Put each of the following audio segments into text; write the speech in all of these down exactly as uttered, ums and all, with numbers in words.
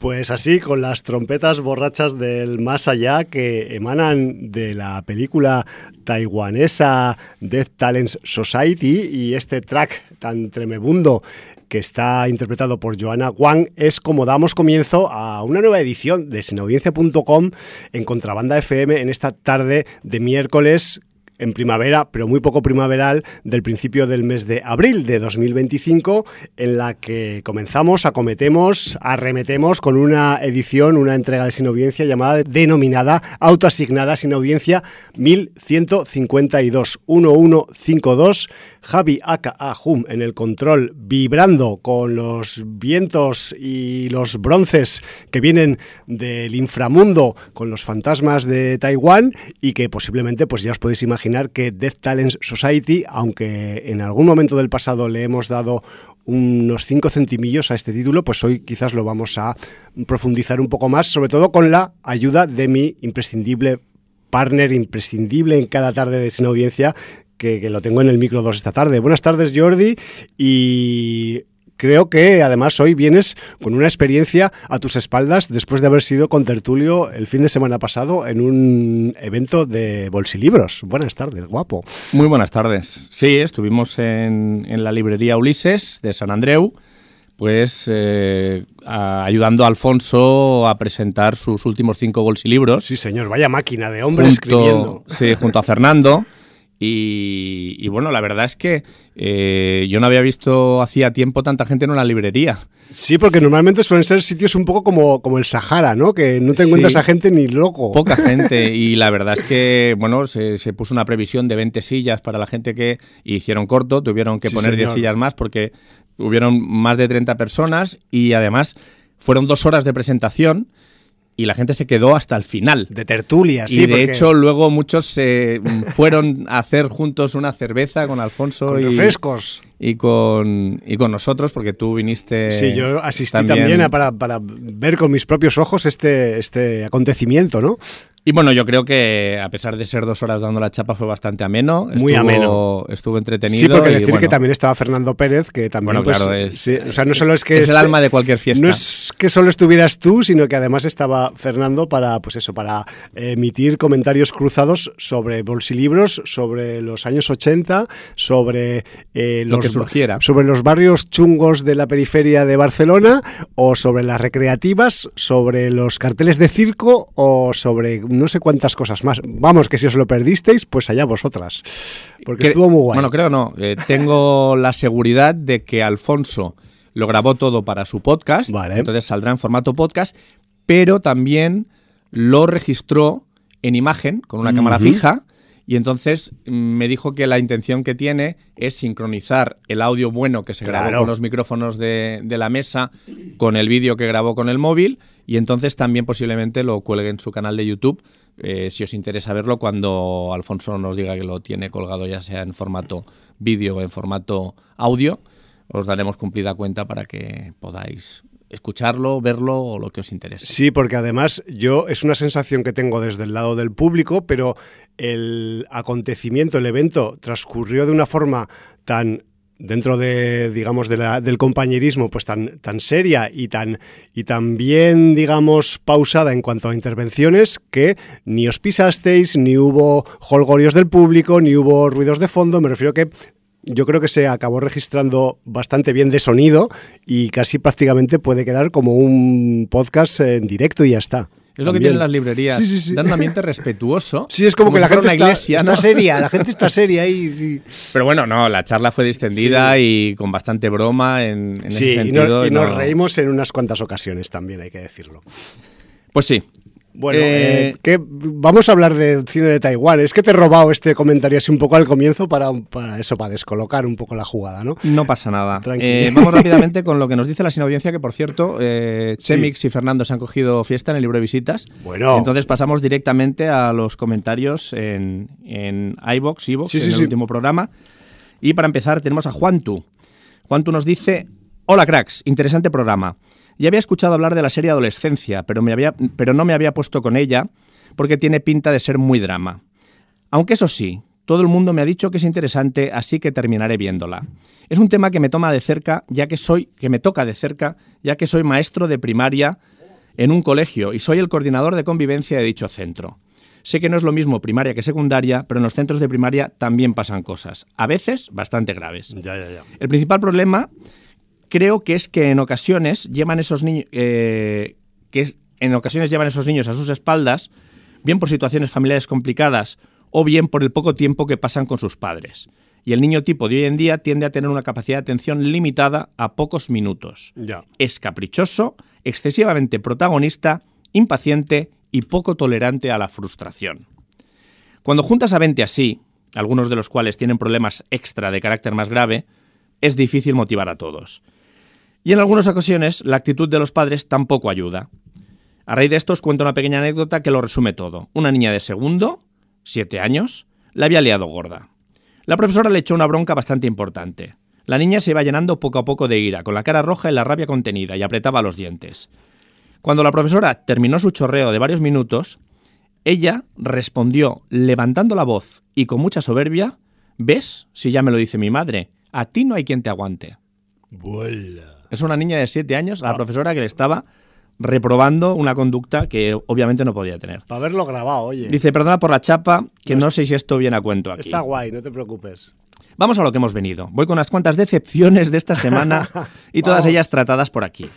Pues así, con las trompetas borrachas del más allá que emanan de la película taiwanesa Death Talent Society, y este track tan tremebundo que está interpretado por Joanna Wang, es como damos comienzo a una nueva edición de sinaudiencia punto com en Contrabanda F M en esta tarde de miércoles en primavera, pero muy poco primaveral, del principio del mes de abril de dos mil veinticinco, en la que comenzamos, acometemos, arremetemos con una edición, una entrega de Sin Audiencia llamada, denominada, autoasignada Sin Audiencia mil ciento cincuenta y dos, mil ciento cincuenta y dos, Javi aka Hum en el control, vibrando con los vientos y los bronces que vienen del inframundo con los fantasmas de Taiwán, y que posiblemente, pues ya os podéis imaginar que Death Talent Society, aunque en algún momento del pasado le hemos dado unos cinco centimillos a este título, pues hoy quizás lo vamos a profundizar un poco más, sobre todo con la ayuda de mi imprescindible partner, imprescindible en cada tarde de Sin Audiencia, Que, que lo tengo en el micro dos esta tarde. Buenas tardes, Jordi, y creo que además hoy vienes con una experiencia a tus espaldas después de haber sido contertulio el fin de semana pasado en un evento de bolsilibros. Buenas tardes, guapo. Muy buenas tardes. Sí, estuvimos en, en la librería Ulises de San Andreu, pues eh, a, ayudando a Alfonso a presentar sus últimos cinco bolsilibros. Sí, señor, vaya máquina de hombre junto, escribiendo. Sí, junto a Fernando. Y, y bueno, la verdad es que eh, yo no había visto hacía tiempo tanta gente en una librería. Sí, porque normalmente suelen ser sitios un poco como, como el Sahara, ¿no? Que no te encuentras sí, a gente ni loco. Poca gente, y la verdad es que, bueno, se, se puso una previsión de veinte sillas para la gente que hicieron corto, tuvieron que sí, poner señor. diez sillas más porque hubieron más de treinta personas, y además fueron dos horas de presentación. Y la gente se quedó hasta el final. De tertulia, sí. Y de porque... hecho luego muchos eh, fueron a hacer juntos una cerveza con Alfonso. Con y, refrescos. Y con, y con nosotros, porque tú viniste. Sí, yo asistí también, también a, para, para ver con mis propios ojos este, este acontecimiento, ¿no? Y bueno, yo creo que a pesar de ser dos horas dando la chapa fue bastante ameno. Muy estuvo, ameno. Estuvo entretenido. Sí, porque y, decir bueno, que también estaba Fernando Pérez, que también, bueno, pues, claro, es, sí, o sea, no solo es que es este, el alma de cualquier fiesta. No es que solo estuvieras tú, sino que además estaba Fernando para, pues eso, para emitir comentarios cruzados sobre bolsilibros, sobre los años ochenta, sobre eh, lo los, que surgiera, sobre los barrios chungos de la periferia de Barcelona, o sobre las recreativas, sobre los carteles de circo, o sobre no sé cuántas cosas más. Vamos, que si os lo perdisteis, pues allá vosotras, porque que, estuvo muy guay. Bueno, creo no. Eh, tengo la seguridad de que Alfonso lo grabó todo para su podcast, vale. Entonces saldrá en formato podcast, pero también lo registró en imagen con una uh-huh. cámara fija, y entonces me dijo que la intención que tiene es sincronizar el audio bueno que se grabó claro. con los micrófonos de, de la mesa con el vídeo que grabó con el móvil, y entonces también posiblemente lo cuelgue en su canal de YouTube. Eh, si os interesa verlo, cuando Alfonso nos diga que lo tiene colgado, ya sea en formato vídeo o en formato audio, os daremos cumplida cuenta para que podáis escucharlo, verlo o lo que os interese. Sí, porque además yo es una sensación que tengo desde el lado del público, pero el acontecimiento, el evento transcurrió de una forma tan dentro de, digamos, de la, del compañerismo, pues tan, tan seria y tan, y tan bien, digamos, pausada en cuanto a intervenciones, que ni os pisasteis, ni hubo jolgorios del público, ni hubo ruidos de fondo. Me refiero que yo creo que se acabó registrando bastante bien de sonido, y casi prácticamente puede quedar como un podcast en directo y ya está. Es lo También. que tienen las librerías, sí, sí, sí. dan un ambiente respetuoso. Sí, es como, como que la gente está, iglesia, ¿no? está seria, la gente está seria ahí. Sí. Pero bueno, no, la charla fue distendida sí. y con bastante broma en, en sí, ese sentido. Sí, y, no, y nos no... reímos en unas cuantas ocasiones también, hay que decirlo. Pues sí. Bueno, eh, eh, ¿qué? Vamos a hablar del cine de Taiwán. Es que te he robado este comentario así un poco al comienzo para, para eso, para descolocar un poco la jugada, ¿no? No pasa nada. Eh, vamos rápidamente con lo que nos dice la sinaudiencia, que por cierto, eh, Chemix sí. y Fernando se han cogido fiesta en el libro de visitas. Bueno. Entonces pasamos directamente a los comentarios en, en iVoox, iVoox, sí, en sí, el sí. último programa. Y para empezar tenemos a Juantu. Juantu nos dice: hola cracks, interesante programa. Ya había escuchado hablar de la serie Adolescencia, pero, me había, pero no me había puesto con ella porque tiene pinta de ser muy drama. Aunque eso sí, todo el mundo me ha dicho que es interesante, así que terminaré viéndola. Es un tema que me toma de cerca, ya que soy, que me toca de cerca, ya que soy maestro de primaria en un colegio y soy el coordinador de convivencia de dicho centro. Sé que no es lo mismo primaria que secundaria, pero en los centros de primaria también pasan cosas, a veces bastante graves. Ya, ya, ya. El principal problema creo que es que en ocasiones llevan esos niños, eh, que es, en ocasiones llevan esos niños a sus espaldas, bien por situaciones familiares complicadas o bien por el poco tiempo que pasan con sus padres. Y el niño tipo de hoy en día tiende a tener una capacidad de atención limitada a pocos minutos. Ya. Es caprichoso, excesivamente protagonista, impaciente y poco tolerante a la frustración. Cuando juntas a veinte así, algunos de los cuales tienen problemas extra de carácter más grave, es difícil motivar a todos. Y en algunas ocasiones la actitud de los padres tampoco ayuda. A raíz de esto os cuento una pequeña anécdota que lo resume todo. Una niña de segundo, siete años, la había liado gorda. La profesora le echó una bronca bastante importante. La niña se iba llenando poco a poco de ira, con la cara roja y la rabia contenida, y apretaba los dientes. Cuando la profesora terminó su chorreo de varios minutos, ella respondió levantando la voz y con mucha soberbia: ¿ves? Si ya me lo dice mi madre, a ti no hay quien te aguante. Vuela. Es una niña de siete años, a la profesora que le estaba reprobando una conducta que obviamente no podía tener. Para haberlo grabado, oye. Dice, perdona por la chapa, que no, no sé si esto viene a cuento aquí. Está guay, no te preocupes. Vamos a lo que hemos venido. Voy con unas cuantas decepciones de esta semana y todas ellas tratadas por aquí.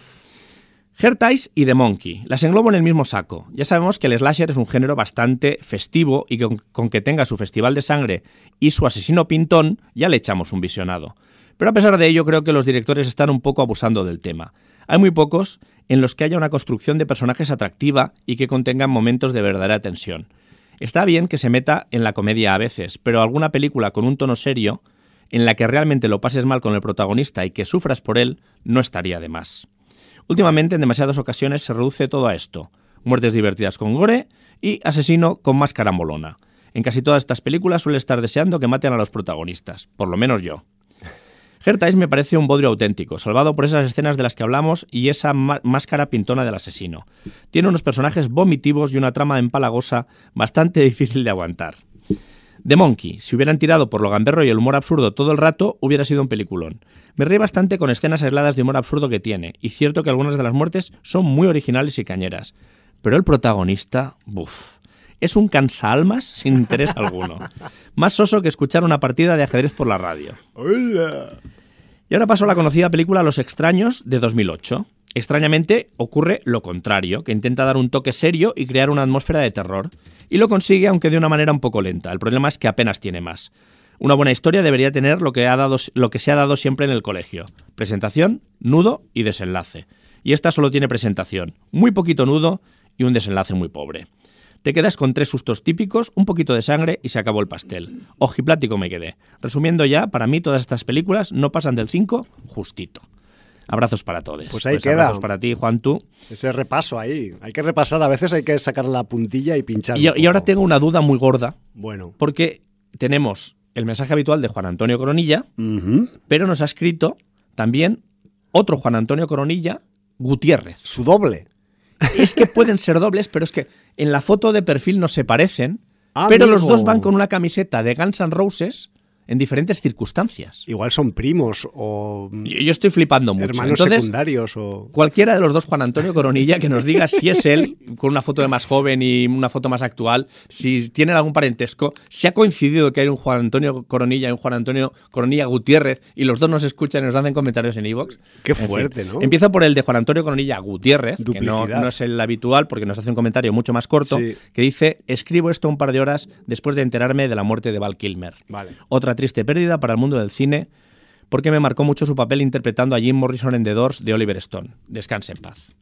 Hair Ties y The Monkey. Las englobo en el mismo saco. Ya sabemos que el slasher es un género bastante festivo y que con, con que tenga su festival de sangre y su asesino pintón ya le echamos un visionado. Pero a pesar de ello creo que los directores están un poco abusando del tema. Hay muy pocos en los que haya una construcción de personajes atractiva y que contengan momentos de verdadera tensión. Está bien que se meta en la comedia a veces, pero alguna película con un tono serio, en la que realmente lo pases mal con el protagonista y que sufras por él, no estaría de más. Últimamente, en demasiadas ocasiones, se reduce todo a esto. Muertes divertidas con gore y asesino con máscara molona. En casi todas estas películas suele estar deseando que maten a los protagonistas, por lo menos yo. Hair Ties me parece un bodrio auténtico, salvado por esas escenas de las que hablamos y esa máscara pintona del asesino. Tiene unos personajes vomitivos y una trama empalagosa bastante difícil de aguantar. The Monkey, si hubieran tirado por lo gamberro y el humor absurdo todo el rato, hubiera sido un peliculón. Me reí bastante con escenas aisladas de humor absurdo que tiene, y cierto que algunas de las muertes son muy originales y cañeras. Pero el protagonista, buf, es un cansaalmas sin interés alguno. Más soso que escuchar una partida de ajedrez por la radio. Hola. Y ahora paso a la conocida película Los Extraños de dos mil ocho. Extrañamente ocurre lo contrario, que intenta dar un toque serio y crear una atmósfera de terror. Y lo consigue, aunque de una manera un poco lenta. El problema es que apenas tiene más. Una buena historia debería tener lo que, ha dado, lo que se ha dado siempre en el colegio. Presentación, nudo y desenlace. Y esta solo tiene presentación, muy poquito nudo y un desenlace muy pobre. Te quedas con tres sustos típicos, un poquito de sangre y se acabó el pastel. Ojiplático me quedé. Resumiendo ya, para mí todas estas películas no pasan del cinco justito. Abrazos para todos. Pues ahí pues queda. Abrazos para ti, Juan, tú. Ese repaso ahí. Hay que repasar, a veces hay que sacar la puntilla y pinchar. Y, y ahora tengo una duda muy gorda. Bueno. Porque tenemos el mensaje habitual de Juan Antonio Coronilla, uh-huh. pero nos ha escrito también otro Juan Antonio Coronilla, Gutiérrez. Su doble. Es que pueden ser dobles, pero es que en la foto de perfil no se parecen, Amigo. Pero los dos van con una camiseta de Guns N' Roses en diferentes circunstancias. Igual son primos o Yo, yo estoy flipando mucho. hermanos Entonces, secundarios o... Cualquiera de los dos Juan Antonio Coronilla que nos diga si es él, con una foto de más joven y una foto más actual, si tienen algún parentesco, si ha coincidido que hay un Juan Antonio Coronilla y un Juan Antonio Coronilla Gutiérrez y los dos nos escuchan y nos hacen comentarios en iVoox. Qué En fuerte, fin, ¿no? Empiezo por el de Juan Antonio Coronilla Gutiérrez, Duplicidad. que no, no es el habitual porque nos hace un comentario mucho más corto, Sí. que dice: escribo esto un par de horas después de enterarme de la muerte de Val Kilmer. Vale. Otra triste pérdida para el mundo del cine, porque me marcó mucho su papel interpretando a Jim Morrison en The Doors de Oliver Stone. Descanse en paz.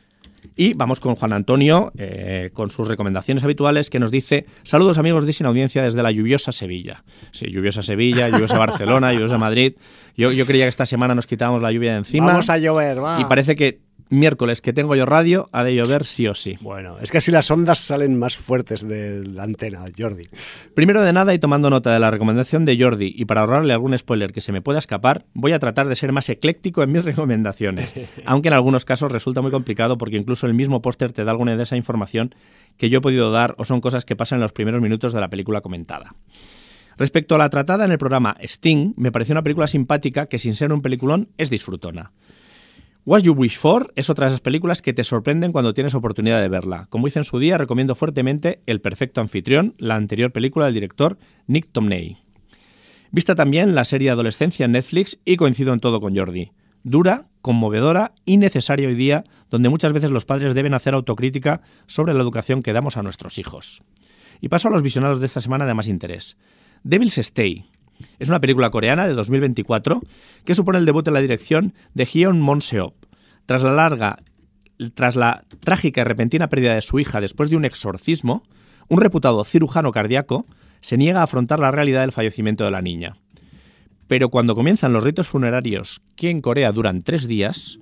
Y vamos con Juan Antonio, eh, con sus recomendaciones habituales, que nos dice: saludos amigos de Sin Audiencia desde la lluviosa Sevilla. Sí, lluviosa Sevilla, lluviosa Barcelona, lluviosa Madrid. Yo, yo creía que esta semana nos quitábamos la lluvia de encima. Vamos a llover, va. Y parece que miércoles que tengo yo radio ha de llover sí o sí. Bueno, es que así las ondas salen más fuertes de la antena, Jordi. Primero de nada, y tomando nota de la recomendación de Jordi, y para ahorrarle algún spoiler que se me pueda escapar, voy a tratar de ser más ecléctico en mis recomendaciones, aunque en algunos casos resulta muy complicado porque incluso el mismo póster te da alguna de esa información que yo he podido dar o son cosas que pasan en los primeros minutos de la película comentada. Respecto a la tratada en el programa Sting, me pareció una película simpática que sin ser un peliculón es disfrutona. What You Wish For es otra de esas películas que te sorprenden cuando tienes oportunidad de verla. Como hice en su día, recomiendo fuertemente El perfecto anfitrión, la anterior película del director Nick Tomney. Vista también la serie de adolescencia en Netflix y coincido en todo con Jordi. Dura, conmovedora y necesaria hoy día, donde muchas veces los padres deben hacer autocrítica sobre la educación que damos a nuestros hijos. Y paso a los visionados de esta semana de más interés. Devil's Stay. Es una película coreana de dos mil veinticuatro que supone el debut en la dirección de Hyun Mon-seop. Tras la larga, tras la trágica y repentina pérdida de su hija después de un exorcismo, un reputado cirujano cardíaco se niega a afrontar la realidad del fallecimiento de la niña. Pero cuando comienzan los ritos funerarios, que en Corea duran tres días,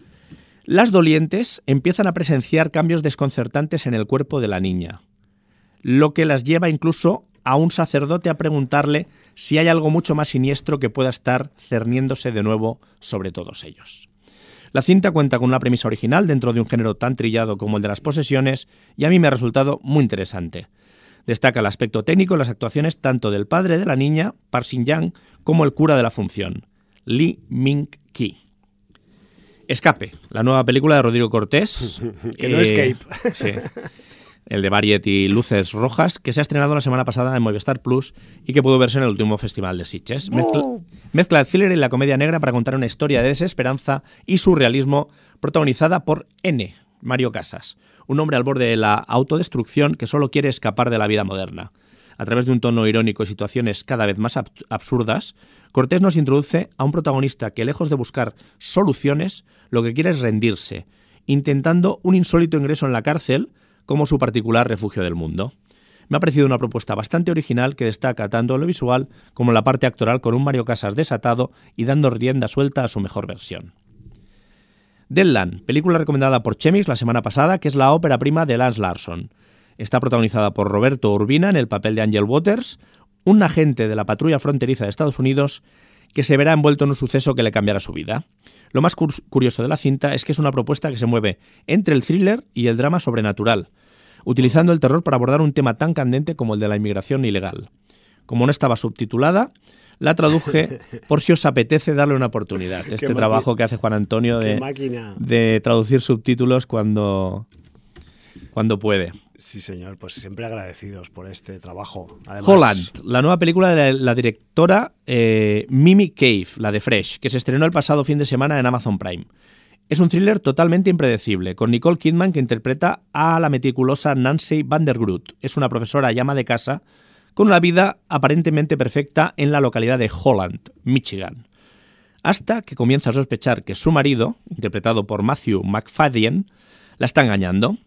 las dolientes empiezan a presenciar cambios desconcertantes en el cuerpo de la niña, lo que las lleva incluso a un sacerdote a preguntarle si hay algo mucho más siniestro que pueda estar cerniéndose de nuevo sobre todos ellos. La cinta cuenta con una premisa original dentro de un género tan trillado como el de las posesiones y a mí me ha resultado muy interesante. Destaca el aspecto técnico y las actuaciones tanto del padre de la niña, Park Shin-yang, como el cura de la función, Lee Min-ki. Escape, la nueva película de Rodrigo Cortés. que no eh, Escape. Sí. El de Variety y Luces Rojas, que se ha estrenado la semana pasada en Movistar Plus y que pudo verse en el último Festival de Sitges. Mezcla, mezcla el thriller y la comedia negra para contar una historia de desesperanza y surrealismo protagonizada por N, Mario Casas, un hombre al borde de la autodestrucción que solo quiere escapar de la vida moderna. A través de un tono irónico y situaciones cada vez más ab- absurdas, Cortés nos introduce a un protagonista que, lejos de buscar soluciones, lo que quiere es rendirse, intentando un insólito ingreso en la cárcel como su particular refugio del mundo. Me ha parecido una propuesta bastante original que destaca tanto lo visual como la parte actoral con un Mario Casas desatado y dando rienda suelta a su mejor versión. Deadland, película recomendada por Chemix la semana pasada, que es la ópera prima de Lance Larson. Está protagonizada por Roberto Urbina en el papel de Angel Waters, un agente de la patrulla fronteriza de Estados Unidos que se verá envuelto en un suceso que le cambiará su vida. Lo más curioso de la cinta es que es una propuesta que se mueve entre el thriller y el drama sobrenatural, utilizando el terror para abordar un tema tan candente como el de la inmigración ilegal. Como no estaba subtitulada, la traduje por si os apetece darle una oportunidad. Este trabajo que hace Juan Antonio de, de traducir subtítulos cuando, cuando puede. Sí, señor, pues siempre agradecidos por este trabajo. Además... Holland, la nueva película de la, la directora eh, Mimi Cave, la de Fresh, que se estrenó el pasado fin de semana en Amazon Prime. Es un thriller totalmente impredecible, con Nicole Kidman, que interpreta a la meticulosa Nancy van der Groot. Es una profesora llama de casa con una vida aparentemente perfecta en la localidad de Holland, Michigan, hasta que comienza a sospechar que su marido, interpretado por Matthew McFadden, la está engañando.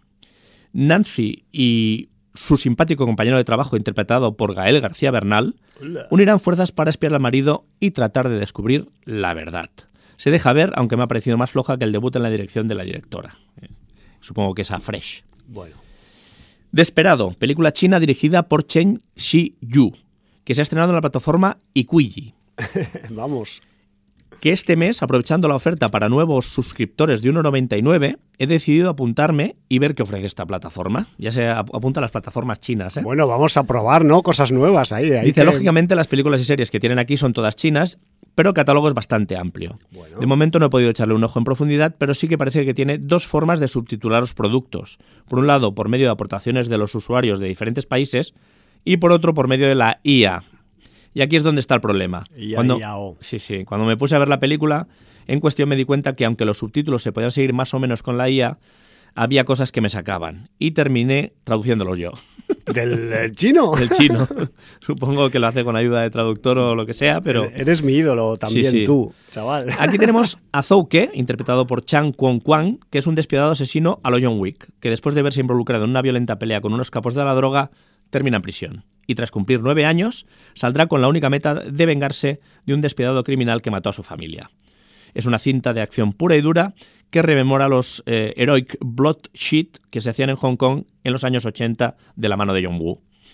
Nancy y su simpático compañero de trabajo, interpretado por Gael García Bernal, Hola. unirán fuerzas para espiar al marido y tratar de descubrir la verdad. Se deja ver, aunque me ha parecido más floja que el debut en la dirección de la directora. Eh, supongo que es a Fresh. Bueno. Desperado, película china dirigida por Chen Shi-yu, que se ha estrenado en la plataforma Iquiyi. Vamos. Que este mes, aprovechando la oferta para nuevos suscriptores de uno noventa y nueve, he decidido apuntarme y ver qué ofrece esta plataforma. Ya se apunta a las plataformas chinas, ¿eh? Bueno, vamos a probar, ¿no? Cosas nuevas ahí. ahí Dice, que... lógicamente, las películas y series que tienen aquí son todas chinas, pero el catálogo es bastante amplio. Bueno. De momento no he podido echarle un ojo en profundidad, pero sí que parece que tiene dos formas de subtitular los productos. Por un lado, por medio de aportaciones de los usuarios de diferentes países, y por otro, por medio de la I A. Y aquí es donde está el problema. Cuando, sí, sí, cuando me puse a ver la película, en cuestión me di cuenta que aunque los subtítulos se podían seguir más o menos con la I A, había cosas que me sacaban. Y terminé traduciéndolos yo. ¿Del, del chino? Del chino. Supongo que lo hace con ayuda de traductor o lo que sea, pero... Eres mi ídolo también, sí, sí. Tú, chaval. Aquí tenemos a Zouke, interpretado por Chan Kwon-kwan, que es un despiadado asesino a lo John Wick, que después de verse involucrado en una violenta pelea con unos capos de la droga, termina en prisión. Y tras cumplir nueve años, saldrá con la única meta de vengarse de un despiadado criminal que mató a su familia. Es una cinta de acción pura y dura que rememora los eh, Heroic Blood Shit que se hacían en Hong Kong en los años ochenta de la mano de John Woo.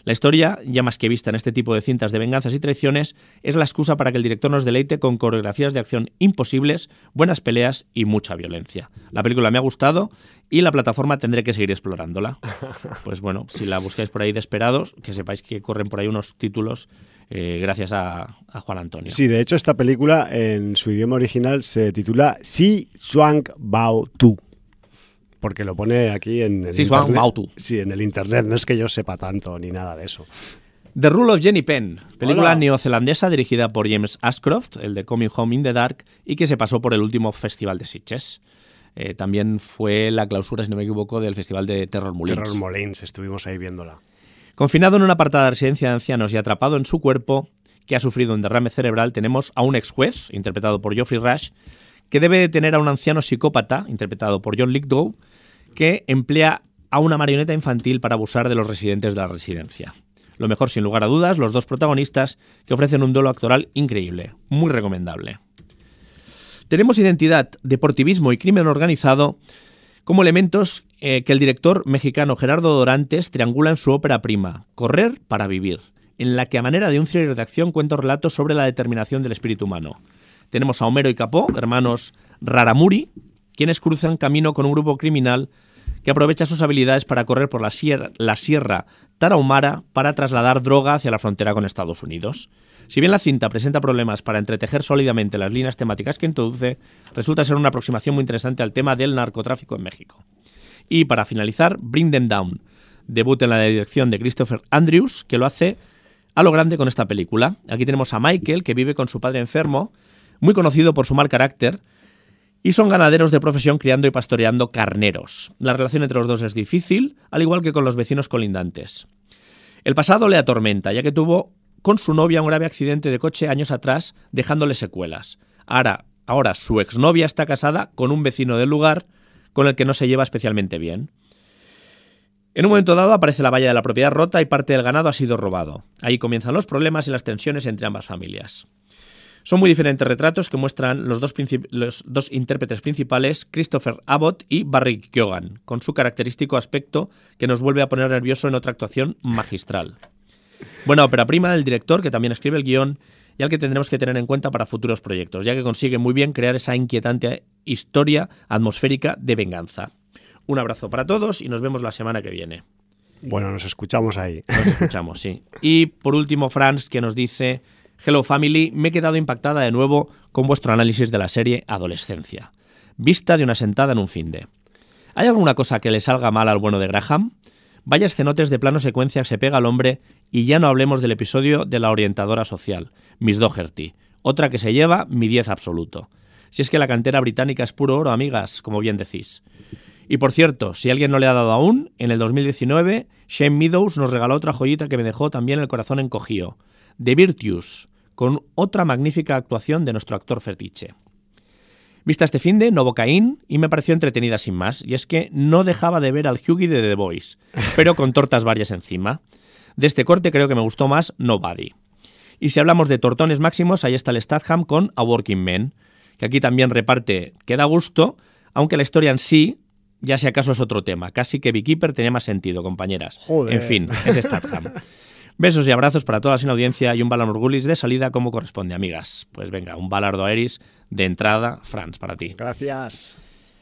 La historia, ya más que vista en este tipo de cintas de venganzas y traiciones, es la excusa para que el director nos deleite con coreografías de acción imposibles, buenas peleas y mucha violencia. La película me ha gustado y la plataforma tendré que seguir explorándola. Pues bueno, si la buscáis por ahí desesperados, que sepáis que corren por ahí unos títulos eh, gracias a, a Juan Antonio. Sí, de hecho esta película en su idioma original se titula Si Zhuang Bao Tu. Porque lo pone aquí en el Sí, internet. Sí, en el internet. No es que yo sepa tanto ni nada de eso. The Rule of Jenny Penn, película Hola. neozelandesa dirigida por James Ashcroft, el de Coming Home in the Dark, y que se pasó por el último festival de Sitges. Eh, también fue la clausura, si no me equivoco, del festival de Terror Molins. Terror Molins, estuvimos ahí viéndola. Confinado en una apartada residencia de ancianos y atrapado en su cuerpo, que ha sufrido un derrame cerebral, tenemos a un ex juez, interpretado por Geoffrey Rush, que debe detener a un anciano psicópata, interpretado por John Lithgow, que emplea a una marioneta infantil para abusar de los residentes de la residencia. Lo mejor, sin lugar a dudas, los dos protagonistas, que ofrecen un duelo actoral increíble, muy recomendable. Tenemos identidad, deportivismo y crimen organizado como elementos eh, que el director mexicano Gerardo Dorantes triangula en su ópera prima, Correr para vivir, en la que a manera de un thriller de acción cuenta un relato sobre la determinación del espíritu humano. Tenemos a Homero y Capó, hermanos Raramuri, quienes cruzan camino con un grupo criminal que aprovecha sus habilidades para correr por la sierra, la sierra Tarahumara para trasladar droga hacia la frontera con Estados Unidos. Si bien la cinta presenta problemas para entretejer sólidamente las líneas temáticas que introduce, resulta ser una aproximación muy interesante al tema del narcotráfico en México. Y para finalizar, Bring Them Down, debut en la dirección de Christopher Andrews, que lo hace a lo grande con esta película. Aquí tenemos a Michael, que vive con su padre enfermo, muy conocido por su mal carácter, y son ganaderos de profesión criando y pastoreando carneros. La relación entre los dos es difícil, al igual que con los vecinos colindantes. El pasado le atormenta, ya que tuvo con su novia un grave accidente de coche años atrás, dejándole secuelas. Ahora, ahora su exnovia está casada con un vecino del lugar con el que no se lleva especialmente bien. En un momento dado aparece la valla de la propiedad rota y parte del ganado ha sido robado. Ahí comienzan los problemas y las tensiones entre ambas familias. Son muy diferentes retratos que muestran los dos, princip- los dos intérpretes principales, Christopher Abbott y Barry Keoghan, con su característico aspecto que nos vuelve a poner nervioso en otra actuación magistral. Buena ópera prima del director, que también escribe el guión, y al que tendremos que tener en cuenta para futuros proyectos, ya que consigue muy bien crear esa inquietante historia atmosférica de venganza. Un abrazo para todos y nos vemos la semana que viene. Bueno, nos escuchamos ahí. Nos escuchamos, sí. Y por último, Franz, que nos dice: Hello Family, me he quedado impactada de nuevo con vuestro análisis de la serie Adolescencia, vista de una sentada en un finde. ¿Hay alguna cosa que le salga mal al bueno de Graham? Vaya escenotes de plano secuencia que se pega al hombre, y ya no hablemos del episodio de la orientadora social, Miss Doherty, otra que se lleva mi diez absoluto. Si es que la cantera británica es puro oro, amigas, como bien decís. Y por cierto, si alguien no le ha dado aún, en el dos mil diecinueve, Shane Meadows nos regaló otra joyita que me dejó también el corazón encogido, The Virtues, con otra magnífica actuación de nuestro actor fetiche. Vista este finde, Novocaine, y me pareció entretenida sin más, y es que no dejaba de ver al Hughie de The Boys, pero con tortas varias encima. De este corte creo que me gustó más Nobody. Y si hablamos de tortones máximos, ahí está el Statham con A Working Man, que aquí también reparte que da gusto, aunque la historia en sí, ya si acaso es otro tema. Casi que Beekeeper tenía más sentido, compañeras. Joder. En fin, es Statham. Besos y abrazos para toda la sin audiencia y un Valar Morgulis de salida como corresponde, amigas. Pues venga, un Valardo Aeris de entrada, Franz, para ti. Gracias.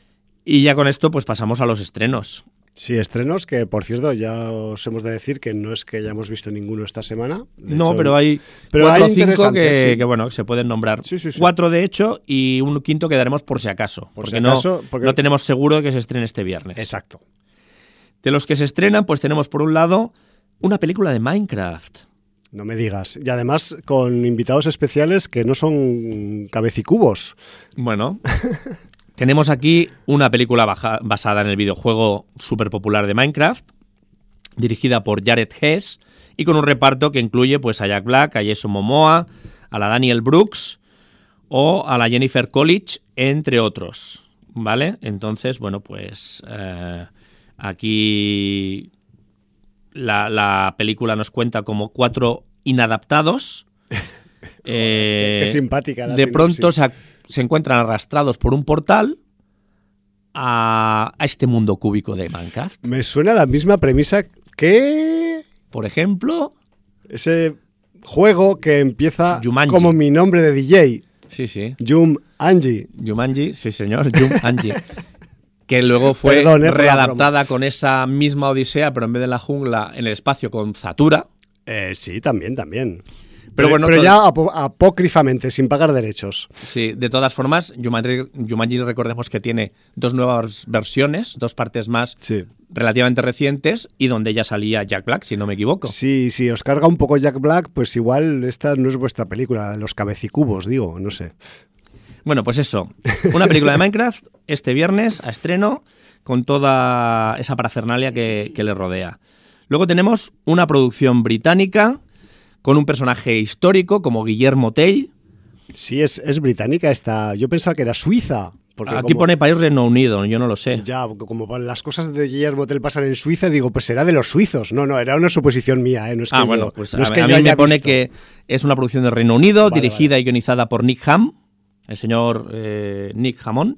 Y ya con esto pues pasamos a los estrenos. Sí, estrenos que, por cierto, ya os hemos de decir que no es que hayamos visto ninguno esta semana. De no, hecho, pero hay pero cuatro o hay cinco interesantes, que, sí. que, bueno, se pueden nombrar. Sí, sí, sí. Cuatro de hecho y un quinto que daremos por si acaso. Por porque si no, acaso, porque- no tenemos seguro de que se estrene este viernes. Exacto. De los que se estrenan, pues tenemos por un lado una película de Minecraft. No me digas. Y además con invitados especiales que no son cabecicubos. Bueno, tenemos aquí una película baja- basada en el videojuego súper popular de Minecraft, dirigida por Jared Hess, y con un reparto que incluye pues, a Jack Black, a Jason Momoa, a la Daniel Brooks o a la Jennifer Coolidge, entre otros. ¿Vale? Entonces, bueno, pues eh, aquí la, la película nos cuenta como cuatro inadaptados. eh, Qué simpática la de pronto sinopsis. se, ac- se encuentran arrastrados por un portal a, a este mundo cúbico de Minecraft. Me suena la misma premisa que... Por ejemplo... Ese juego que empieza Jumanji. Como mi nombre de D J. Sí, sí. Jumanji. Jumanji, sí señor, Jumanji. Que luego fue Perdón, eh, readaptada con esa misma odisea, pero en vez de la jungla, en el espacio con Zatura. Eh, sí, también, también. Pero, Pero, bueno, pero todo- ya apó- apócrifamente, sin pagar derechos. Sí, de todas formas, Jumanji, Jumanji recordemos que tiene dos nuevas versiones, dos partes más Sí. relativamente recientes y donde ya salía Jack Black, si no me equivoco. Sí, si os carga un poco Jack Black, pues igual esta no es vuestra película, los cabecicubos, digo, no sé. Bueno, pues eso, una película de Minecraft este viernes a estreno con toda esa parafernalia que, que le rodea. Luego tenemos una producción británica con un personaje histórico como Guillermo Tell. Sí, es, es británica esta. Yo pensaba que era suiza. Porque Aquí como- pone país Reino Unido, yo no lo sé. Ya, como las cosas de Guillermo Tell pasan en Suiza, digo, pues será de los suizos. No, no, era una suposición mía, ¿eh? No es que Ah, yo- bueno, pues no es a, que a yo mí haya me pone visto. que es una producción de Reino Unido, Vale, dirigida vale. y guionizada por Nick Ham, el señor eh, Nick Hammond.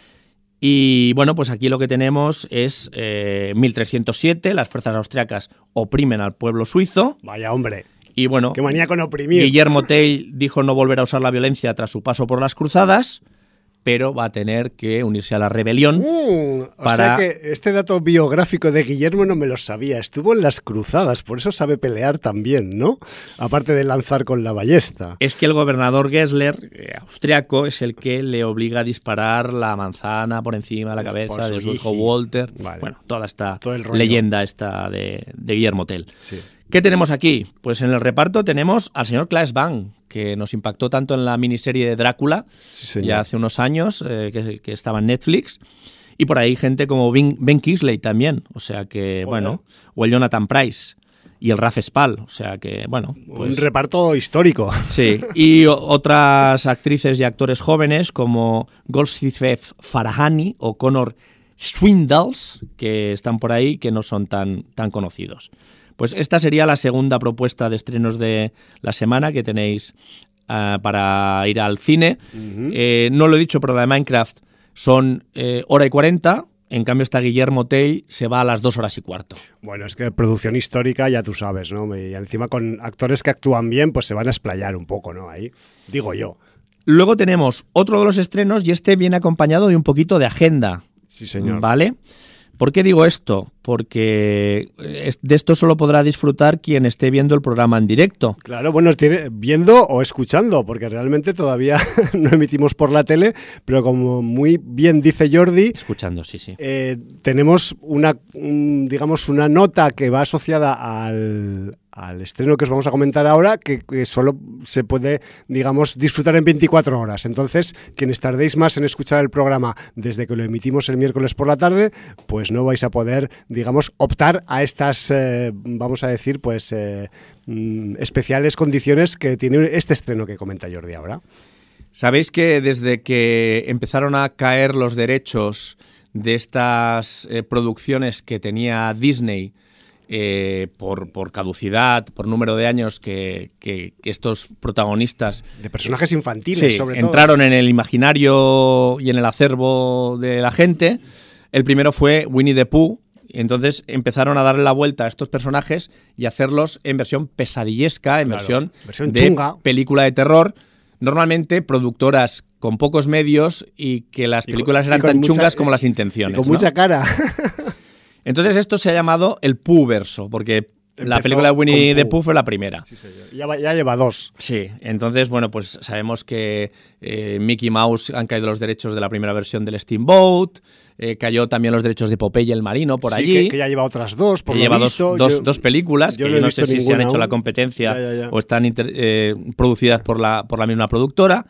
Y bueno, pues aquí lo que tenemos es eh, mil trescientos siete, las fuerzas austriacas oprimen al pueblo suizo. Vaya, hombre, Y bueno, qué manía con oprimir. Guillermo Tell dijo no volver a usar la violencia tras su paso por las cruzadas, pero va a tener que unirse a la rebelión. Mm, o para- sea que este dato biográfico de Guillermo no me lo sabía. Estuvo en las cruzadas, por eso sabe pelear también, ¿no? Aparte de lanzar con la ballesta. Es que el gobernador Gessler, eh, austriaco, es el que le obliga a disparar la manzana por encima de la cabeza Por su de su hijo hiji. Walter. Vale. Bueno, toda esta Todo el rollo. leyenda esta de, de Guillermo Tell. Sí. ¿Qué tenemos aquí? Pues en el reparto tenemos al señor Claes Bang, que nos impactó tanto en la miniserie de Drácula, Sí, señor. ya hace unos años, eh, que, que estaba en Netflix. Y por ahí gente como Ben, Ben Kingsley también, o sea que, Joder. bueno, o el Jonathan Price y el Raf Spall, o sea que, bueno, pues... Un reparto histórico. Sí, y o- otras actrices y actores jóvenes como Golshifteh Farahani o Connor Swindells, que están por ahí, que no son tan, tan conocidos. Pues esta sería la segunda propuesta de estrenos de la semana que tenéis ah, para ir al cine. Eh, no lo he dicho, pero la de Minecraft son eh, hora y cuarenta. En cambio, esta Guillermo Tell se va a las dos horas y cuarto. Bueno, es que producción histórica ya tú sabes, ¿no? Y encima con actores que actúan bien, pues se van a explayar un poco, ¿no? Ahí, digo yo. Luego tenemos otro de los estrenos y este viene acompañado de un poquito de agenda. Sí, señor. ¿Vale? ¿Por qué digo esto? Porque es- de esto solo podrá disfrutar quien esté viendo el programa en directo. Claro, bueno, tiene, viendo o escuchando, porque realmente todavía no emitimos por la tele, pero como muy bien dice Jordi, Escuchando, sí, sí. eh, tenemos una, un- digamos, una nota que va asociada al, al estreno que os vamos a comentar ahora, que, que solo se puede, digamos, disfrutar en veinticuatro horas. Entonces, quienes tardéis más en escuchar el programa desde que lo emitimos el miércoles por la tarde, pues no vais a poder, digamos, optar a estas, eh, vamos a decir, pues eh, mm, especiales condiciones que tiene este estreno que comenta Jordi ahora. ¿Sabéis que desde que empezaron a caer los derechos de estas eh, producciones que tenía Disney eh, por, por caducidad, por número de años que, que- que estos protagonistas De personajes infantiles, sí, sobre todo. entraron en el imaginario y en el acervo de la gente? El primero fue Winnie the Pooh. Y entonces empezaron a darle la vuelta a estos personajes y hacerlos en versión pesadillesca, en Claro, versión, versión de chunga. película de terror. Normalmente productoras con pocos medios y que las Y con- películas y eran con tan mucha- chungas como las Y intenciones. con ¿no? mucha cara. Entonces esto se ha llamado el Pooh-verso, porque la Empezó película de Winnie con the Pooh. Pooh fue la primera. Ya, va- ya lleva dos. Sí, entonces, bueno, pues sabemos que eh, Mickey Mouse han caído los derechos de la primera versión del Steamboat, eh, cayó también los derechos de Popeye el Marino por Sí, allí. que, que ya lleva otras dos, por que lo lleva visto. dos, dos, Yo- dos películas yo que no he no visto sé si se han ninguna hecho la aún. competencia Ya, ya, ya. o están inter- eh, producidas por la, por la misma productora.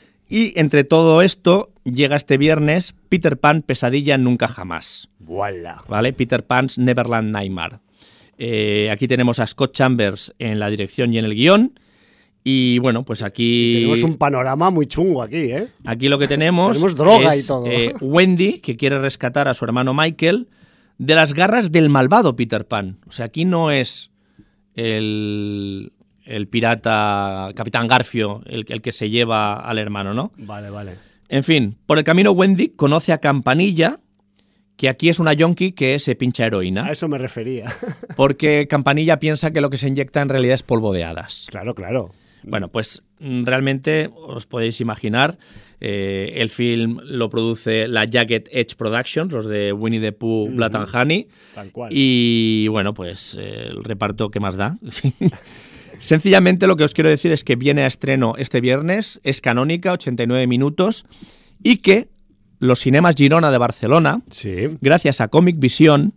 Y entre todo esto llega este viernes Peter Pan Pesadilla Nunca Jamás. Voilà. ¿Vale? Peter Pan's Neverland Nightmare. Eh, aquí tenemos a Scott Chambers en la dirección y en el guión. Y bueno, pues aquí... Tenemos un panorama muy chungo aquí, ¿eh? Aquí lo que tenemos, Tenemos droga es y todo. eh, Wendy, que quiere rescatar a su hermano Michael de las garras del malvado Peter Pan. O sea, aquí no es el, el pirata Capitán Garfio el, el que se lleva al hermano, ¿no? Vale, vale. En fin, por el camino Wendy conoce a Campanilla, que aquí es una yonki que se pincha heroína. A eso me refería. Porque Campanilla piensa que lo que se inyecta en realidad es polvo de hadas. Claro, claro. Bueno, pues realmente os podéis imaginar, eh, el film lo produce la Jagged Edge Productions, los de Winnie the Pooh, Blood and Honey. Tal cual. Y bueno, pues eh, el reparto, ¿qué más da? Sencillamente lo que os quiero decir es que viene a estreno este viernes, es canónica, ochenta y nueve minutos, y que los Cinemas Girona de Barcelona, sí. gracias a Comic Vision,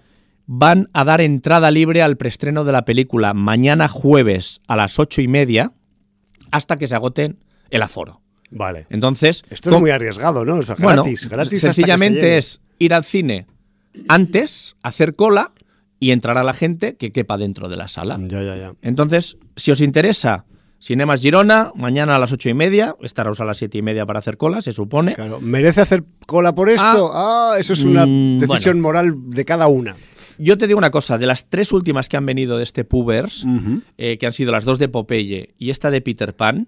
van a dar entrada libre al preestreno de la película mañana jueves a las ocho y media hasta que se agoten el aforo. Vale. Entonces, esto es muy arriesgado, ¿no? O sea, gratis, bueno, gratis. sencillamente es ir al cine antes, hacer cola y entrar a la gente que quepa dentro de la sala. Ya, ya, ya. Entonces, si os interesa, Cinemas Girona, mañana a las ocho y media, estarás a las siete y media para hacer cola, se supone. Claro. ¿Merece hacer cola por esto? Ah, ah eso es una mmm, decisión bueno. moral de cada una. Yo te digo una cosa, de las tres últimas que han venido de este Pubers, Uh-huh. eh, que han sido las dos de Popeye y esta de Peter Pan,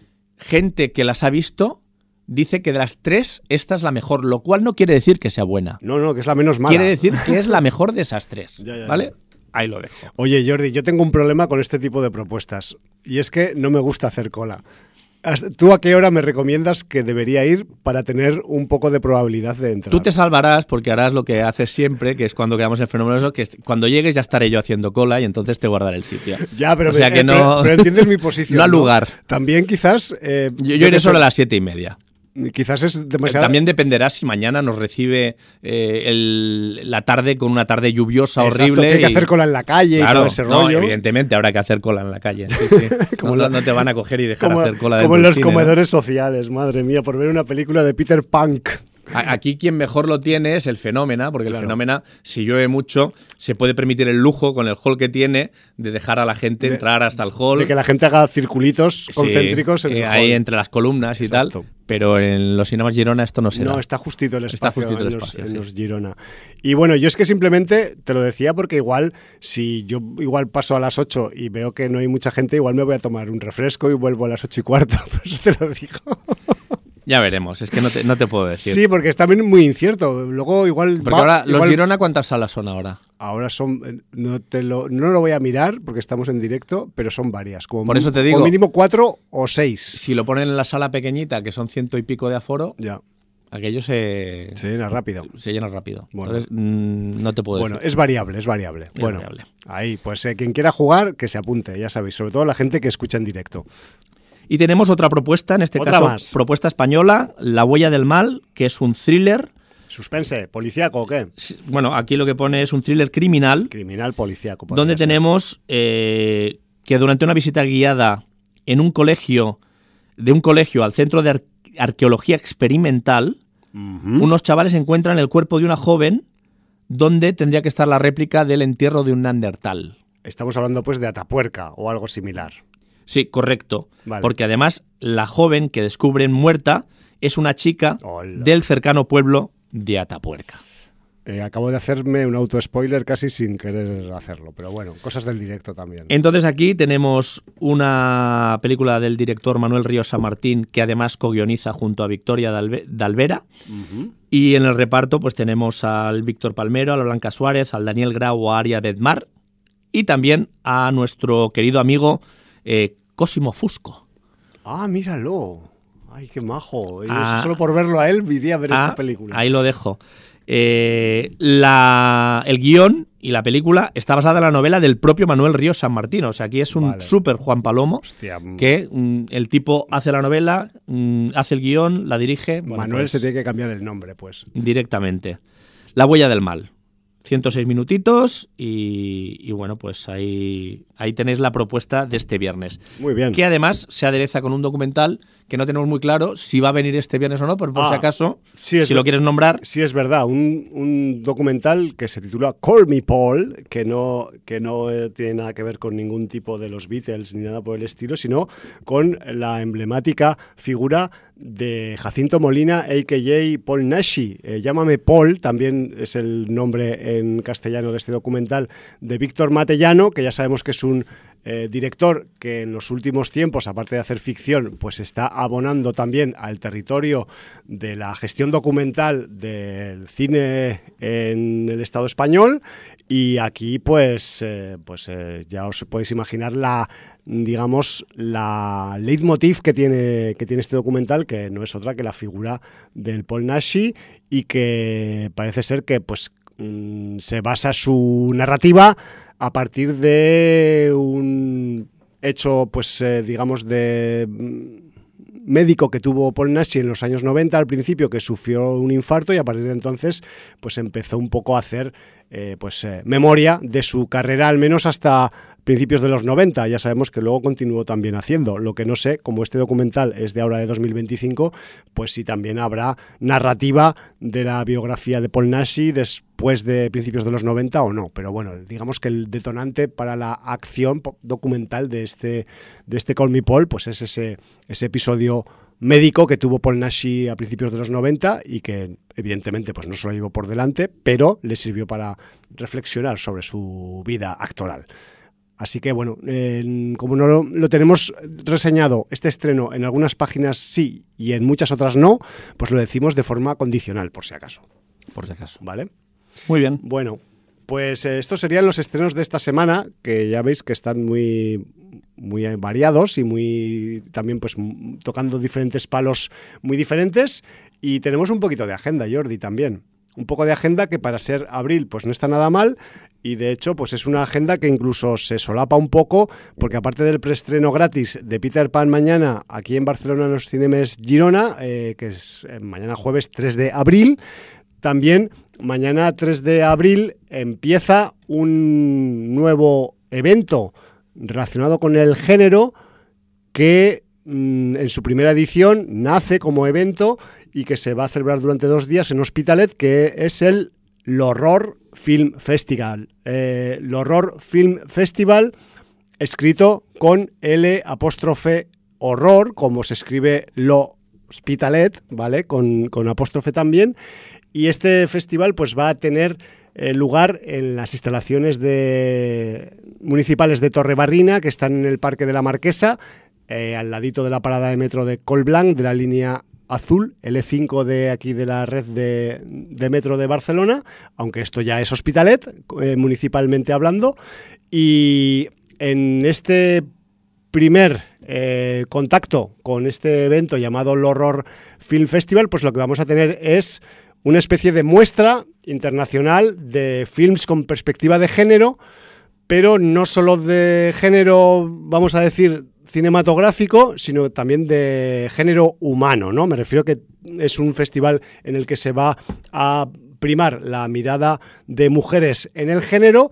gente que las ha visto dice que de las tres esta es la mejor, lo cual no quiere decir que sea buena. No, no, que es la menos mala. Quiere decir que es la mejor de esas tres, Ya, ya, ¿vale? ya. Ahí lo dejo. Oye, Jordi, yo tengo un problema con este tipo de propuestas y es que no me gusta hacer cola. ¿Tú a qué hora me recomiendas que debería ir para tener un poco de probabilidad de entrar? Tú te salvarás porque harás lo que haces siempre, que es cuando quedamos en Fenómeno, que es, cuando llegues ya estaré yo haciendo cola y entonces te guardaré el sitio. Ya, pero, o sea me, que eh, no, pero, pero entiendes mi posición. No al lugar. ¿No? También quizás... Eh, yo, yo iré sobre las siete y media. Quizás es demasiado... También dependerá si mañana nos recibe eh, el, la tarde con una tarde lluviosa. Exacto, horrible. Que hay que y... hacer cola en la calle claro, y todo ese no, rollo. Evidentemente habrá que hacer cola en la calle. Sí, sí. como no, lo, no te van a coger y dejar como, hacer cola Como en del los cine, comedores ¿no? sociales, madre mía, por ver una película de Peter Punk. Aquí quien mejor lo tiene es el Fenómena, porque claro. el Fenómena, si llueve mucho, se puede permitir el lujo con el hall que tiene de dejar a la gente de, entrar hasta el hall. De que la gente haga circulitos sí, concéntricos en el eh, hall. ahí entre las columnas y Exacto. tal. Pero en los Cinemas Girona esto no se da. No, está justito el espacio, está justito el en, espacio los, sí. en los Girona. Y bueno, yo es que simplemente te lo decía porque igual, si yo igual paso a las ocho y veo que no hay mucha gente, igual me voy a tomar un refresco y vuelvo a las ocho y cuarto. Por eso te lo digo. Ya veremos, es que no te, no te puedo decir. Sí, porque es también muy incierto. Luego igual... Porque va, ahora, igual, los Girona, ¿cuántas salas son ahora? Ahora son... No, te lo, no lo voy a mirar porque estamos en directo, pero son varias. Como Por eso te digo... Como mínimo cuatro o seis. Si lo ponen en la sala pequeñita, que son ciento y pico de aforo, ya. aquello se... Se llena rápido. Se llena rápido. Bueno. Entonces, mmm, no te puedo bueno, decir. es variable, es variable. Es bueno, variable. Ahí, pues eh, quien quiera jugar, que se apunte, ya sabéis. Sobre todo la gente que escucha en directo. Y tenemos otra propuesta, en este ¿Otra caso, más? propuesta española, La huella del mal, que es un thriller. ¿Suspense? ¿Policíaco o qué? Bueno, aquí lo que pone es un thriller criminal. Criminal policíaco. Donde ser. tenemos eh, que durante una visita guiada en un colegio, de un colegio al Centro de Ar- Arqueología Experimental, uh-huh. unos chavales encuentran el cuerpo de una joven donde tendría que estar la réplica del entierro de un Neandertal. Estamos hablando pues de Atapuerca o algo similar. Sí, correcto. Vale. Porque además la joven que descubren muerta es una chica Hola. del cercano pueblo de Atapuerca. Eh, acabo de hacerme un auto-spoiler casi sin querer hacerlo, pero bueno, cosas del directo también. Entonces aquí tenemos una película del director Manuel Ríos San Martín que además co-guioniza junto a Victoria Dalve- Dalvera. Uh-huh. Y en el reparto pues tenemos al Víctor Palmero, a la Blanca Suárez, al Daniel Grau o a Aria Bedmar y también a nuestro querido amigo eh, Cosimo Fusco. Ah, míralo. Ay, qué majo. Yo Ah, solo por verlo a él iría a ver ah, esta película. Ahí lo dejo. Eh, la, el guión y la película está basada en la novela del propio Manuel Ríos San Martín. O sea, aquí es un Vale. súper Juan Palomo. Hostia, Que mm, el tipo hace la novela, mm, hace el guión, la dirige. Bueno, Manuel pues, se tiene que cambiar el nombre, pues. directamente. La huella del mal. ciento seis minutitos y, y bueno, pues ahí, ahí tenéis la propuesta de este viernes. Muy bien. Que además se adereza con un documental que no tenemos muy claro si va a venir este viernes o no, pero por Ah, si acaso, sí, es si lo ver- quieres nombrar. Sí, es verdad, un, un documental que se titula Call Me Paul, que no, que no eh, tiene nada que ver con ningún tipo de los Beatles ni nada por el estilo, sino con la emblemática figura de Jacinto Molina, a k a. Paul Nashi. Eh, Llámame Paul, también es el nombre en castellano de este documental, de Víctor Matellano, que ya sabemos que es un eh, director que en los últimos tiempos, aparte de hacer ficción, pues está abonando también al territorio de la gestión documental del cine en el Estado español. Y aquí, pues, eh, pues eh, ya os podéis imaginar la, digamos, la leitmotiv que tiene, que tiene este documental, que no es otra que la figura del Paul Naschy, y que parece ser que, pues, mmm, se basa su narrativa a partir de un hecho, pues, eh, digamos, de médico que tuvo Paul Naschy en los años noventa, al principio, que sufrió un infarto, y a partir de entonces pues empezó un poco a hacer eh, pues eh, memoria de su carrera, al menos hasta principios de los noventa. Ya sabemos que luego continuó también haciendo. Lo que no sé, como este documental es de ahora de dos mil veinticinco, pues si también habrá narrativa de la biografía de Paul Naschy después de principios de los noventa o no. Pero bueno, digamos que el detonante para la acción documental de este, de este Call Me Paul, pues es ese, ese episodio médico que tuvo Paul Naschy a principios de los noventa y que evidentemente pues no se lo llevó por delante, pero le sirvió para reflexionar sobre su vida actoral. Así que bueno, eh, como no lo, lo tenemos reseñado, este estreno en algunas páginas sí y en muchas otras no, pues lo decimos de forma condicional, por si acaso. Por si acaso. ¿Vale? Muy bien. Bueno, pues eh, estos serían los estrenos de esta semana, que ya veis que están muy, muy variados y muy también pues tocando diferentes palos muy diferentes. Y tenemos un poquito de agenda, Jordi, también. Un poco de agenda que para ser abril pues no está nada mal, y de hecho pues es una agenda que incluso se solapa un poco, porque aparte del preestreno gratis de Peter Pan mañana aquí en Barcelona en los Cinemes Girona, eh, que es eh, mañana jueves tres de abril, también mañana tres de abril empieza un nuevo evento relacionado con el género que mmm, en su primera edición nace como evento y que se va a celebrar durante dos días en Hospitalet, que es el L'Horror Film Festival. Eh, L'Horror Film Festival, escrito con L apóstrofe horror, como se escribe L'Hospitalet, ¿vale? Con, con apóstrofe también. Y este festival pues va a tener eh, lugar en las instalaciones de, municipales de Torrebarrina, que están en el Parque de la Marquesa, eh, al ladito de la parada de metro de Collblanc, de la línea azul, L cinco de aquí de la red de, de metro de Barcelona, aunque esto ya es Hospitalet, eh, municipalmente hablando. Y en este primer eh, contacto con este evento llamado L'Horror Film Festival, pues lo que vamos a tener es una especie de muestra internacional de films con perspectiva de género, pero no solo de género, vamos a decir, cinematográfico, sino también de género humano, ¿no? Me refiero que es un festival en el que se va a primar la mirada de mujeres en el género,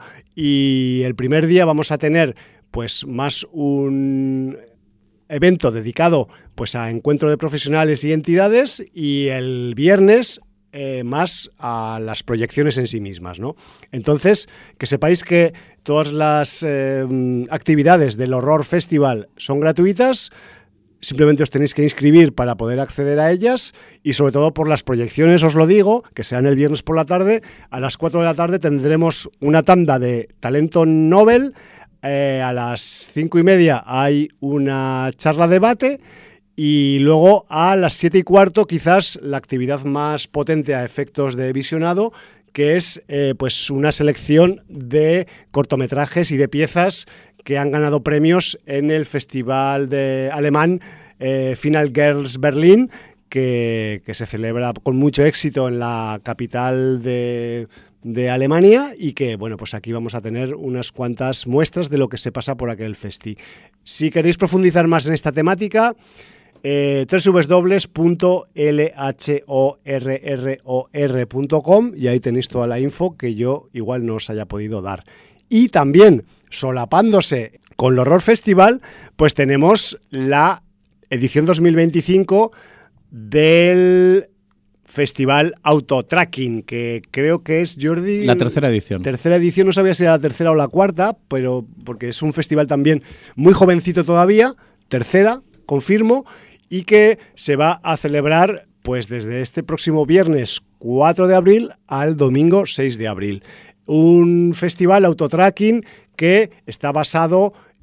y el primer día vamos a tener pues más un evento dedicado pues a encuentro de profesionales y entidades, y el viernes Eh, más a las proyecciones en sí mismas, ¿no? Entonces, que sepáis que todas las eh, actividades del Horror Festival son gratuitas, simplemente os tenéis que inscribir para poder acceder a ellas, y sobre todo por las proyecciones os lo digo, que serán el viernes por la tarde. A las cuatro de la tarde tendremos una tanda de talento novel, eh, a las cinco y media hay una charla debate, y luego a las siete y cuarto quizás la actividad más potente a efectos de visionado, que es eh, pues una selección de cortometrajes y de piezas que han ganado premios en el festival de alemán eh, Final Girls Berlin, que, que se celebra con mucho éxito en la capital de, de Alemania, y que bueno, pues aquí vamos a tener unas cuantas muestras de lo que se pasa por aquel festi. Si queréis profundizar más en esta temática, Eh, doble u doble u doble u punto l h o r r o r punto com, y ahí tenéis toda la info que yo igual no os haya podido dar. Y también, solapándose con el Horror Festival, pues tenemos la edición dos mil veinticinco del Festival Autotracking, que creo que es, Jordi, la tercera edición. Tercera edición, no sabía si era la tercera o la cuarta, pero porque es un festival también muy jovencito todavía, tercera, confirmo, y que se va a celebrar pues desde este próximo viernes cuatro de abril al domingo seis de abril. Un festival Autotracking que está basado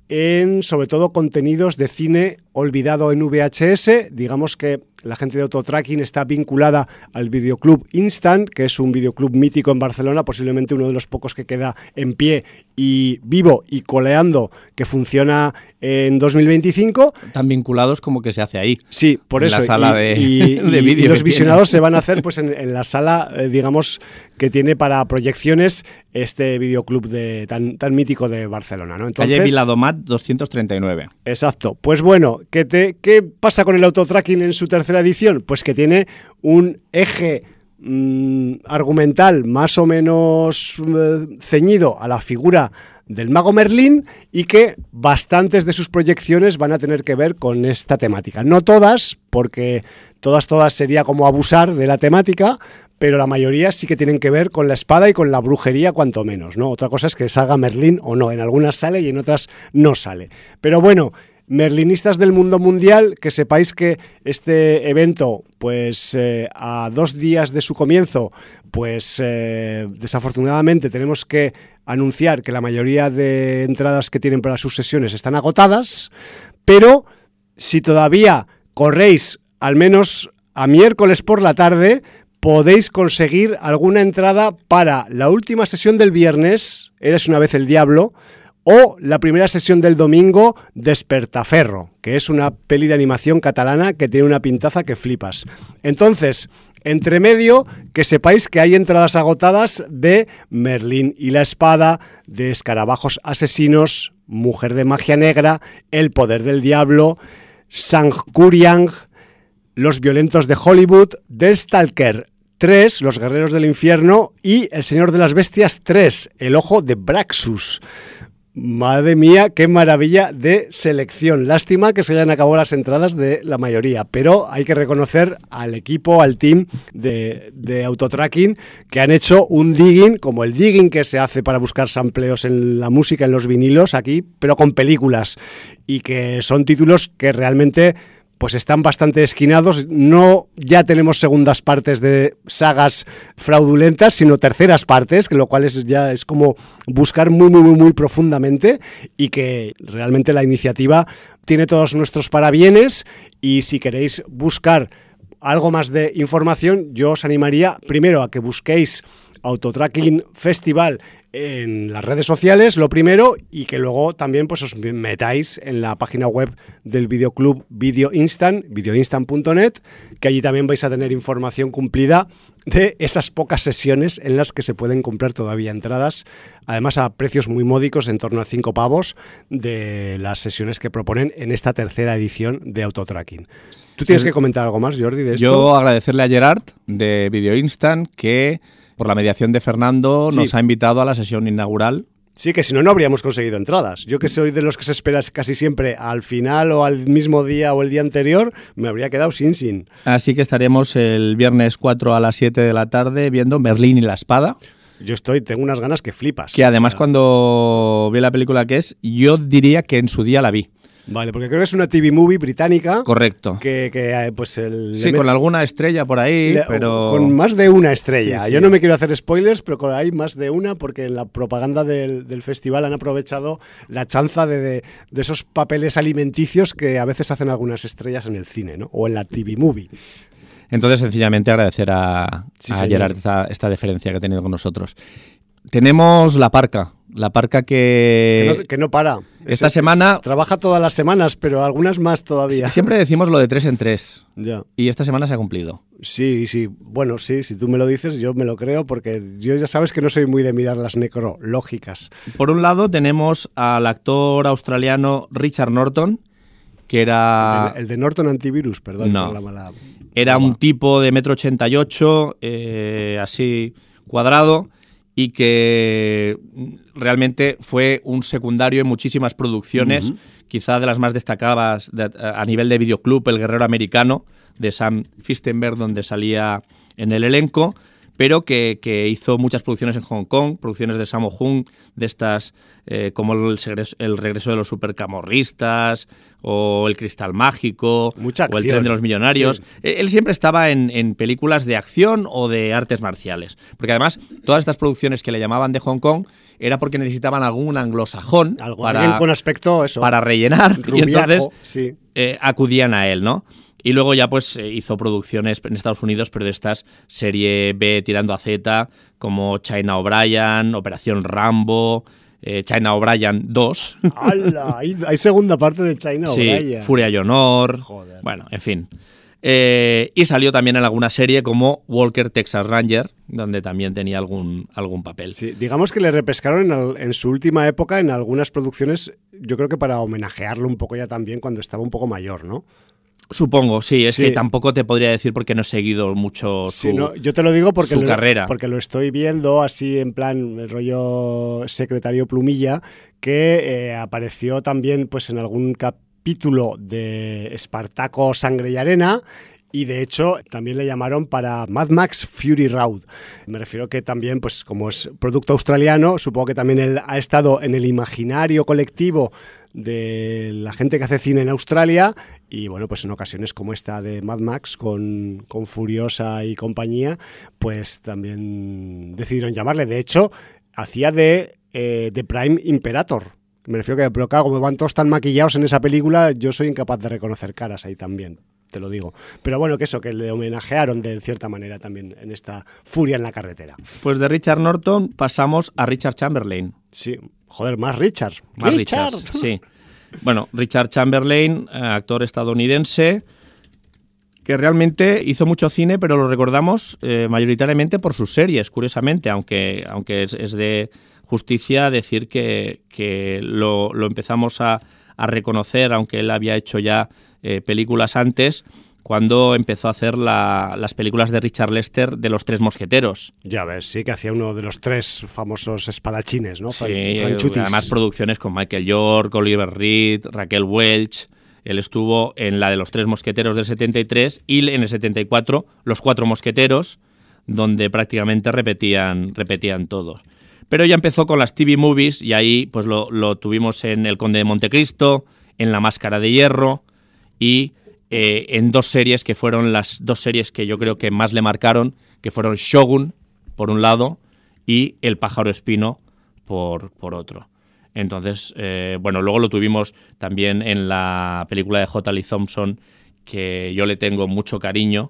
en sobre todo contenidos de cine olvidado en V H S. Digamos que la gente de Autotracking está vinculada al videoclub Instant, que es un videoclub mítico en Barcelona, posiblemente uno de los pocos que queda en pie y vivo y coleando, que funciona en dos mil veinticinco. Tan vinculados como que se hace ahí. Sí, por en eso. La sala y, de, y, de y, vídeo y los que visionados tiene. se van a hacer pues en, en la sala, eh, digamos, que tiene para proyecciones este videoclub de, tan, tan mítico de Barcelona, ¿no? Entonces, Calle Viladomat doscientos treinta y nueve. Exacto. Pues bueno, ¿qué, te, ¿qué pasa con el Autotracking en su tercera edición? Pues que tiene un eje mmm, argumental más o menos uh, ceñido a la figura del mago Merlín y que bastantes de sus proyecciones van a tener que ver con esta temática. No todas, porque todas, todas sería como abusar de la temática, pero la mayoría sí que tienen que ver con la espada y con la brujería, cuanto menos, ¿no? Otra cosa es que salga Merlín o no. En algunas sale y en otras no sale. Pero bueno, merlinistas del mundo mundial, que sepáis que este evento, pues eh, a dos días de su comienzo, pues eh, desafortunadamente tenemos que anunciar que la mayoría de entradas que tienen para sus sesiones están agotadas, pero si todavía corréis al menos a miércoles por la tarde, podéis conseguir alguna entrada para la última sesión del viernes, Eres una vez el diablo, o la primera sesión del domingo, Despertaferro, que es una peli de animación catalana que tiene una pintaza que flipas. Entonces, entre medio, que sepáis que hay entradas agotadas de Merlín y la espada, de Escarabajos asesinos, Mujer de magia negra, El poder del diablo, Sanjuriang, Los violentos de Hollywood, The Stalker tres, Los guerreros del infierno y El señor de las bestias tres, El ojo de Braxus. Madre mía, qué maravilla de selección. Lástima que se hayan acabado las entradas de la mayoría, pero hay que reconocer al equipo, al team de, de Autotracking, que han hecho un digging, como el digging que se hace para buscar sampleos en la música, en los vinilos aquí, pero con películas, y que son títulos que realmente pues están bastante esquinados. No ya tenemos segundas partes de sagas fraudulentas, sino terceras partes, que lo cual es ya es como buscar muy, muy, muy, muy profundamente, y que realmente la iniciativa tiene todos nuestros parabienes. Y si queréis buscar algo más de información, yo os animaría primero a que busquéis Autotracking Festival en las redes sociales, lo primero, y que luego también pues os metáis en la página web del videoclub Video Instant, videoinstant punto net, que allí también vais a tener información cumplida de esas pocas sesiones en las que se pueden comprar todavía entradas, además a precios muy módicos, en torno a cinco pavos, de las sesiones que proponen en esta tercera edición de Autotracking. ¿Tú tienes que comentar algo más, Jordi, de esto? Yo agradecerle a Gerard de Video Instant que, por la mediación de Fernando, sí, nos ha invitado a la sesión inaugural. Sí, que si no, no habríamos conseguido entradas. Yo, que soy de los que se espera casi siempre al final o al mismo día o el día anterior, me habría quedado sin sin. Así que estaremos el viernes cuatro a las siete de la tarde viendo Merlín y la espada. Yo estoy, tengo unas ganas que flipas. Que además, o sea, cuando vi la película que es, yo diría que en su día la vi. Vale, porque creo que es una T V movie británica. Correcto. Que, que pues el... Sí, con alguna estrella por ahí, le, pero... Con más de una estrella. Sí, sí. Yo no me quiero hacer spoilers, pero hay más de una, porque en la propaganda del, del festival han aprovechado la chanza de, de, de esos papeles alimenticios que a veces hacen algunas estrellas en el cine, ¿no? O en la T V movie. Entonces, sencillamente agradecer a, sí, a Gerard esta, esta deferencia que ha tenido con nosotros. Tenemos la parca. La parca que... Que no, que no para. Esta Ese, semana... Trabaja todas las semanas, pero algunas más todavía. Siempre decimos lo de tres en tres. Ya. Y esta semana se ha cumplido. Sí, sí. Bueno, sí, si tú me lo dices, yo me lo creo, porque yo ya sabes que no soy muy de mirar las necrológicas. Por un lado tenemos al actor australiano Richard Norton, que era... El de, el de Norton Antivirus, perdón. No. Por la mala... Era un tipo de metro ochenta y ocho, eh, así cuadrado, y que realmente fue un secundario en muchísimas producciones, uh-huh. quizá de las más destacadas de, a nivel de videoclub, El guerrero americano, de Sam Fistenberg, donde salía en el elenco, pero que, que hizo muchas producciones en Hong Kong, producciones de Sammo Hung, de estas eh, como el, el regreso de los supercamorristas o El Cristal Mágico Mucha o El Tren de los Millonarios. Sí. Él siempre estaba en, en películas de acción o de artes marciales, porque además todas estas producciones que le llamaban de Hong Kong era porque necesitaban algún anglosajón Algo, para, con aspecto eso, para rellenar, rubiaco, y entonces sí. eh, acudían a él, ¿no? Y luego ya pues hizo producciones en Estados Unidos, pero de estas serie B tirando a Z, como China O'Brien, Operación Rambo, eh, China O'Brien dos. ¡Hala! Hay, hay segunda parte de China O'Brien. Sí, Furia y Honor. Joder. Bueno, en fin. Eh, y salió también en alguna serie como Walker Texas Ranger, donde también tenía algún, algún papel. Sí, digamos que le repescaron en, el, en su última época en algunas producciones, yo creo que para homenajearlo un poco ya también cuando estaba un poco mayor, ¿no? Supongo, sí, es sí. que tampoco te podría decir porque no he seguido mucho su, sí, no, yo te lo digo porque su lo, carrera. Porque lo estoy viendo así en plan el rollo secretario Plumilla, que eh, apareció también pues en algún capítulo de Espartaco, Sangre y Arena. Y de hecho también le llamaron para Mad Max Fury Road. Me refiero que también, pues como es producto australiano, supongo que también él ha estado en el imaginario colectivo de la gente que hace cine en Australia. Y bueno, pues en ocasiones como esta de Mad Max con, con Furiosa y compañía, pues también decidieron llamarle. De hecho, hacía de, eh, de Prime Imperator. Me refiero que, pero claro, como van todos tan maquillados en esa película, yo soy incapaz de reconocer caras ahí también. Te lo digo. Pero bueno, que eso, que le homenajearon de cierta manera también en esta Furia en la carretera. Pues de Richard Norton pasamos a Richard Chamberlain. Sí, joder, más Richard. Más Richard, Richard sí. Bueno, Richard Chamberlain, actor estadounidense, que realmente hizo mucho cine, pero lo recordamos eh, mayoritariamente por sus series, curiosamente, aunque, aunque es, es de justicia decir que, que lo, lo empezamos a, a reconocer, aunque él había hecho ya eh, películas antes, cuando empezó a hacer la, las películas de Richard Lester de Los Tres Mosqueteros. Ya ves, sí, que hacía uno de los tres famosos espadachines, ¿no? Sí, además producciones con Michael York, Oliver Reed, Raquel Welch. Él estuvo en la de Los Tres Mosqueteros del setenta y tres y en el setenta y cuatro Los Cuatro Mosqueteros, donde prácticamente repetían, repetían todos. Pero ya empezó con las T V movies y ahí pues lo, lo tuvimos en El Conde de Montecristo, en La Máscara de Hierro y eh, en dos series que fueron las dos series que yo creo que más le marcaron, que fueron Shogun, por un lado, y El Pájaro Espino, por, por otro. Entonces, eh, bueno, luego lo tuvimos también en la película de J. Lee Thompson, que yo le tengo mucho cariño,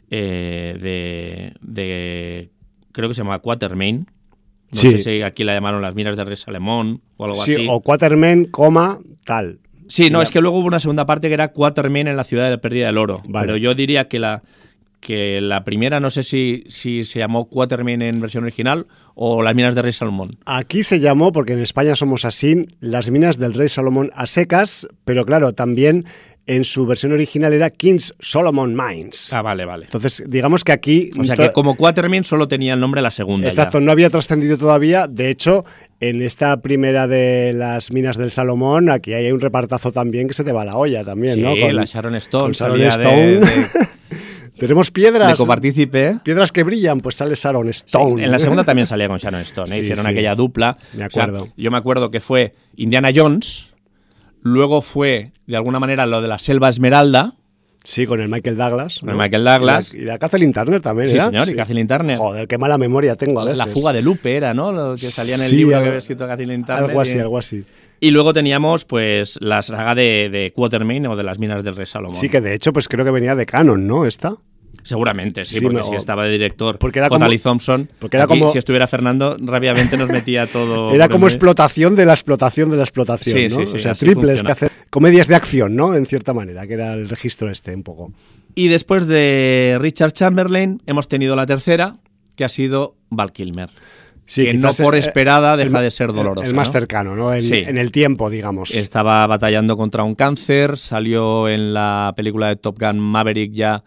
eh, de, de, creo que se llama Quatermain. No sí. sé si aquí la llamaron Las Minas del Rey Salomón o algo sí, así. O Quatermain, coma, tal. Sí, no, ya. Es que luego hubo una segunda parte que era Quatermain en la ciudad de la pérdida del oro. Vale. Pero yo diría que la, que la primera, no sé si, si se llamó Quatermain en versión original o Las Minas del Rey Salomón. Aquí se llamó, porque en España somos así, Las Minas del Rey Salomón a secas, pero claro, también en su versión original era King's Solomon Mines. Ah, vale, vale. Entonces, digamos que aquí... O sea, que como Quatermain solo tenía el nombre la segunda. Exacto, ya. No había trascendido todavía. De hecho, en esta primera de Las Minas del Salomón, aquí hay un repartazo también que se te va a la olla también, sí, ¿no? Sí, la Sharon Stone. Con Sharon Stone. De, de, Tenemos piedras. De copartícipe. Piedras que brillan, pues sale Sharon Stone. Sí, en la segunda también salía con Sharon Stone, ¿eh? Sí, Hicieron sí. aquella dupla. Me acuerdo. O sea, yo me acuerdo que fue Indiana Jones, luego fue, de alguna manera, lo de la Selva Esmeralda. Sí, con el Michael Douglas. Con ¿no? el Michael Douglas. Y la, y la Kathleen Turner también, sí, ¿era? Señor, sí, y Kathleen Turner. Joder, qué mala memoria tengo a veces. La fuga de Lupe era, ¿no? Lo que salía en el sí, libro algo, que había escrito Kathleen Turner. Algo así, y, algo así. Y luego teníamos, pues, la saga de, de Quatermain o de Las Minas del Rey Salomón. Sí, que de hecho, pues creo que venía de Canon, ¿no? ¿Esta? Seguramente, sí, sí porque me, si estaba de director porque era J. como, Lee Thompson, porque era aquí, como, si estuviera Fernando, rápidamente nos metía todo... Era como explotación de la explotación de la explotación, sí, ¿no? Sí, sí, o sea, triples funciona. que hacer comedias de acción, ¿no? En cierta manera, que era el registro este, un poco. Y después de Richard Chamberlain hemos tenido la tercera, que ha sido Val Kilmer. Sí, que no por esperada el, deja de ser dolorosa. El, el más ¿no? cercano, ¿no? En, sí. en el tiempo, digamos. Estaba batallando contra un cáncer, salió en la película de Top Gun Maverick ya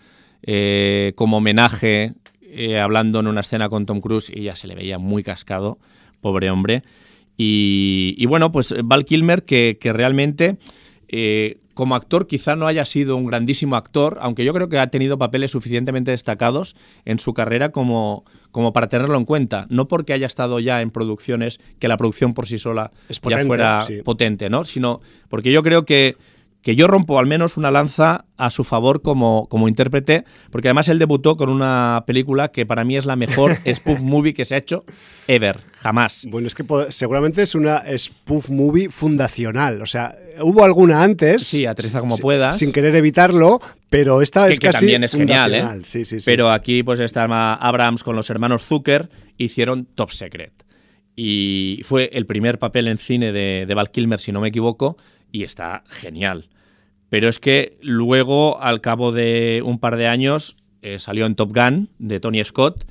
eh, como homenaje, eh, hablando en una escena con Tom Cruise y ya se le veía muy cascado, pobre hombre. Y, y bueno, pues Val Kilmer que, que realmente... Eh, como actor quizá no haya sido un grandísimo actor, aunque yo creo que ha tenido papeles suficientemente destacados en su carrera como, como para tenerlo en cuenta. No porque haya estado ya en producciones que la producción por sí sola es potente, ya fuera sí. potente, ¿no? Sino porque yo creo que, que yo rompo al menos una lanza a su favor como, como intérprete, porque además él debutó con una película que para mí es la mejor spoof movie que se ha hecho ever, jamás. Bueno, es que seguramente es una spoof movie fundacional, o sea, hubo alguna antes. Sí, aterriza como puedas. Sin querer evitarlo, pero esta que, es que casi también es genial, ¿eh? Sí, sí, sí. Pero aquí pues está Abrams con los hermanos Zucker, hicieron Top Secret. Y fue el primer papel en cine de, de Val Kilmer, si no me equivoco, y está genial. Pero es que luego, al cabo de un par de años, eh, salió en Top Gun, de Tony Scott,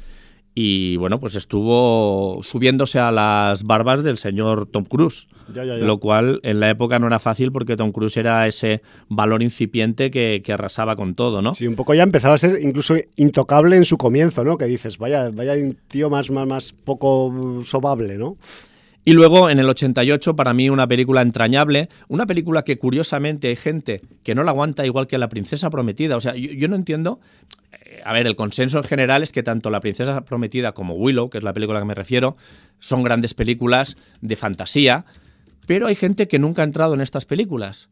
y bueno, pues estuvo subiéndose a las barbas del señor Tom Cruise. Ya, ya, ya. Lo cual en la época no era fácil porque Tom Cruise era ese valor incipiente que, que arrasaba con todo, ¿no? Sí, un poco ya empezaba a ser incluso intocable en su comienzo, ¿no? Que dices, vaya, vaya un tío más, más, más poco sobable, ¿no? Y luego, en el ochenta y ocho, para mí una película entrañable, una película que curiosamente hay gente que no la aguanta igual que La Princesa Prometida. O sea, yo, yo no entiendo... Eh, a ver, el consenso en general es que tanto La Princesa Prometida como Willow, que es la película a la que me refiero, son grandes películas de fantasía, pero hay gente que nunca ha entrado en estas películas.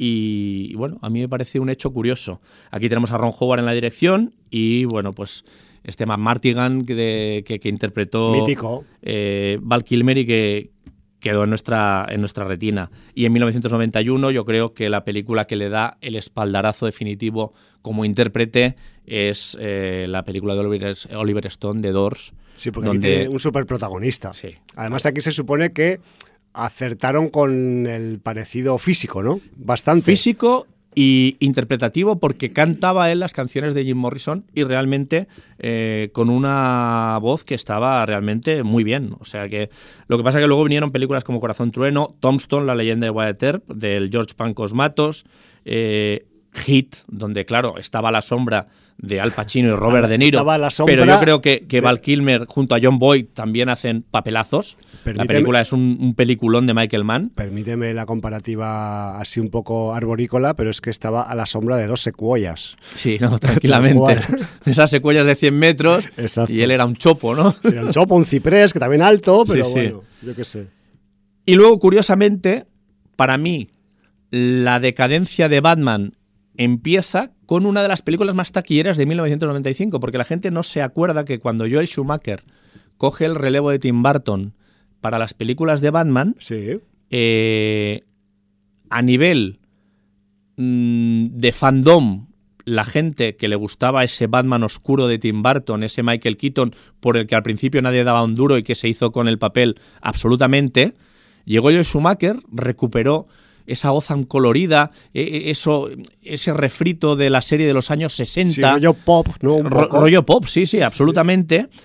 Y, y bueno, a mí me parece un hecho curioso. Aquí tenemos a Ron Howard en la dirección y, bueno, pues... este Matt Martigan que, de, que, que interpretó Mítico. Eh, Val Kilmer y que quedó en nuestra, en nuestra retina. Y en mil novecientos noventa y uno yo creo que la película que le da el espaldarazo definitivo como intérprete es eh, la película de Oliver, Oliver Stone, The Doors. Sí, porque donde... aquí tiene un superprotagonista. Sí. Además aquí se supone que acertaron con el parecido físico, ¿no? Bastante. Físico y interpretativo, porque cantaba él las canciones de Jim Morrison y realmente eh, con una voz que estaba realmente muy bien. O sea que lo que pasa es que luego vinieron películas como Corazón Trueno, Tombstone, la leyenda de Wyatt Earp, del George Pancos Matos, eh, Hit, donde claro estaba a la sombra de Al Pacino y Robert De Niro, estaba a la sombra pero yo creo que, que de... Val Kilmer junto a John Boyd también hacen papelazos. Permíteme, la película es un, un peliculón de Michael Mann. Permíteme la comparativa así un poco arborícola, pero es que estaba a la sombra de dos secuoyas. Sí, no, tranquilamente. Esas secuoyas de cien metros. Exacto. Y él era un chopo, ¿no? Sí, era un chopo, un ciprés, que también alto, pero sí, bueno, sí. yo qué sé. Y luego, curiosamente, para mí, la decadencia de Batman empieza con una de las películas más taquilleras de mil novecientos noventa y cinco, porque la gente no se acuerda que cuando Joel Schumacher coge el relevo de Tim Burton para las películas de Batman, sí. eh, a nivel mmm, de fandom, la gente que le gustaba ese Batman oscuro de Tim Burton, ese Michael Keaton, por el que al principio nadie daba un duro y que se hizo con el papel absolutamente, llegó Joel Schumacher, recuperó esa Gotham colorida, eso, ese refrito de la serie de los años sesenta. Sí, rollo pop, ¿no? Un Ro poco. rollo pop, sí, sí, absolutamente. Sí.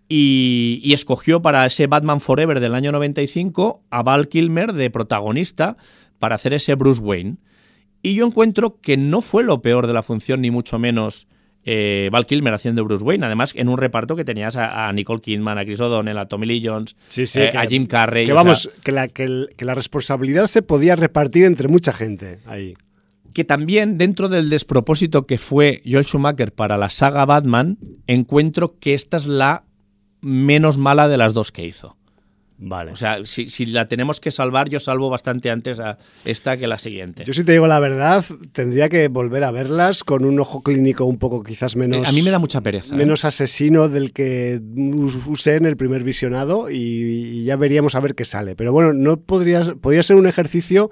Y, y escogió para ese Batman Forever del año noventa y cinco a Val Kilmer de protagonista para hacer ese Bruce Wayne. Y yo encuentro que no fue lo peor de la función, ni mucho menos eh, Val Kilmer haciendo Bruce Wayne. Además, en un reparto que tenías a, a Nicole Kidman, a Chris O'Donnell, a Tommy Lee Jones, sí, sí, eh, que, a Jim Carrey. Que, o vamos, sea, que, la, que, el, que la responsabilidad se podía repartir entre mucha gente ahí. Que también, dentro del despropósito que fue Joel Schumacher para la saga Batman, encuentro que esta es la menos mala de las dos que hizo. Vale. O sea, si, si la tenemos que salvar, yo salvo bastante antes a esta que la siguiente. Yo, si te digo la verdad, tendría que volver a verlas con un ojo clínico un poco quizás menos... A mí me da mucha pereza. Menos ¿eh? asesino del que usé en el primer visionado y, y ya veríamos a ver qué sale. Pero bueno, no podría, podría ser un ejercicio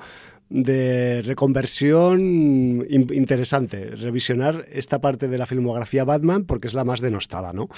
de reconversión interesante, revisionar esta parte de la filmografía Batman porque es la más denostada, ¿no?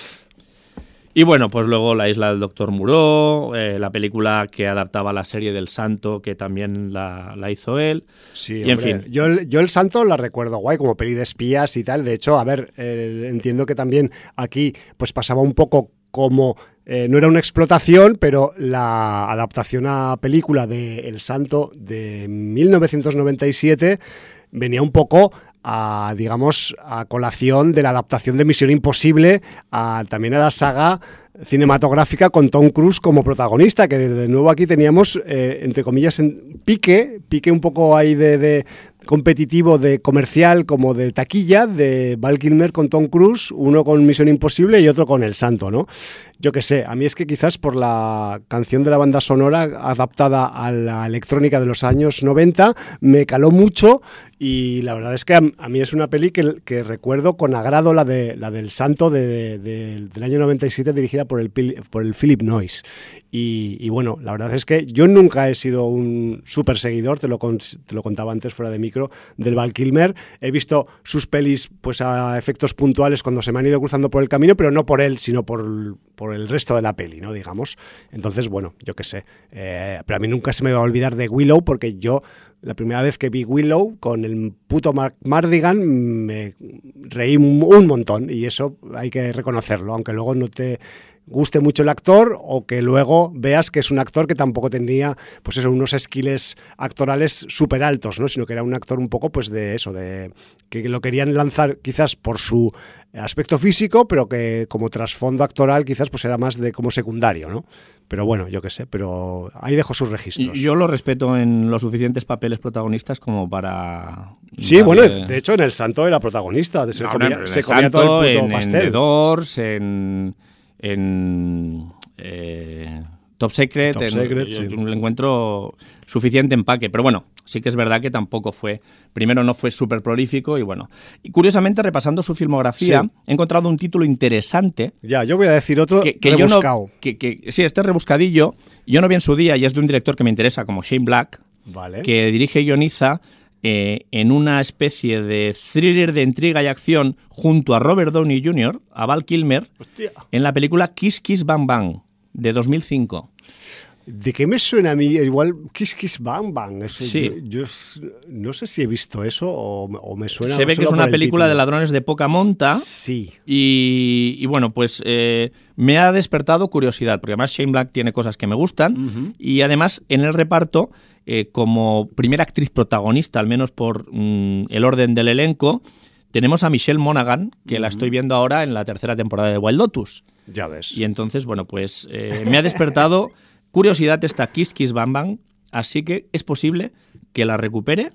Y bueno, pues luego La isla del doctor Moreau, eh, la película que adaptaba la serie del Santo, que también la, la hizo él. Sí, y hombre, en fin. Yo, yo el Santo la recuerdo guay, como peli de espías y tal. De hecho, a ver, eh, entiendo que también aquí pues pasaba un poco como... Eh, no era una explotación, pero la adaptación a película de El Santo de mil novecientos noventa y siete venía un poco... a, digamos, a colación de la adaptación de Misión Imposible, a, también a la saga cinematográfica con Tom Cruise como protagonista, que de nuevo aquí teníamos, eh, entre comillas, en pique, pique un poco ahí de, de, competitivo de comercial como de taquilla de Val Kilmer con Tom Cruise, uno con Misión Imposible y otro con El Santo, ¿no? Yo qué sé, a mí es que quizás por la canción de la banda sonora adaptada a la electrónica de los años noventa me caló mucho y la verdad es que a, a mí es una peli que, que recuerdo con agrado, la de la del Santo de, de, de, del año noventa y siete, dirigida por el, por el Philip Noyce. Y, y bueno, la verdad es que yo nunca he sido un súper seguidor, te lo, te lo contaba antes fuera de micro, del Val Kilmer. He visto sus pelis pues a efectos puntuales cuando se me han ido cruzando por el camino, pero no por él, sino por, por el resto de la peli, ¿no? Digamos. Entonces, bueno, yo qué sé. Eh, pero a mí nunca se me va a olvidar de Willow, porque yo, la primera vez que vi Willow con el puto Mark Mardigan, me reí un montón, y eso hay que reconocerlo, aunque luego no te guste mucho el actor o que luego veas que es un actor que tampoco tenía pues eso, unos skills actorales súper altos, ¿no? Sino que era un actor un poco pues de eso, de que lo querían lanzar quizás por su aspecto físico, pero que como trasfondo actoral quizás pues era más de como secundario, ¿no? Pero bueno, yo qué sé, pero ahí dejo sus registros. Yo lo respeto en los suficientes papeles protagonistas como para... Sí, darle... bueno, de hecho en El Santo era protagonista, se, no, comía, no, se comía todo el puto en, pastel. En The Doors, en... en eh, Top Secret, Top en, Secret yo, sí. yo le encuentro suficiente empaque, pero bueno, sí que es verdad que tampoco fue, primero no fue súper prolífico y bueno, y curiosamente repasando su filmografía sí. he encontrado un título interesante. Ya, yo voy a decir otro que, que rebuscado. Yo no, que, que, sí, este rebuscadillo, yo no vi en su día y es de un director que me interesa como Shane Black, vale. que dirige y guioniza Eh, en una especie de thriller de intriga y acción junto a Robert Downey junior, a Val Kilmer, Hostia. en la película Kiss Kiss Bang Bang, de dos mil cinco. ¿De qué me suena a mí? Igual Kiss Kiss Bang Bang. Eso, sí. yo, yo no sé si he visto eso o, o me suena... Se ve que es una película de ladrones de poca monta. Sí. Y, y bueno, pues eh, me ha despertado curiosidad, porque además Shane Black tiene cosas que me gustan. Uh-huh. Y además en el reparto, eh, como primera actriz protagonista, al menos por mm, el orden del elenco, tenemos a Michelle Monaghan, que uh-huh. la estoy viendo ahora en la tercera temporada de Wild Lotus. Ya ves. Y entonces, bueno, pues eh, me ha despertado curiosidad esta Kiss Kiss Bang Bang, así que es posible que la recupere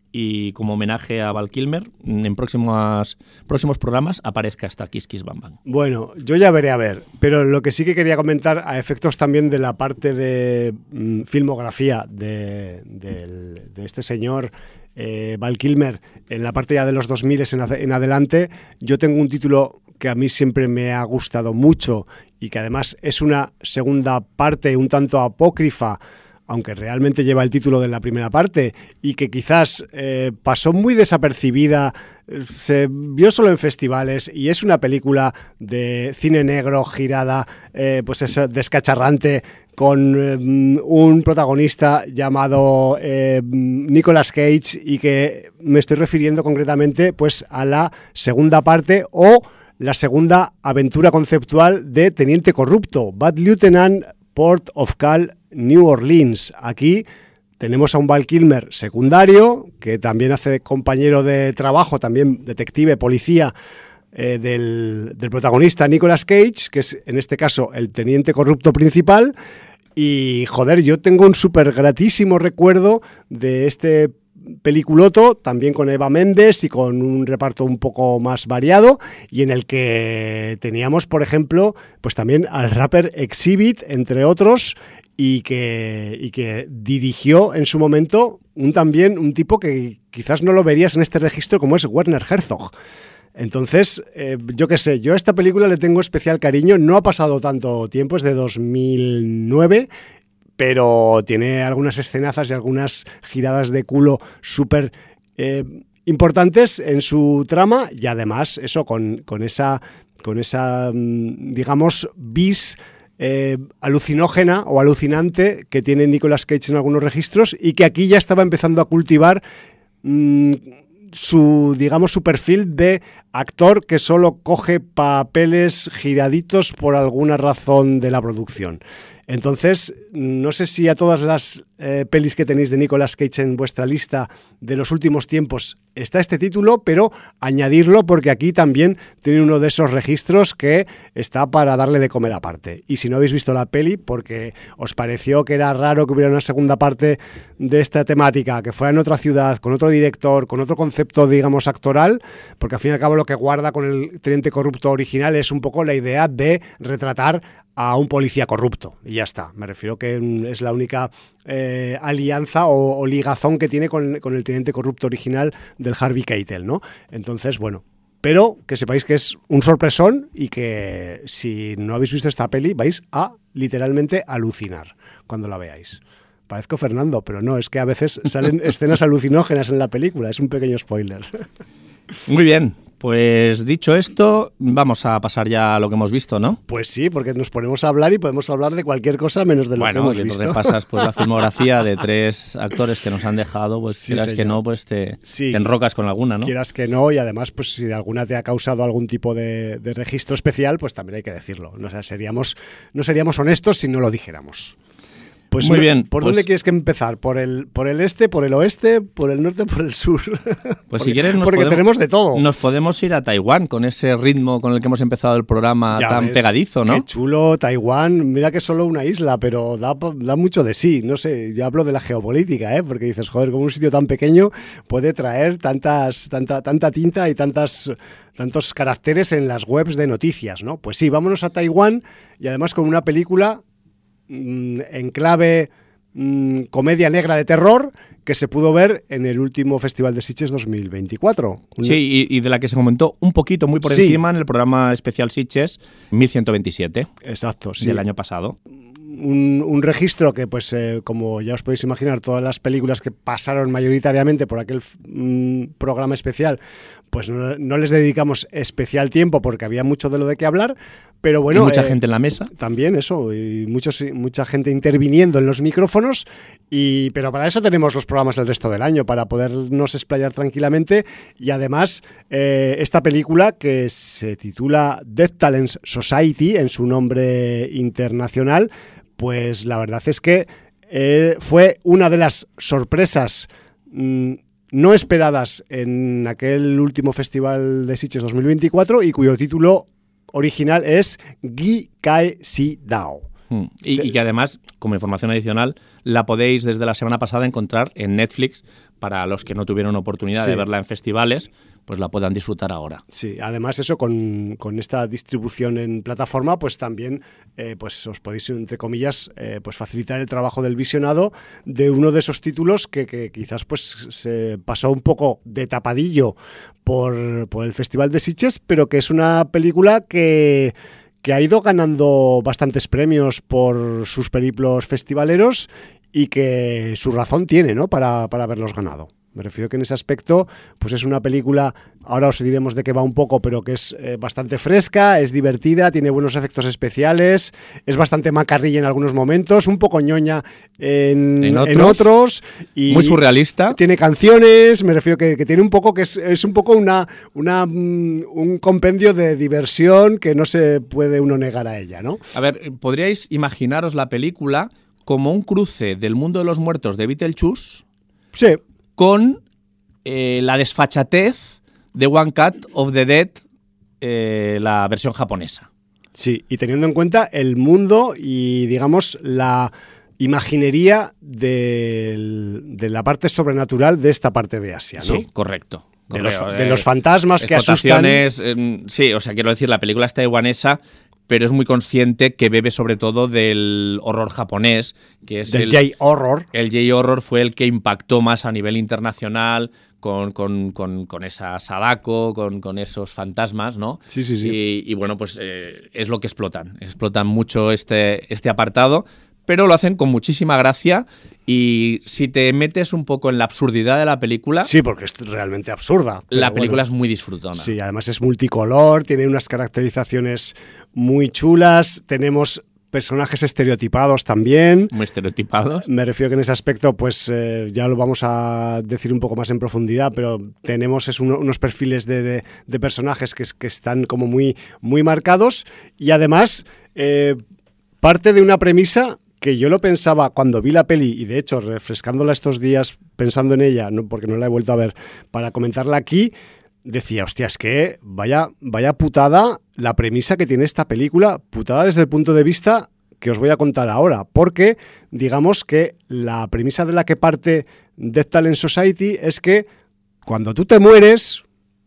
y como homenaje a Val Kilmer en próximos, próximos programas aparezca esta Kiss Kiss Bang Bang. Bueno, yo ya veré a ver, pero lo que sí que quería comentar a efectos también de la parte de mm, filmografía de, de, de este señor eh, Val Kilmer, en la parte ya de los dos mil en, en adelante, yo tengo un título que a mí siempre me ha gustado mucho y que además es una segunda parte un tanto apócrifa, aunque realmente lleva el título de la primera parte, y que quizás eh, pasó muy desapercibida, se vio solo en festivales, y es una película de cine negro girada, eh, pues es descacharrante, con eh, un protagonista llamado eh, Nicolas Cage, y que me estoy refiriendo concretamente pues a la segunda parte o la segunda aventura conceptual de Teniente Corrupto, Bad Lieutenant, Port of Call, New Orleans. Aquí tenemos a un Val Kilmer secundario, que también hace compañero de trabajo, también detective, policía, eh, del, del protagonista Nicolas Cage, que es en este caso el Teniente Corrupto principal. Y joder, yo tengo un súper gratísimo recuerdo de este peliculoto, también con Eva Méndez y con un reparto un poco más variado, y en el que teníamos, por ejemplo, pues también al rapper Exhibit, entre otros, y que, y que dirigió en su momento un también un tipo que quizás no lo verías en este registro, como es Werner Herzog. Entonces, eh, yo qué sé, yo a esta película le tengo especial cariño, no ha pasado tanto tiempo, es de dos mil nueve, pero tiene algunas escenazas y algunas giradas de culo súper eh, importantes en su trama, y además eso con, con esa, con esa digamos, bis eh, alucinógena o alucinante que tiene Nicolas Cage en algunos registros, y que aquí ya estaba empezando a cultivar mmm, su, digamos, su perfil de actor que solo coge papeles giraditos por alguna razón de la producción. Entonces, no sé si a todas las eh, pelis que tenéis de Nicolas Cage en vuestra lista de los últimos tiempos está este título, pero añadirlo porque aquí también tiene uno de esos registros que está para darle de comer aparte. Y si no habéis visto la peli, porque os pareció que era raro que hubiera una segunda parte de esta temática, que fuera en otra ciudad, con otro director, con otro concepto, digamos, actoral, porque al fin y al cabo lo que guarda con el Teniente Corrupto original es un poco la idea de retratar a un policía corrupto, y ya está. Me refiero que es la única eh, alianza o, o ligazón que tiene con, con el Teniente Corrupto original del Harvey Keitel, ¿no? Entonces, bueno, pero que sepáis que es un sorpresón y que si no habéis visto esta peli vais a literalmente alucinar cuando la veáis. Parezco Fernando, pero no, es que a veces salen escenas alucinógenas en la película, es un pequeño spoiler. Muy bien. Pues dicho esto, vamos a pasar ya a lo que hemos visto, ¿no? Pues sí, porque nos ponemos a hablar y podemos hablar de cualquier cosa menos de lo bueno, que hemos que visto. Bueno, pasas pues la filmografía de tres actores que nos han dejado, pues sí, quieras señor. que no, pues te, sí, te enrocas con alguna, ¿no? Quieras que no, y además, pues si alguna te ha causado algún tipo de, de registro especial, pues también hay que decirlo. O sea, seríamos, no seríamos honestos si no lo dijéramos. Pues muy no, bien. ¿Por pues, dónde quieres que empezar? ¿Por el, por el este, por el oeste, por el norte, por el sur? Pues porque, si quieres nos porque podemos, tenemos de todo. Nos podemos ir a Taiwán con ese ritmo con el que hemos empezado el programa Ya tan ves, pegadizo, ¿no? Qué chulo, Taiwán. Mira que es solo una isla, pero da, da mucho de sí. No sé, ya hablo de la geopolítica, ¿eh? Porque dices, joder, como un sitio tan pequeño puede traer tantas, tanta, tanta tinta y tantas... tantos caracteres en las webs de noticias, ¿no? Pues sí, vámonos a Taiwán y además con una película mmm, en clave mmm, comedia negra de terror que se pudo ver en el último Festival de Sitges dos mil veinticuatro. Sí, y, y de la que se comentó un poquito, muy por sí. encima, en el programa especial Sitges mil ciento veintisiete. Exacto, sí. Del año pasado. Un, un registro que, pues, eh, como ya os podéis imaginar, todas las películas que pasaron mayoritariamente por aquel mm, programa especial, pues no, no les dedicamos especial tiempo porque había mucho de lo de qué hablar, pero bueno... Y mucha eh, gente en la mesa. También eso, y muchos, mucha gente interviniendo en los micrófonos, y, pero para eso tenemos los programas el resto del año, para podernos explayar tranquilamente, y además eh, esta película que se titula Death Talents Society, en su nombre internacional, pues la verdad es que eh, fue una de las sorpresas mmm, no esperadas en aquel último Festival de Sitges dos mil veinticuatro y cuyo título original es Gi Kae Si Dao. Mm. Y, y que además, como información adicional, la podéis desde la semana pasada encontrar en Netflix para los que no tuvieron oportunidad sí. de verla en festivales, pues la puedan disfrutar ahora. Sí, además eso con, con esta distribución en plataforma, pues también eh, pues os podéis, entre comillas, eh, pues facilitar el trabajo del visionado de uno de esos títulos que, que quizás pues se pasó un poco de tapadillo por, por el Festival de Sitges, pero que es una película que... que ha ido ganando bastantes premios por sus periplos festivaleros y que su razón tiene, ¿no?, para, para haberlos ganado. Me refiero que en ese aspecto pues es una película, ahora os diremos de qué va un poco, pero que es eh, bastante fresca, es divertida, tiene buenos efectos especiales, es bastante macarrilla en algunos momentos, un poco ñoña en, en otros, en otros y muy surrealista. Tiene canciones, me refiero que, que tiene un poco, que es, es un poco una, una um, un compendio de diversión que no se puede uno negar a ella, ¿no? A ver, podríais imaginaros la película como un cruce del mundo de los muertos de Beetlejuice. Sí. Con eh, la desfachatez de One Cut of the Dead, eh, la versión japonesa. Sí, y teniendo en cuenta el mundo y, digamos, la imaginería de, de la parte sobrenatural de esta parte de Asia, ¿no? Sí, correcto. De los, correcto. de los fantasmas que asustan. Eh, sí, o sea, quiero decir, la película es taiwanesa, pero es muy consciente que bebe sobre todo del horror japonés, que es del el J-horror. El J-horror fue el que impactó más a nivel internacional con, con, con, con esa Sadako, con, con esos fantasmas, ¿no? Sí, sí, sí. Y, y bueno, pues eh, es lo que explotan. Explotan mucho este, este apartado, pero lo hacen con muchísima gracia. Y si te metes un poco en la absurdidad de la película... Sí, porque es realmente absurda. La película bueno, es muy disfrutona. Sí, además es multicolor, tiene unas caracterizaciones muy chulas, tenemos personajes estereotipados también. Muy estereotipados. Me refiero que en ese aspecto, pues eh, ya lo vamos a decir un poco más en profundidad, pero tenemos es uno, unos perfiles de, de, de personajes que, que están como muy, muy marcados y además eh, parte de una premisa que yo lo pensaba cuando vi la peli, y de hecho refrescándola estos días pensando en ella, no, porque no la he vuelto a ver, para comentarla aquí, decía, hostia, es que vaya, vaya putada la premisa que tiene esta película, putada desde el punto de vista que os voy a contar ahora, porque digamos que la premisa de la que parte Death Talent Society es que cuando tú te mueres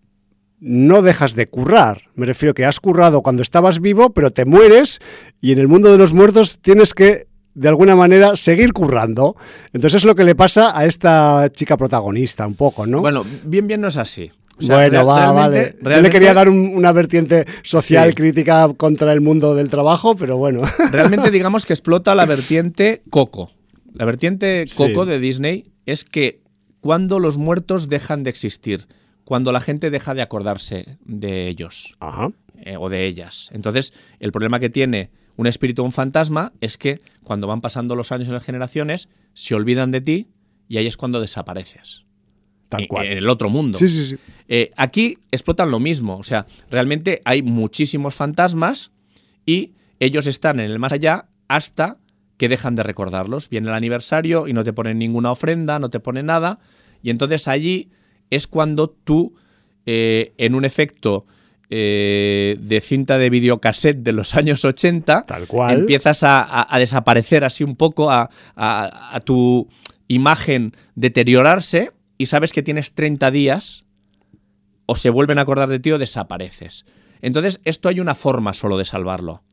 no dejas de currar. Me refiero que has currado cuando estabas vivo, pero te mueres y en el mundo de los muertos tienes que, de alguna manera, seguir currando. Entonces es lo que le pasa a esta chica protagonista, un poco, ¿no? Bueno, bien, bien no es así. O sea, bueno, real, va, realmente, vale. Realmente, Yo le quería dar un, una vertiente social sí. crítica contra el mundo del trabajo, pero bueno. Realmente digamos que explota la vertiente Coco. La vertiente Coco sí. de Disney es que cuando los muertos dejan de existir, cuando la gente deja de acordarse de ellos. Ajá. Eh, o de ellas. Entonces, el problema que tiene un espíritu o un fantasma es que cuando van pasando los años y las generaciones, se olvidan de ti y ahí es cuando desapareces. Tal cual. En el otro mundo. Sí, sí, sí. Eh, aquí explotan lo mismo. O sea, realmente hay muchísimos fantasmas y ellos están en el más allá hasta que dejan de recordarlos. Viene el aniversario y no te ponen ninguna ofrenda, no te ponen nada. Y entonces allí es cuando tú, eh, en un efecto eh, de cinta de videocassette de los años ochenta, Tal cual. empiezas a, a, a desaparecer así un poco, a, a, a tu imagen deteriorarse y sabes que tienes treinta días o se vuelven a acordar de ti o desapareces. Entonces, esto hay una forma solo de salvarlo.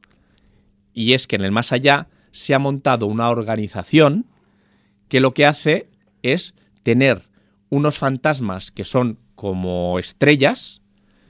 Y es que en el más allá se ha montado una organización que lo que hace es tener unos fantasmas que son como estrellas,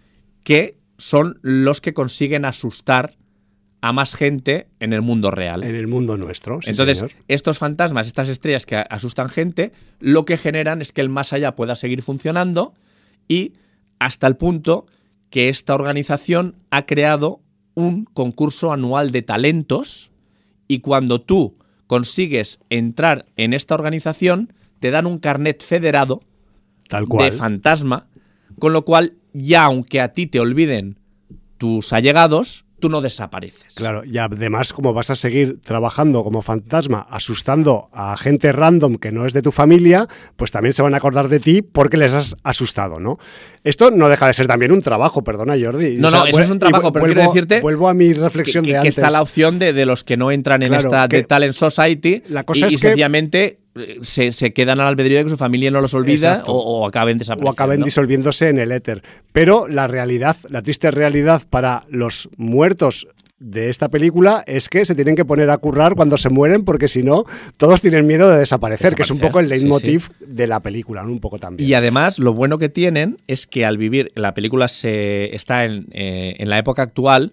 que son los que consiguen asustar a más gente en el mundo real. En el mundo nuestro, sí, Entonces, señor. estos fantasmas, estas estrellas que asustan gente, lo que generan es que el más allá pueda seguir funcionando y hasta el punto que esta organización ha creado un concurso anual de talentos y cuando tú consigues entrar en esta organización, te dan un carnet federado Tal cual. de fantasma, con lo cual ya aunque a ti te olviden tus allegados, tú no desapareces. Claro, y además como vas a seguir trabajando como fantasma, asustando a gente random que no es de tu familia, pues también se van a acordar de ti porque les has asustado, ¿no? Esto no deja de ser también un trabajo, perdona Jordi. No, o sea, no, eso es un trabajo, pero vuelvo, quiero decirte... Vuelvo a mi reflexión que, de que antes. Que está la opción de, de los que no entran en claro, esta The Talent Society la cosa y, es y que... sencillamente se, se quedan al albedrío de que su familia no los olvida o, o acaben desapareciendo. O acaben disolviéndose en el éter. Pero la realidad, la triste realidad para los muertos de esta película es que se tienen que poner a currar cuando se mueren porque si no, todos tienen miedo de desaparecer, desaparecer que es un poco el leitmotiv sí, sí. de la película, ¿no? Un poco también. Y además, lo bueno que tienen es que al vivir, la película se está en, eh, en la época actual,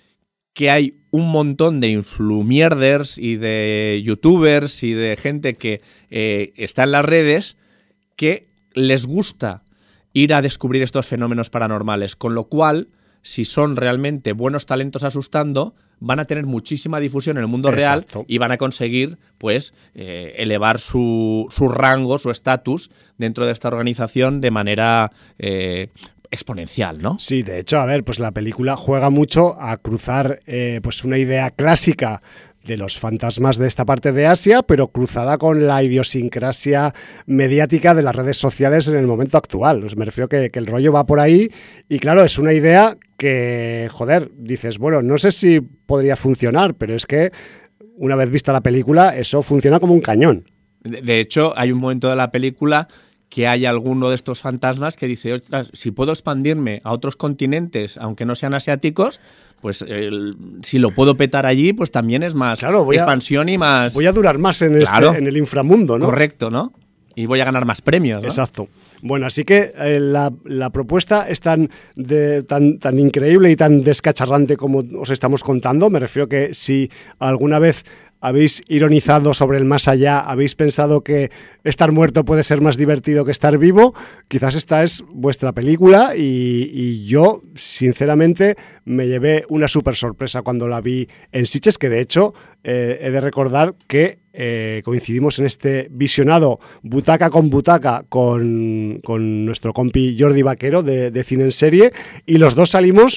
que hay un montón de influmierders y de youtubers y de gente que eh, está en las redes que les gusta ir a descubrir estos fenómenos paranormales, con lo cual, si son realmente buenos talentos asustando, van a tener muchísima difusión en el mundo Exacto. real y van a conseguir pues eh, elevar su, su rango, su estatus dentro de esta organización de manera eh, exponencial, ¿no? Sí, de hecho, a ver, pues la película juega mucho a cruzar eh, pues una idea clásica de los fantasmas de esta parte de Asia, pero cruzada con la idiosincrasia mediática de las redes sociales en el momento actual. Me refiero que, que el rollo va por ahí y claro, es una idea que, joder, dices, bueno, no sé si podría funcionar, pero es que una vez vista la película, eso funciona como un cañón. De, de hecho, hay un momento de la película que hay alguno de estos fantasmas que dice, ostras, si puedo expandirme a otros continentes, aunque no sean asiáticos, pues eh, si lo puedo petar allí, pues también es más claro, voy expansión a, y más... Voy a durar más en, claro, este, en el inframundo, ¿no? Correcto, ¿no? Y voy a ganar más premios, ¿no? Exacto. Bueno, así que eh, la, la propuesta es tan, de, tan, tan increíble y tan descacharrante como os estamos contando. Me refiero que si alguna vez habéis ironizado sobre el más allá, habéis pensado que estar muerto puede ser más divertido que estar vivo, quizás esta es vuestra película y, y yo, sinceramente, me llevé una súper sorpresa cuando la vi en Sitges, que de hecho eh, he de recordar que eh, coincidimos en este visionado butaca con butaca con, con nuestro compi Jordi Vaquero de, de Cine en Serie y los dos salimos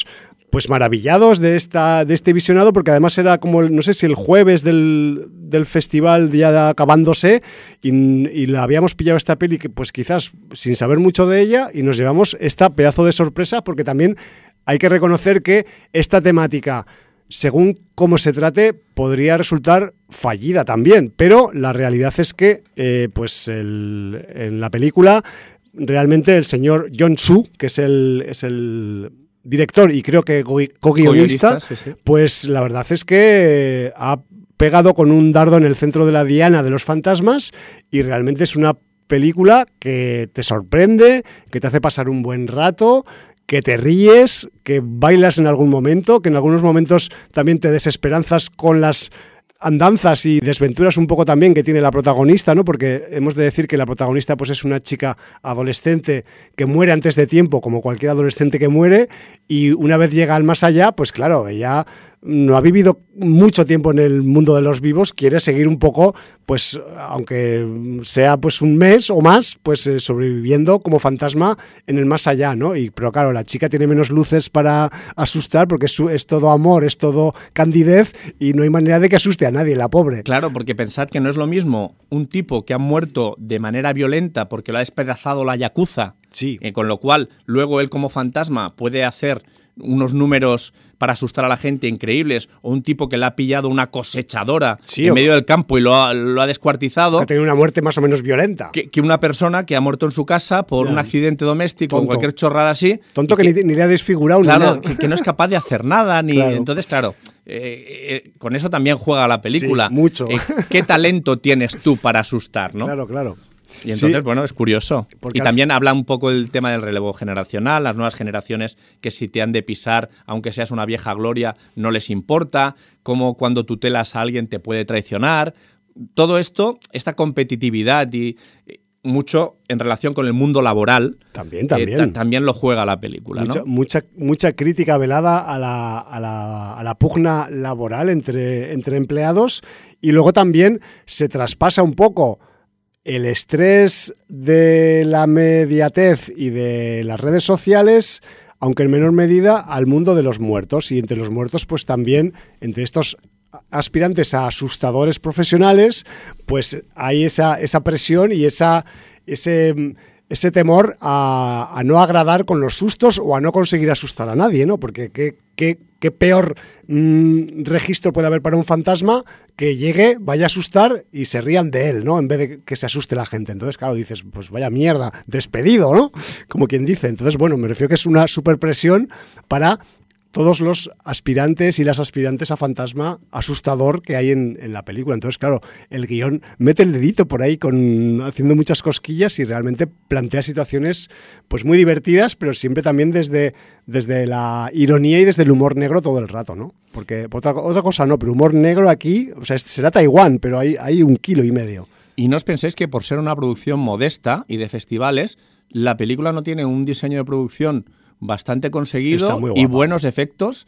pues maravillados de esta de este visionado, porque además era como, no sé si el jueves del, del festival ya acabándose, y, y la habíamos pillado esta peli, que pues quizás sin saber mucho de ella, y nos llevamos esta pedazo de sorpresa, porque también hay que reconocer que esta temática, según cómo se trate, podría resultar fallida también, pero la realidad es que eh, pues el, en la película realmente el señor Jon Su, que es el, es el director y creo que co-guionista, sí, sí. Pues la verdad es que ha pegado con un dardo en el centro de la diana de los fantasmas, y realmente es una película que te sorprende, que te hace pasar un buen rato, que te ríes, que bailas en algún momento, que en algunos momentos también te desesperanzas con las andanzas y desventuras un poco también que tiene la protagonista, ¿no? Porque hemos de decir que la protagonista pues es una chica adolescente que muere antes de tiempo, como cualquier adolescente que muere, y una vez llega al más allá, pues claro, ella no ha vivido mucho tiempo en el mundo de los vivos, quiere seguir un poco, pues aunque sea pues un mes o más, pues eh, sobreviviendo como fantasma en el más allá, ¿no? Y pero claro, la chica tiene menos luces para asustar, porque es, es todo amor, es todo candidez, y no hay manera de que asuste a nadie, la pobre. Claro, porque pensad que no es lo mismo un tipo que ha muerto de manera violenta porque lo ha despedazado la yakuza, sí. eh, con lo cual luego él como fantasma puede hacer unos números para asustar a la gente increíbles, o un tipo que le ha pillado una cosechadora sí, en medio del campo y lo ha, lo ha descuartizado. Que ha tenido una muerte más o menos violenta. Que, que una persona que ha muerto en su casa por ya. un accidente doméstico o cualquier chorrada así. Tonto que, que ni, ni le ha desfigurado claro, ni nada. Que, que no es capaz de hacer nada. ni claro. Entonces, claro, eh, eh, con eso también juega la película. Sí, mucho. Eh, ¿Qué talento tienes tú para asustar, no? Claro, claro. Y entonces, sí, bueno, es curioso. Porque y también habla un poco del tema del relevo generacional, las nuevas generaciones que si te han de pisar, aunque seas una vieja gloria, no les importa, cómo cuando tutelas a alguien te puede traicionar. Todo esto, esta competitividad y mucho en relación con el mundo laboral, también, también. Eh, t- también lo juega la película, mucha, ¿no? Mucha, mucha crítica velada a la, a la, a la pugna laboral entre, entre empleados, y luego también se traspasa un poco el estrés de la mediatez y de las redes sociales, aunque en menor medida, al mundo de los muertos. Y entre los muertos, pues también, entre estos aspirantes a asustadores profesionales, pues hay esa, esa presión y esa, ese, ese temor a, a no agradar con los sustos o a no conseguir asustar a nadie, ¿no? Porque qué, qué, qué peor mmm, registro puede haber para un fantasma que llegue, vaya a asustar y se rían de él, ¿no? En vez de que se asuste la gente. Entonces, claro, dices, pues vaya mierda, despedido, ¿no? Como quien dice. Entonces, bueno, me refiero que es una superpresión para todos los aspirantes y las aspirantes a fantasma asustador que hay en, en la película. Entonces, claro, el guión mete el dedito por ahí con haciendo muchas cosquillas y realmente plantea situaciones pues muy divertidas, pero siempre también desde, desde la ironía y desde el humor negro todo el rato, ¿no? Porque otra, otra cosa no, pero humor negro aquí, o sea, será Taiwán, pero hay, hay un kilo y medio. Y no os penséis que por ser una producción modesta y de festivales, la película no tiene un diseño de producción bastante conseguido y buenos efectos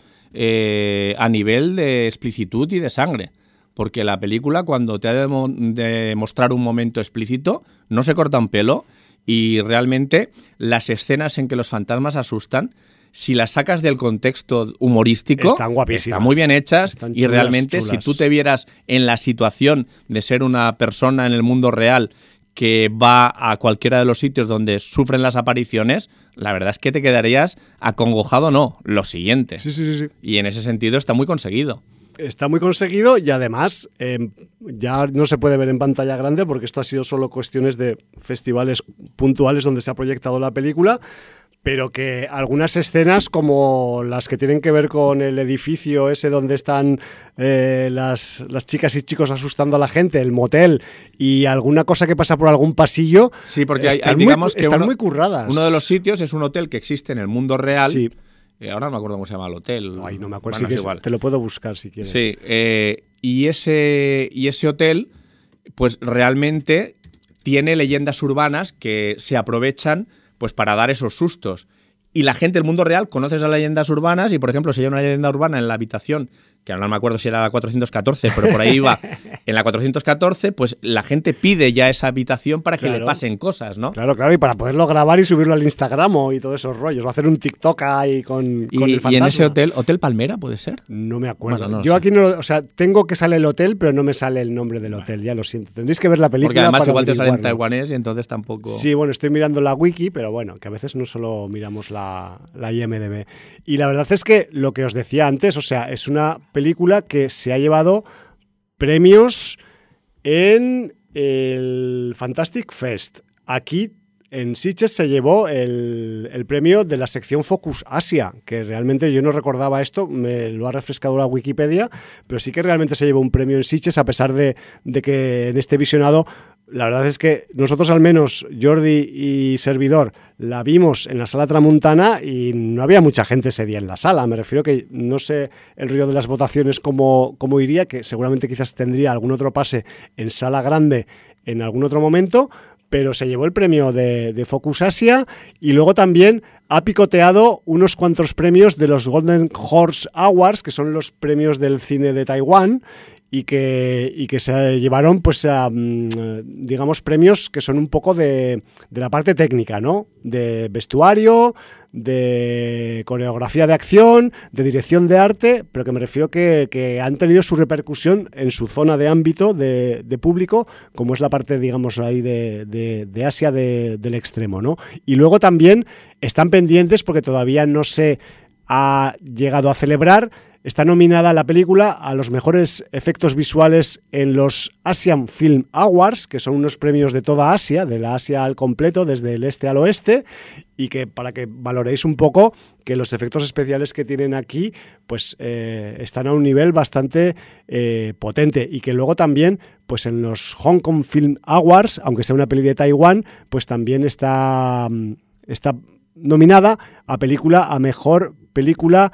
eh, a nivel de explicitud y de sangre. Porque la película, cuando te ha de, mo- de mostrar un momento explícito, no se corta un pelo, y realmente las escenas en que los fantasmas asustan, si las sacas del contexto humorístico, están guapísimas, están muy bien hechas. Están y chulas, realmente chulas. Si tú te vieras en la situación de ser una persona en el mundo real que va a cualquiera de los sitios donde sufren las apariciones, la verdad es que te quedarías acongojado, no, lo siguiente. Sí, sí, sí, sí. Y en ese sentido está muy conseguido. Está muy conseguido, y además eh, ya no se puede ver en pantalla grande porque esto ha sido solo cuestiones de festivales puntuales donde se ha proyectado la película, pero que algunas escenas, como las que tienen que ver con el edificio ese donde están eh, las, las chicas y chicos asustando a la gente, el motel, y alguna cosa que pasa por algún pasillo, sí, porque hay, están, hay, muy, digamos que están uno, muy curradas. Uno de los sitios es un hotel que existe en el mundo real. Sí. Eh, ahora no me acuerdo cómo se llama el hotel. Ay, no me acuerdo, bueno, sí, es que igual. Es, te lo puedo buscar si quieres. Sí, eh, y, ese, y ese hotel, pues realmente tiene leyendas urbanas que se aprovechan pues para dar esos sustos. Y la gente del mundo real conoce esas leyendas urbanas y, por ejemplo, si hay una leyenda urbana en la habitación que ahora no me acuerdo si era la cuatrocientos catorce, pero por ahí iba, en la cuatrocientos catorce, pues la gente pide ya esa habitación para que claro. le pasen cosas, ¿no? Claro, claro, y para poderlo grabar y subirlo al Instagram y todos esos rollos. Va a hacer un TikTok ahí con, y, con el fantasma. ¿Y en ese hotel, Hotel Palmera puede ser? No me acuerdo. Bueno, no Yo sé. aquí no, o sea, tengo que sale el hotel, pero no me sale el nombre del hotel, ya lo siento. Tendréis que ver la película. Porque además para igual te sale en averiguarlo. taiwanés y entonces tampoco... Sí, bueno, estoy mirando la wiki, pero bueno, que a veces no solo miramos la, la I M D B. Y la verdad es que lo que os decía antes, o sea, es una película que se ha llevado premios en el Fantastic Fest. Aquí en Sitges se llevó el, el premio de la sección Focus Asia, que realmente yo no recordaba esto, me lo ha refrescado la Wikipedia, pero sí que realmente se llevó un premio en Sitges, a pesar de, de que en este visionado, la verdad es que nosotros al menos, Jordi y servidor, la vimos en la Sala Tramuntana y no había mucha gente ese día en la sala. Me refiero que no sé el río de las votaciones cómo, cómo iría, que seguramente quizás tendría algún otro pase en sala grande en algún otro momento, pero se llevó el premio de, de Focus Asia y luego también ha picoteado unos cuantos premios de los Golden Horse Awards, que son los premios del cine de Taiwán, y que, y que se llevaron, pues, a, digamos, premios que son un poco de, de la parte técnica, ¿no? De vestuario, de coreografía de acción, de dirección de arte, pero que me refiero que, que han tenido su repercusión en su zona de ámbito de, de público, como es la parte, digamos, ahí de, de, de Asia de, del extremo, ¿no? Y luego también están pendientes, porque todavía no se ha llegado a celebrar, está nominada la película a los mejores efectos visuales en los Asian Film Awards, que son unos premios de toda Asia, de la Asia al completo, desde el este al oeste, y que para que valoréis un poco que los efectos especiales que tienen aquí pues eh, están a un nivel bastante eh, potente, y que luego también pues en los Hong Kong Film Awards, aunque sea una peli de Taiwán, pues también está, está nominada a película, a mejor película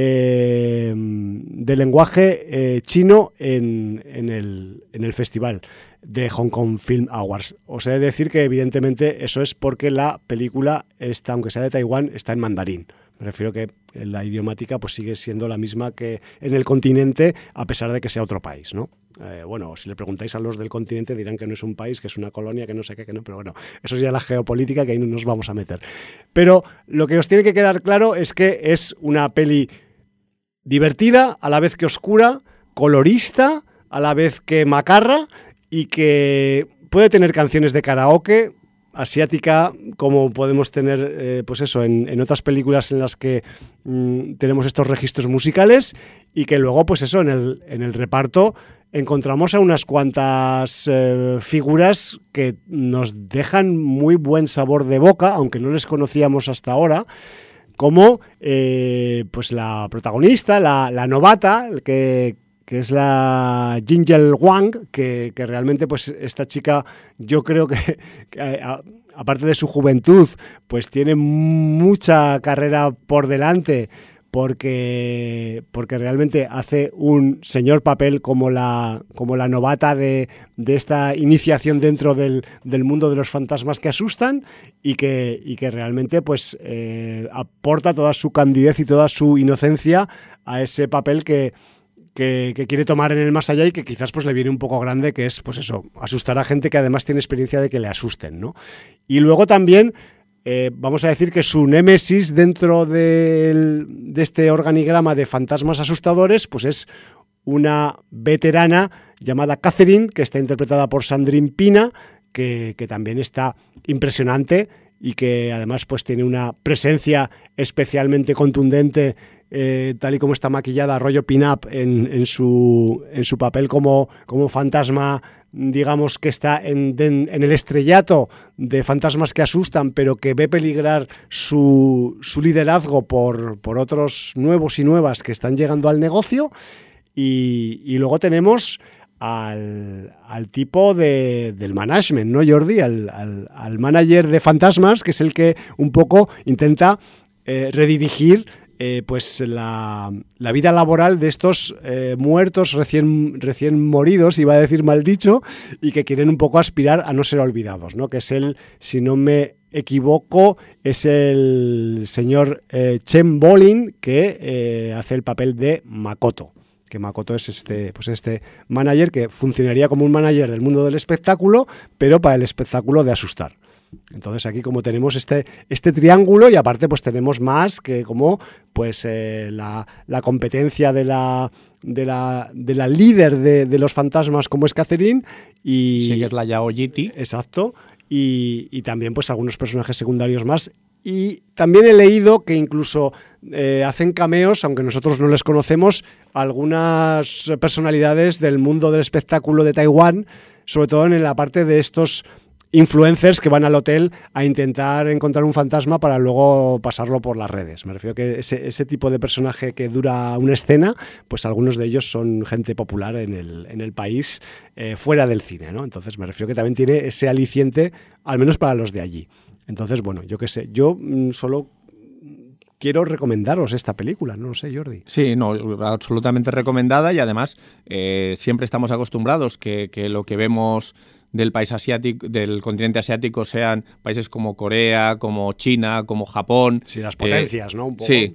Eh, de lenguaje eh, chino en, en, el, en el festival de Hong Kong Film Awards. Os he de decir que evidentemente eso es porque la película, está, aunque sea de Taiwán, está en mandarín. Me refiero que la idiomática pues sigue siendo la misma que en el continente, a pesar de que sea otro país, ¿no? Eh, bueno, si le preguntáis a los del continente dirán que no es un país, que es una colonia, que no sé qué, que no, pero bueno, eso es ya la geopolítica, que ahí no nos vamos a meter. Pero lo que os tiene que quedar claro es que es una peli divertida, a la vez que oscura, colorista, a la vez que macarra, y que puede tener canciones de karaoke asiática, como podemos tener eh, pues eso en, en otras películas en las que mmm, tenemos estos registros musicales, y que luego pues eso en el, en el reparto encontramos a unas cuantas eh, figuras que nos dejan muy buen sabor de boca, aunque no les conocíamos hasta ahora, como eh, pues la protagonista, la, la novata, que, que es la Jingle Wang, que, que realmente pues esta chica, yo creo que, que a, aparte de su juventud, pues tiene mucha carrera por delante, porque, porque realmente hace un señor papel como la, como la novata de, de esta iniciación dentro del, del mundo de los fantasmas que asustan, y que, y que realmente pues, eh, aporta toda su candidez y toda su inocencia a ese papel que, que, que quiere tomar en el más allá, y que quizás pues, le viene un poco grande, que es pues eso, asustar a gente que además tiene experiencia de que le asusten, ¿no? Y luego también Eh, vamos a decir que su némesis dentro del, de este organigrama de fantasmas asustadores pues es una veterana llamada Catherine, que está interpretada por Sandrine Pina, que, que también está impresionante, y que además pues tiene una presencia especialmente contundente, eh, tal y como está maquillada, rollo pin-up en, en, su, en su papel como, como fantasma, digamos que está en, en, en el estrellato de fantasmas que asustan, pero que ve peligrar su, su liderazgo por, por otros nuevos y nuevas que están llegando al negocio. Y, y luego tenemos al, al tipo de, del management, ¿no, Jordi? Al, al, al manager de fantasmas, que es el que un poco intenta eh, redirigir Eh, pues la, la vida laboral de estos eh, muertos recién, recién moridos, iba a decir mal dicho, y que quieren un poco aspirar a no ser olvidados, ¿no? Que es el, si no me equivoco, es el señor eh, Chen Bolin, que eh, hace el papel de Makoto, que Makoto es este, pues este manager que funcionaría como un manager del mundo del espectáculo, pero para el espectáculo de asustar. Entonces aquí como tenemos este, este triángulo y aparte pues tenemos más que como pues eh, la, la competencia de la, de la, de la líder de, de los fantasmas como es Catherine y sí, que es la Yaoyiti. Exacto. Y, y también pues algunos personajes secundarios más. Y también he leído que incluso eh, hacen cameos, aunque nosotros no les conocemos, algunas personalidades del mundo del espectáculo de Taiwán, sobre todo en la parte de estos influencers que van al hotel a intentar encontrar un fantasma para luego pasarlo por las redes. Me refiero que ese, ese tipo de personaje que dura una escena, pues algunos de ellos son gente popular en el, en el país, eh, fuera del cine, ¿no? Entonces me refiero que también tiene ese aliciente, al menos para los de allí. Entonces, bueno, yo qué sé, yo mmm, solo quiero recomendaros esta película, no lo sé, Jordi. Sí, no, absolutamente recomendada y además eh, siempre estamos acostumbrados que, que lo que vemos del país asiático, del continente asiático sean países como Corea, como China, como Japón. Sí, las potencias, eh, ¿no? Un poco. Sí.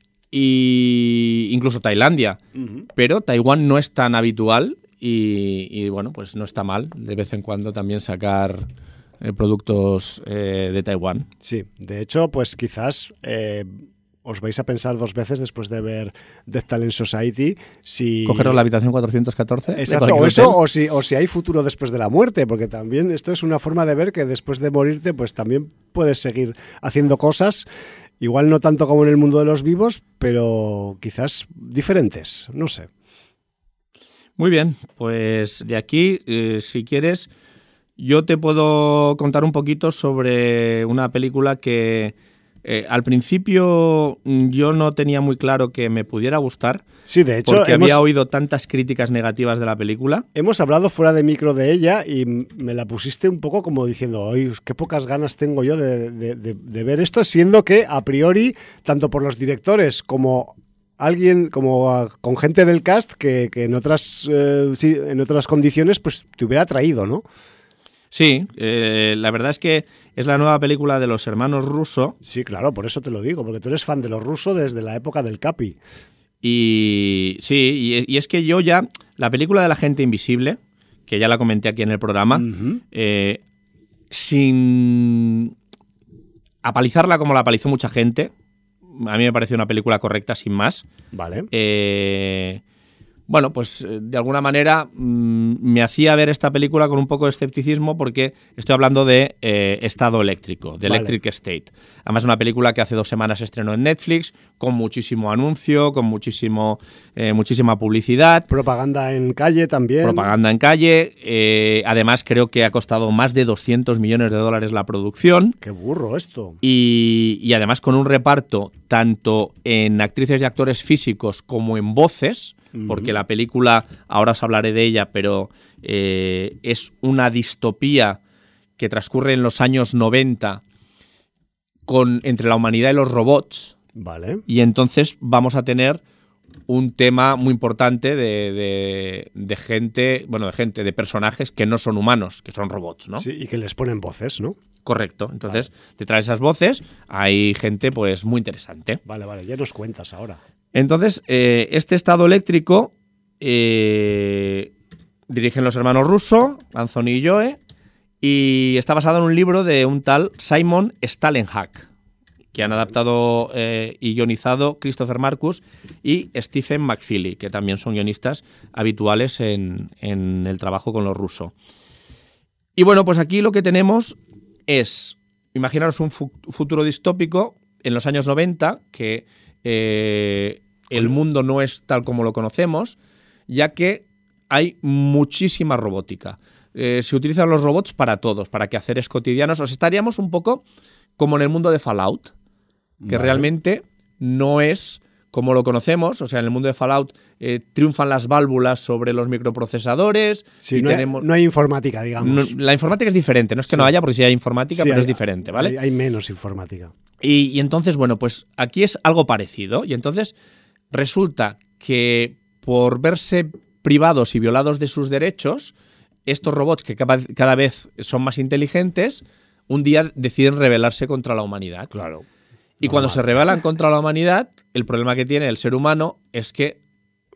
Y incluso Tailandia. Uh-huh. Pero Taiwán no es tan habitual y, y, bueno, pues no está mal de vez en cuando también sacar eh, productos eh, de Taiwán. Sí, de hecho, pues quizás eh, os vais a pensar dos veces después de ver Death Talent Society si... Cogeros la habitación cuatrocientos catorce. Exacto, o eso, o si, o si hay futuro después de la muerte, porque también esto es una forma de ver que después de morirte, pues también puedes seguir haciendo cosas, igual no tanto como en el mundo de los vivos, pero quizás diferentes, no sé. Muy bien, pues de aquí, eh, si quieres, yo te puedo contar un poquito sobre una película que... Eh, al principio yo no tenía muy claro que me pudiera gustar. Sí, de hecho, porque hemos, había oído tantas críticas negativas de la película. Hemos hablado fuera de micro de ella y me la pusiste un poco como diciendo, oye, qué pocas ganas tengo yo de, de, de, de ver esto, siendo que a priori, tanto por los directores como alguien, como uh, con gente del cast que, que en otras eh, sí, en otras condiciones pues te hubiera atraído, ¿no? Sí, eh, la verdad es que es la nueva película de los hermanos Russo. Sí, claro, por eso te lo digo, porque tú eres fan de los Russo desde la época del Capi. Y sí, y, y es que yo ya, la película de La gente invisible, que ya la comenté aquí en el programa, uh-huh. eh, sin apalizarla como la apalizó mucha gente, a mí me pareció una película correcta sin más. Vale. Eh... Bueno, pues de alguna manera mmm, me hacía ver esta película con un poco de escepticismo porque estoy hablando de eh, Estado Eléctrico, de vale. Electric State. Además, una película que hace dos semanas se estrenó en Netflix, con muchísimo anuncio, con muchísimo, eh, muchísima publicidad. Propaganda en calle también. Propaganda en calle. Eh, además, creo que ha costado más de doscientos millones de dólares la producción. ¡Qué burro esto! Y, y además con un reparto tanto en actrices y actores físicos como en voces, porque la película, ahora os hablaré de ella, pero eh, es una distopía que transcurre en los años noventa con, entre la humanidad y los robots. Vale. Y entonces vamos a tener un tema muy importante de, de, de gente, bueno, de gente, de personajes que no son humanos, que son robots, ¿no? Sí, y que les ponen voces, ¿no? Correcto. Entonces, vale. detrás de esas voces hay gente pues muy interesante. Vale, vale, ya nos cuentas ahora. Entonces, eh, este Estado Eléctrico eh, dirigen los hermanos Russo, Anthony y Joe, y está basado en un libro de un tal Simon Stalenhag, que han adaptado eh, y guionizado Christopher Marcus y Stephen McFeely, que también son guionistas habituales en, en el trabajo con los Russo. Y bueno, pues aquí lo que tenemos es, imaginaros un fu- futuro distópico en los años noventa, que eh, el mundo no es tal como lo conocemos, ya que hay muchísima robótica. Eh, se utilizan los robots para todos, para quehaceres cotidianos. O sea, estaríamos un poco como en el mundo de Fallout, que vale. realmente no es como lo conocemos. O sea, en el mundo de Fallout eh, triunfan las válvulas sobre los microprocesadores. Sí, y no, tenemos... hay, no hay informática, digamos. No, la informática es diferente. No es que sí. no haya, porque sí hay informática, sí, pero hay, es diferente, ¿vale? Hay, hay menos informática. Y, y entonces, bueno, pues aquí es algo parecido. Y entonces resulta que por verse privados y violados de sus derechos, estos robots que cada, cada vez son más inteligentes, un día deciden rebelarse contra la humanidad. Claro. Y cuando se rebelan contra la humanidad, el problema que tiene el ser humano es que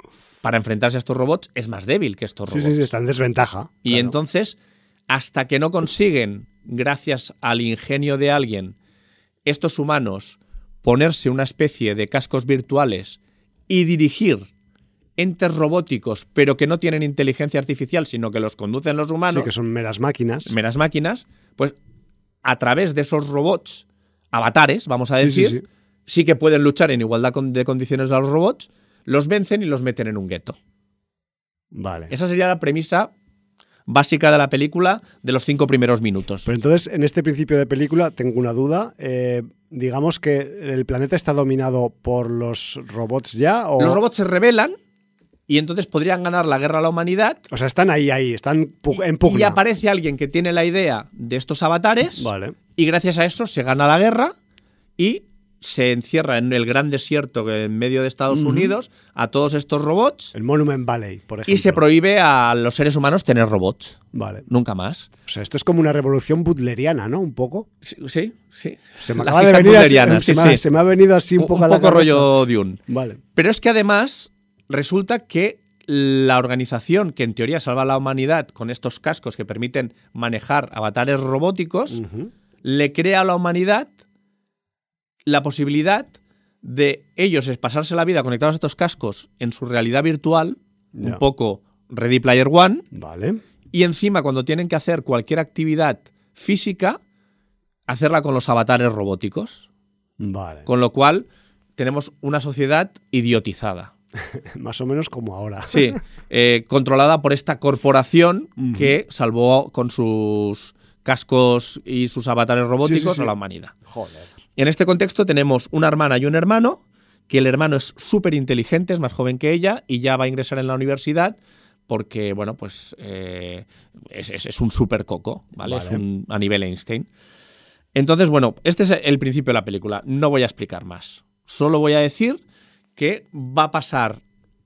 para enfrentarse a estos robots, es más débil que estos robots. Sí, sí, sí, está en desventaja. Y claro. entonces, hasta que no consiguen, gracias al ingenio de alguien, estos humanos ponerse una especie de cascos virtuales y dirigir entes robóticos, pero que no tienen inteligencia artificial, sino que los conducen los humanos. Sí, que son meras máquinas. Meras máquinas, pues a través de esos robots, avatares, vamos a decir, sí, sí, sí. sí que pueden luchar en igualdad de condiciones a los robots, los vencen y los meten en un gueto. Vale. Esa sería la premisa básica de la película de los cinco primeros minutos. Pero entonces, en este principio de película, tengo una duda. Eh, digamos que el planeta está dominado por los robots ya, ¿o? Los robots se rebelan y entonces podrían ganar la guerra a la humanidad. O sea, están ahí, ahí, están en Y, pugna. y aparece alguien que tiene la idea de estos avatares. Vale. Y gracias a eso se gana la guerra y se encierra en el gran desierto en medio de Estados Uh-huh. Unidos a todos estos robots. El Monument Valley, por ejemplo. Y se prohíbe a los seres humanos tener robots. Vale. Nunca más. O sea, esto es como una revolución butleriana, ¿no? Un poco. Sí, sí. sí. Se me Las acaba de hijas venir así, butlerianas, se, sí, me ha, sí. se me ha venido así un, Un, poco un a la poco cabeza. rollo Dune. Vale. Pero es que además resulta que la organización que en teoría salva a la humanidad con estos cascos que permiten manejar avatares robóticos, Uh-huh. le crea a la humanidad la posibilidad de ellos es pasarse la vida conectados a estos cascos en su realidad virtual, Ya. un poco Ready Player One, Vale. y encima cuando tienen que hacer cualquier actividad física, hacerla con los avatares robóticos. Vale. Con lo cual tenemos una sociedad idiotizada. Más o menos como ahora. Sí, eh, controlada por esta corporación Uh-huh. que salvó con sus cascos y sus avatares robóticos Sí, sí, sí. a la humanidad. Joder. En este contexto tenemos una hermana y un hermano, que el hermano es súper inteligente, es más joven que ella y ya va a ingresar en la universidad porque, bueno, pues eh, es, es- es un súper coco, ¿vale? Vale. Es un, a nivel Einstein. Entonces, bueno, este es el principio de la película. No voy a explicar más. Solo voy a decir que va a pasar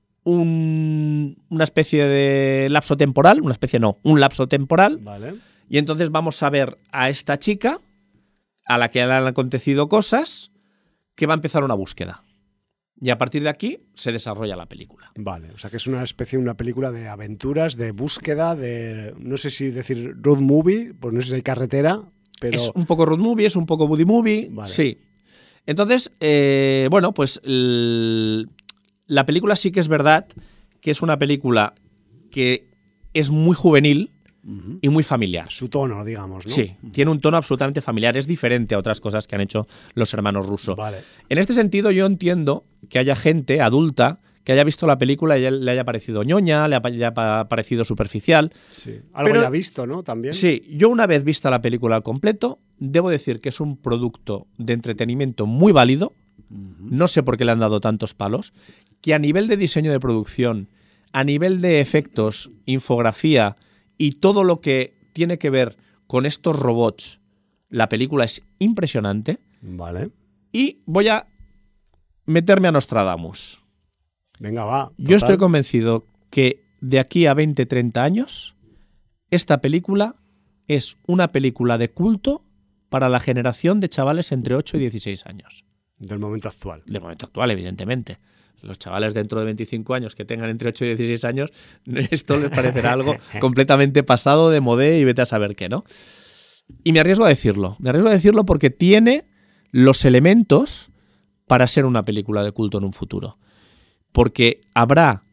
un- una especie de lapso temporal, una especie no, un lapso temporal, Vale. y entonces vamos a ver a esta chica a la que le han acontecido cosas que va a empezar una búsqueda. Y a partir de aquí se desarrolla la película. Vale. O sea, que es una especie de una película de aventuras, de búsqueda, de. No sé si decir road movie, pues no sé si hay carretera, pero. Es un poco road movie, es un poco buddy movie, Vale. sí. Entonces, eh, bueno, pues l- la película sí que es verdad que es una película que es muy juvenil Ujú. y muy familiar. Su tono, digamos, ¿no? Sí, tiene un tono absolutamente familiar, es diferente a otras cosas que han hecho los hermanos Russo. Vale. En este sentido, yo entiendo que haya gente adulta que haya visto la película y le haya parecido ñoña, le haya pa- parecido superficial. Sí. Algo Pero- ya visto, ¿no? También. Sí, yo una vez vista la película al completo, debo decir que es un producto de entretenimiento muy válido. Ujú. No sé por qué le han dado tantos palos. Que a nivel de diseño de producción, a nivel de efectos, infografía y todo lo que tiene que ver con estos robots, la película es impresionante. Vale. Y voy a meterme a Nostradamus. Venga, va. Yo estoy total. convencido que de aquí a veinte, treinta años, esta película es una película de culto para la generación de chavales entre ocho y dieciséis años. Del momento actual. De momento actual, evidentemente. Los chavales dentro de veinticinco años que tengan entre ocho y dieciséis años, esto les parecerá algo completamente pasado de modé y vete a saber qué, ¿no? Y me arriesgo a decirlo. Me arriesgo a decirlo porque tiene los elementos para ser una película de culto en un futuro. Porque habrá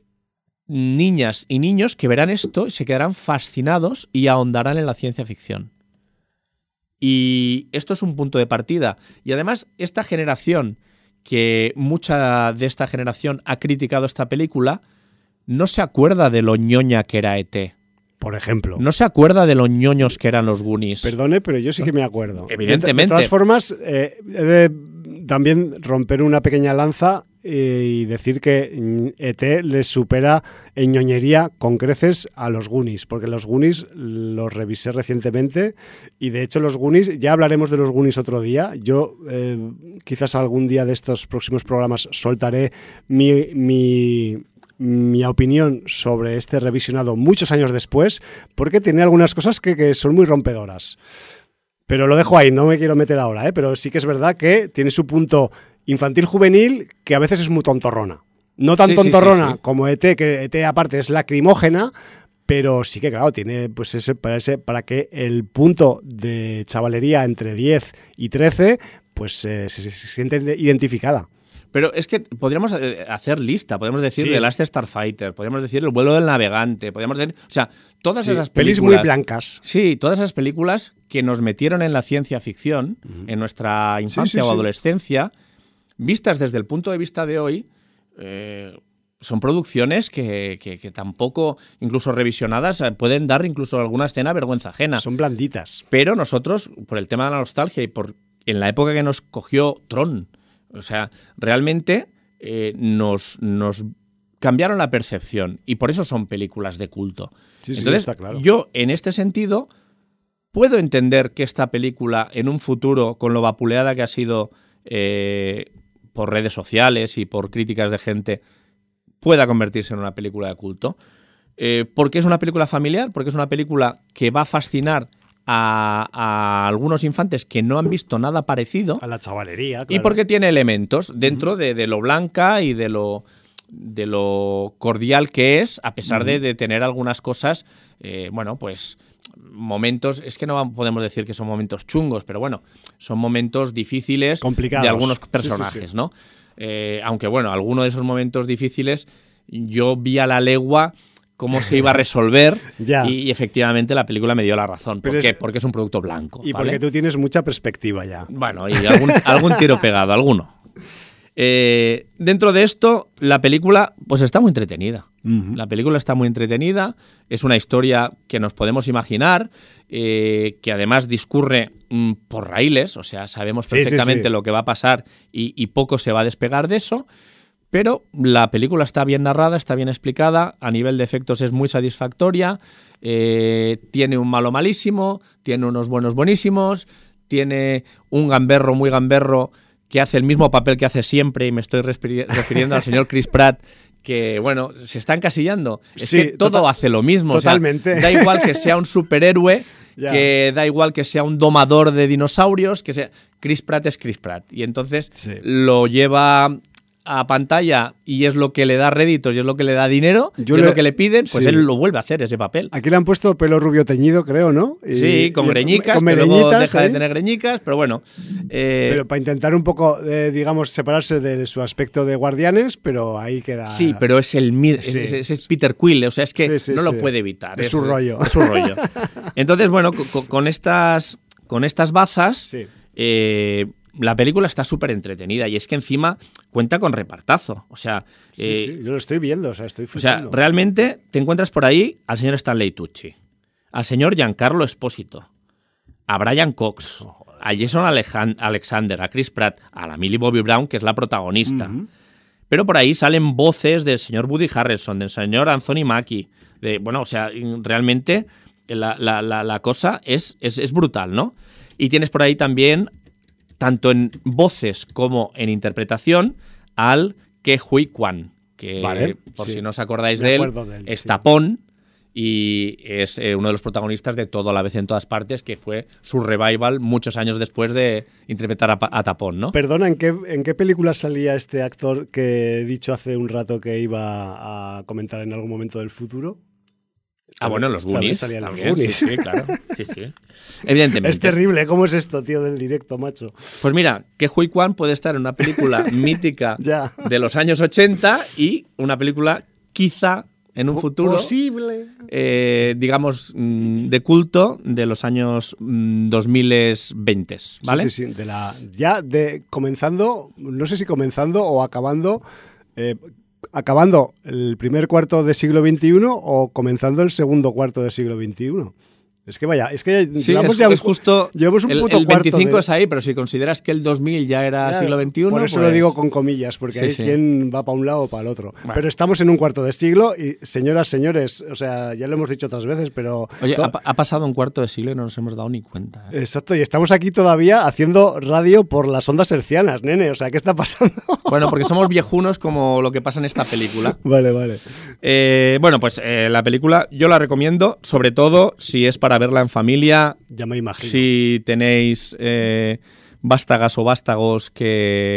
niñas y niños que verán esto y se quedarán fascinados y ahondarán en la ciencia ficción. Y esto es un punto de partida. Y además, esta generación, que mucha de esta generación ha criticado esta película, no se acuerda de lo ñoña que era E T. Por ejemplo. No se acuerda de lo ñoños que eran los Goonies. Perdone, pero yo sí que me acuerdo. Evidentemente. De, de todas formas, eh, he de también romper una pequeña lanza eh, y decir que E T les supera en ñoñería con creces a los Goonies, porque los Goonies los revisé recientemente y de hecho los Goonies, ya hablaremos de los Goonies otro día. Yo eh, quizás algún día de estos próximos programas soltaré mi... mi mi opinión sobre este revisionado muchos años después, porque tiene algunas cosas que, que son muy rompedoras. Pero lo dejo ahí, no me quiero meter ahora, ¿eh? Pero sí que es verdad que tiene su punto infantil-juvenil que a veces es muy tontorrona. No tan Sí, sí, sí, tontorrona sí. como E T, que E T aparte es lacrimógena, pero sí que, claro, tiene pues ese para, ese, para que el punto de chavalería entre diez y trece pues eh, se, se siente identificada. Pero es que podríamos hacer lista, podríamos decir Sí. The Last Starfighter, podríamos decir El vuelo del navegante, podríamos decir, o sea, todas Sí, esas pelis películas muy blancas. Sí, todas esas películas que nos metieron en la ciencia ficción, uh-huh. en nuestra infancia sí, sí, o sí. adolescencia, vistas desde el punto de vista de hoy, eh, son producciones que, que, que tampoco, incluso revisionadas, pueden dar incluso alguna escena vergüenza ajena. Son blanditas. Pero nosotros, por el tema de la nostalgia y por en la época que nos cogió Tron, o sea, realmente eh, nos, nos cambiaron la percepción y por eso son películas de culto. Sí, Entonces, sí, está claro. Yo, en este sentido, puedo entender que esta película, en un futuro, con lo vapuleada que ha sido eh, por redes sociales y por críticas de gente, pueda convertirse en una película de culto. Eh, ¿Por qué es una película familiar? Porque es una película que va a fascinar A, a algunos infantes que no han visto nada parecido. A la chavalería, claro. Y porque tiene elementos dentro uh-huh. de, de lo blanca y de lo, de lo cordial que es, a pesar uh-huh. de, de tener algunas cosas, eh, bueno, pues momentos, es que no podemos decir que son momentos chungos, pero bueno, son momentos difíciles complicados de algunos personajes, sí, sí, sí. ¿no? Eh, aunque bueno, alguno de esos momentos difíciles yo vi a la legua cómo se iba a resolver y, y efectivamente la película me dio la razón. ¿Por qué? Es, porque es un producto blanco. Y ¿vale? porque tú tienes mucha perspectiva ya. Bueno, y algún, algún tiro pegado, alguno. Eh, dentro de esto, la película pues está muy entretenida. Uh-huh. La película está muy entretenida, es una historia que nos podemos imaginar, eh, que además discurre mm, por raíles, o sea, sabemos perfectamente sí, sí, sí. lo que va a pasar y, y poco se va a despegar de eso. Pero la película está bien narrada, está bien explicada, a nivel de efectos es muy satisfactoria, eh, tiene un malo malísimo, tiene unos buenos buenísimos, tiene un gamberro muy gamberro que hace el mismo papel que hace siempre, y me estoy refiriendo al señor Chris Pratt, que, bueno, se está encasillando. Es sí, que todo total, hace lo mismo. Totalmente. O sea, da igual que sea un superhéroe, yeah. que da igual que sea un domador de dinosaurios, que sea... Chris Pratt es Chris Pratt. Y entonces sí. lo lleva a pantalla y es lo que le da réditos y es lo que le da dinero, Yo y le, es lo que le piden, pues sí. él lo vuelve a hacer, ese papel. Aquí le han puesto pelo rubio teñido, creo, ¿no? Y, sí, con y, greñicas, con que luego deja ¿eh? de tener greñicas, pero bueno. Eh, pero para intentar un poco, eh, digamos, separarse de su aspecto de Guardianes, pero ahí queda... Sí, pero es el sí. es, es, es Peter Quill, o sea, es que sí, sí, sí. no lo puede evitar. Es, es su rollo. Es su rollo. Entonces, bueno, con, con, estas, con estas bazas... Sí. Eh, la película está súper entretenida y es que encima cuenta con repartazo. O sea, sí, eh, sí, yo lo estoy viendo, o sea, estoy O sea, realmente te encuentras por ahí al señor Stanley Tucci, al señor Giancarlo Esposito, a Brian Cox, a Jason Alexander, a Chris Pratt, a la Millie Bobby Brown, que es la protagonista. Uh-huh. Pero por ahí salen voces del señor Woody Harrelson, del señor Anthony Mackie. De, bueno, o sea, realmente la, la, la, la cosa es, es, es brutal, ¿no? Y tienes por ahí también... tanto en voces como en interpretación, al Ke Huy Quan, que, vale, por sí. si no os acordáis de él, de él, es sí. Tapón y es eh, uno de los protagonistas de Todo a la vez en todas partes, que fue su revival muchos años después de interpretar a, a Tapón, ¿no? Perdona, ¿en qué, ¿en qué película salía este actor que he dicho hace un rato que iba a comentar en algún momento del futuro? Ah, bueno, los Goonies. También, también los Goonies. Sí, sí, claro. Sí, sí. Evidentemente. Es terrible, ¿cómo es esto, tío, del directo, macho? Pues mira, Ke Huy Quan puede estar en una película mítica de los años ochenta y una película quizá en un futuro posible, eh, digamos, de culto de los años dos mil veinte, ¿vale? Sí, sí, sí. De la, ya de comenzando, no sé si comenzando o acabando... Eh, ¿Acabando el primer cuarto del siglo veintiuno o comenzando el segundo cuarto del siglo veintiuno? Es que vaya, es que sí, llevamos es, ya un, es justo llevamos un el, puto el veinticinco de... es ahí, pero si consideras que el dos mil ya era claro, siglo veintiuno... Por eso pues... lo digo con comillas, porque sí, hay sí. quien va para un lado o para el otro. Bueno. Pero estamos en un cuarto de siglo y, señoras, señores, o sea, ya lo hemos dicho otras veces, pero... Oye, ha, ha pasado un cuarto de siglo y no nos hemos dado ni cuenta. ¿eh? Exacto, y estamos aquí todavía haciendo radio por las ondas hercianas, nene, o sea, ¿qué está pasando? Bueno, porque somos viejunos como lo que pasa en esta película. Vale, vale. Eh, bueno, pues eh, la película yo la recomiendo, sobre todo si es para verla en familia. Ya me imagino. Si tenéis eh, vástagas o vástagos que,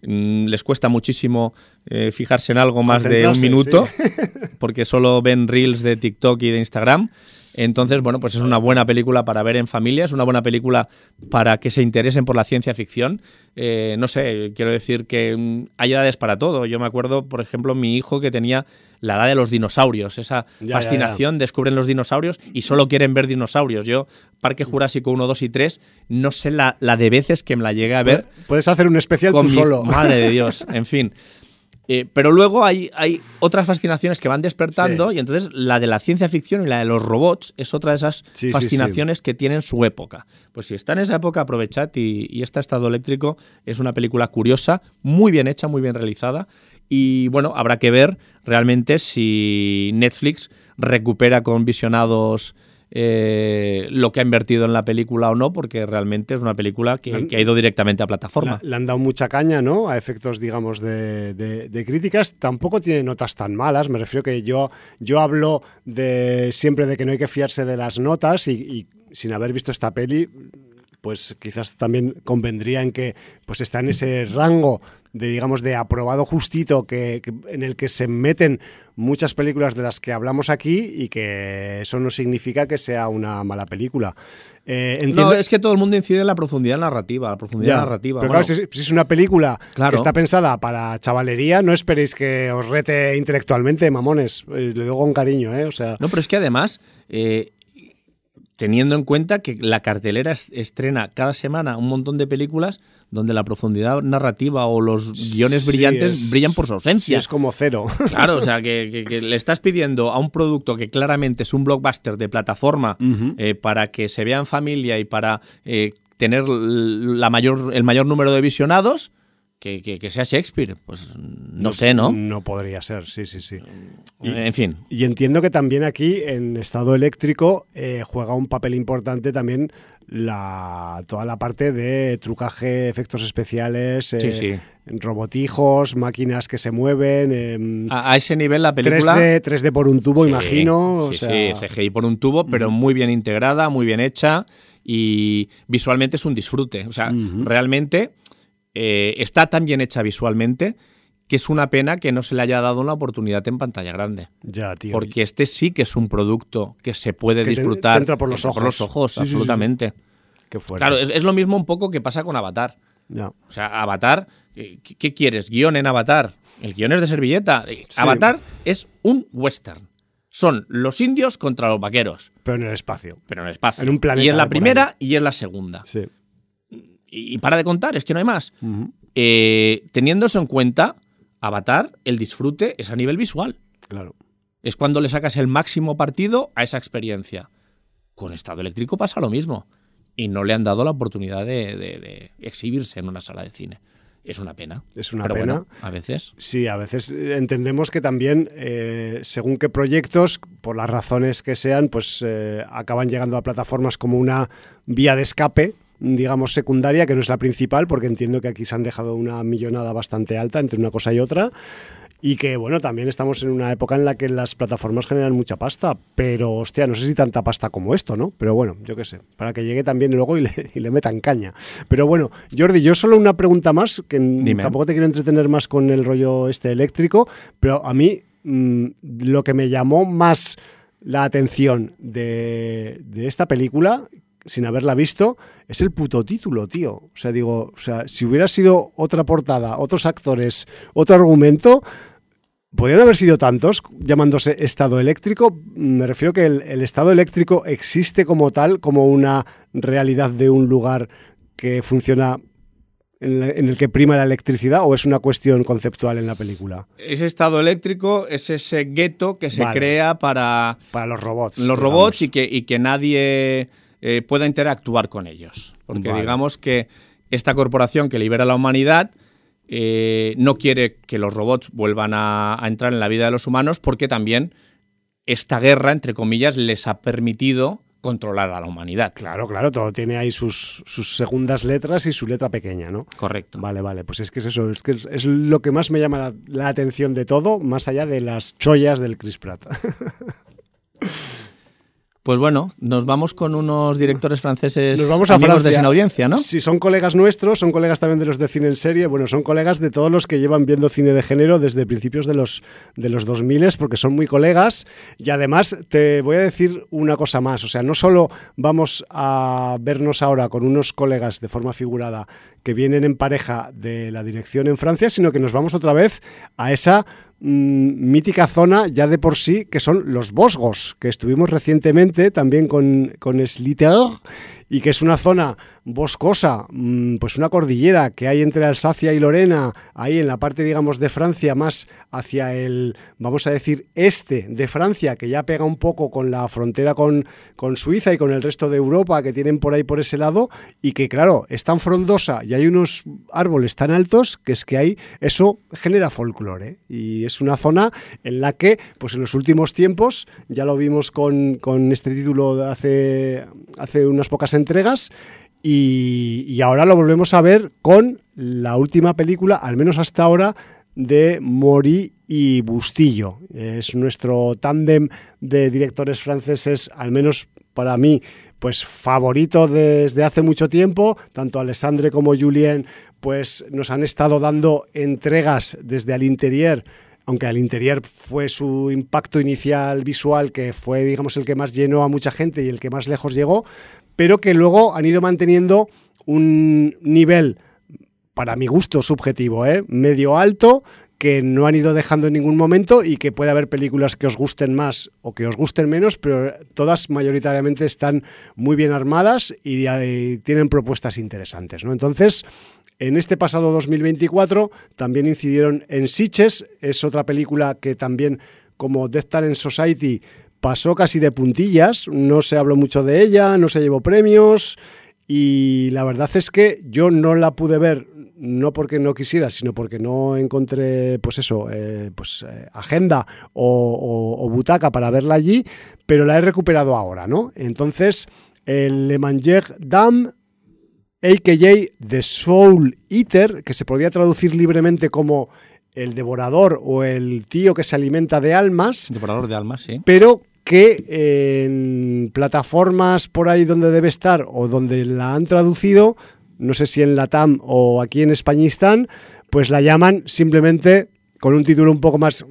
mmm, les cuesta muchísimo eh, fijarse en algo más de un minuto, sí. porque solo ven reels de TikTok y de Instagram. Entonces, bueno, pues es una buena película para ver en familia, es una buena película para que se interesen por la ciencia ficción. Eh, no sé, quiero decir que mmm, hay edades para todo. Yo me acuerdo, por ejemplo, mi hijo que tenía la edad de los dinosaurios, esa ya, fascinación, ya, ya. descubren los dinosaurios y solo quieren ver dinosaurios. Yo, Parque Jurásico uno, dos y tres, no sé la, la de veces que me la llegué a ver. Puedes hacer un especial tú mi, solo. Madre de Dios, en fin. Eh, pero luego hay, hay otras fascinaciones que van despertando sí. y entonces la de la ciencia ficción y la de los robots es otra de esas sí, fascinaciones sí, sí. que tienen su época. Pues si está en esa época, aprovechad y, y esta Estado Eléctrico es una película curiosa, muy bien hecha, muy bien realizada y bueno, habrá que ver realmente si Netflix recupera con visionados Eh, lo que ha invertido en la película o no, porque realmente es una película que, que ha ido directamente a plataforma. Le han dado mucha caña, ¿no? A efectos, digamos, de, de, de críticas. Tampoco tiene notas tan malas. Me refiero que yo, yo hablo de siempre de que no hay que fiarse de las notas y, y sin haber visto esta peli, pues quizás también convendría en que pues está en ese rango de, digamos, de aprobado justito que, que en el que se meten muchas películas de las que hablamos aquí y que eso no significa que sea una mala película. Eh, entiendo... No, es que todo el mundo incide en la profundidad narrativa, la profundidad ya, narrativa. Pero bueno. claro, si, si es una película claro. que está pensada para chavalería, no esperéis que os rete intelectualmente, mamones. Eh, le digo con cariño, ¿eh? O sea... No, pero es que además... Eh, teniendo en cuenta que la cartelera estrena cada semana un montón de películas donde la profundidad narrativa o los guiones sí, brillantes es, brillan por su ausencia. Sí, es como cero. Claro, o sea, que, que, que le estás pidiendo a un producto que claramente es un blockbuster de plataforma uh-huh. eh, para que se vea en familia y para eh, tener la mayor, el mayor número de visionados, Que, que, que sea Shakespeare, pues no, no sé, ¿no? No podría ser, sí, sí, sí. Y, en fin. Y entiendo que también aquí, en Estado Eléctrico, eh, juega un papel importante también la, toda la parte de trucaje, efectos especiales, eh, sí, sí. robotijos, máquinas que se mueven. Eh, a, a ese nivel la película... tres D, tres D por un tubo, sí, imagino. Sí, o sea... sí, C G I por un tubo, pero uh-huh. muy bien integrada, muy bien hecha y visualmente es un disfrute. O sea, uh-huh. realmente... Eh, está tan bien hecha visualmente que es una pena que no se le haya dado una oportunidad en pantalla grande. Ya, tío. Porque este sí que es un producto que se puede que disfrutar. Te entra por los entra ojos. Por los ojos, sí, absolutamente. Sí, sí. Qué fuerte. Claro, es, es lo mismo un poco que pasa con Avatar. Ya. O sea, Avatar, ¿qué, qué quieres? ¿Guión en Avatar? El guión es de servilleta. Sí. Avatar es un western. Son los indios contra los vaqueros. Pero en el espacio. Pero en el espacio. En un planeta. Y es la primera y es la segunda. Sí. Y para de contar, es que no hay más. Uh-huh. Eh, teniendo eso en cuenta, Avatar, el disfrute es a nivel visual. Claro. Es cuando le sacas el máximo partido a esa experiencia. Con Estado Eléctrico pasa lo mismo. Y no le han dado la oportunidad de, de, de exhibirse en una sala de cine. Es una pena. Es una Pero pena. Bueno, a veces. Sí, a veces entendemos que también, eh, según qué proyectos, por las razones que sean, pues eh, acaban llegando a plataformas como una vía de escape, digamos, secundaria, que no es la principal, porque entiendo que aquí se han dejado una millonada bastante alta entre una cosa y otra, y que, bueno, también estamos en una época en la que las plataformas generan mucha pasta, pero, hostia, no sé si tanta pasta como esto, ¿no? Pero bueno, yo qué sé, para que llegue también luego y le, y le metan caña. Pero bueno, Jordi, yo solo una pregunta más, que Dime. Tampoco te quiero entretener más con el rollo este eléctrico, pero a mí mmm, lo que me llamó más la atención de, de esta película, sin haberla visto, es el puto título, tío. O sea, digo, o sea, si hubiera sido otra portada, otros actores, otro argumento, podrían haber sido tantos llamándose Estado Eléctrico. Me refiero que el, el Estado Eléctrico existe como tal, como una realidad de un lugar que funciona en, en el que prima la electricidad, o es una cuestión conceptual en la película. Ese Estado Eléctrico es ese gueto que se vale. crea para... Para los robots. Los digamos. robots y que, y que nadie... Eh, pueda interactuar con ellos. Porque vale. digamos que esta corporación que libera a la humanidad eh, no quiere que los robots vuelvan a, a entrar en la vida de los humanos, porque también esta guerra, entre comillas, les ha permitido controlar a la humanidad. Claro, claro, todo tiene ahí sus, sus segundas letras y su letra pequeña, ¿no? Correcto. Vale, vale, pues es que es eso, es que es, es lo que más me llama la, la atención de todo, más allá de las chollas del Chris Pratt. Pues bueno, nos vamos con unos directores franceses nos vamos a amigos Francia. de Sin Audiencia, ¿no? Sí, son colegas nuestros, son colegas también de los de Cine en Serie, bueno, son colegas de todos los que llevan viendo cine de género desde principios de los, de los dos mil, porque son muy colegas. Y además te voy a decir una cosa más, o sea, no solo vamos a vernos ahora con unos colegas de forma figurada que vienen en pareja de la dirección en Francia, sino que nos vamos otra vez a esa mítica zona ya de por sí, que son los Vosgos, que estuvimos recientemente también con, con Sliter, y que es una zona boscosa, pues una cordillera que hay entre Alsacia y Lorena, ahí en la parte, digamos, de Francia, más hacia el, vamos a decir, este de Francia, que ya pega un poco con la frontera con, con Suiza y con el resto de Europa que tienen por ahí por ese lado, y que claro, es tan frondosa y hay unos árboles tan altos que es que ahí eso genera folclore, y es una zona en la que, pues en los últimos tiempos, ya lo vimos con, con este título de hace, hace unas pocas entregas, Y, y ahora lo volvemos a ver con la última película, al menos hasta ahora, de Maury y Bustillo. Es nuestro tándem de directores franceses, al menos para mí, pues favorito desde hace mucho tiempo. Tanto Alessandre como Julien pues nos han estado dando entregas desde Al Interior, aunque Al Interior fue su impacto inicial visual, que fue, digamos, el que más llenó a mucha gente y el que más lejos llegó, pero que luego han ido manteniendo un nivel, para mi gusto subjetivo, ¿eh? medio alto, que no han ido dejando en ningún momento, y que puede haber películas que os gusten más o que os gusten menos, pero todas mayoritariamente están muy bien armadas y, y tienen propuestas interesantes, ¿no? Entonces, en este pasado dos mil veinticuatro también incidieron en Sitges, es otra película que también, como Death Talent Society, pasó casi de puntillas, no se habló mucho de ella, no se llevó premios, y la verdad es que yo no la pude ver, no porque no quisiera, sino porque no encontré, pues eso, eh, pues eh, agenda o, o, o butaca para verla allí, pero la he recuperado ahora, ¿no? Entonces, el Le Manger d'Âme, a k a. The Soul Eater, que se podría traducir libremente como el devorador o el tío que se alimenta de almas. Devorador de almas, sí. Pero que en plataformas por ahí donde debe estar o donde la han traducido, no sé si en Latam o aquí en Españistán, pues la llaman simplemente con un título un poco más,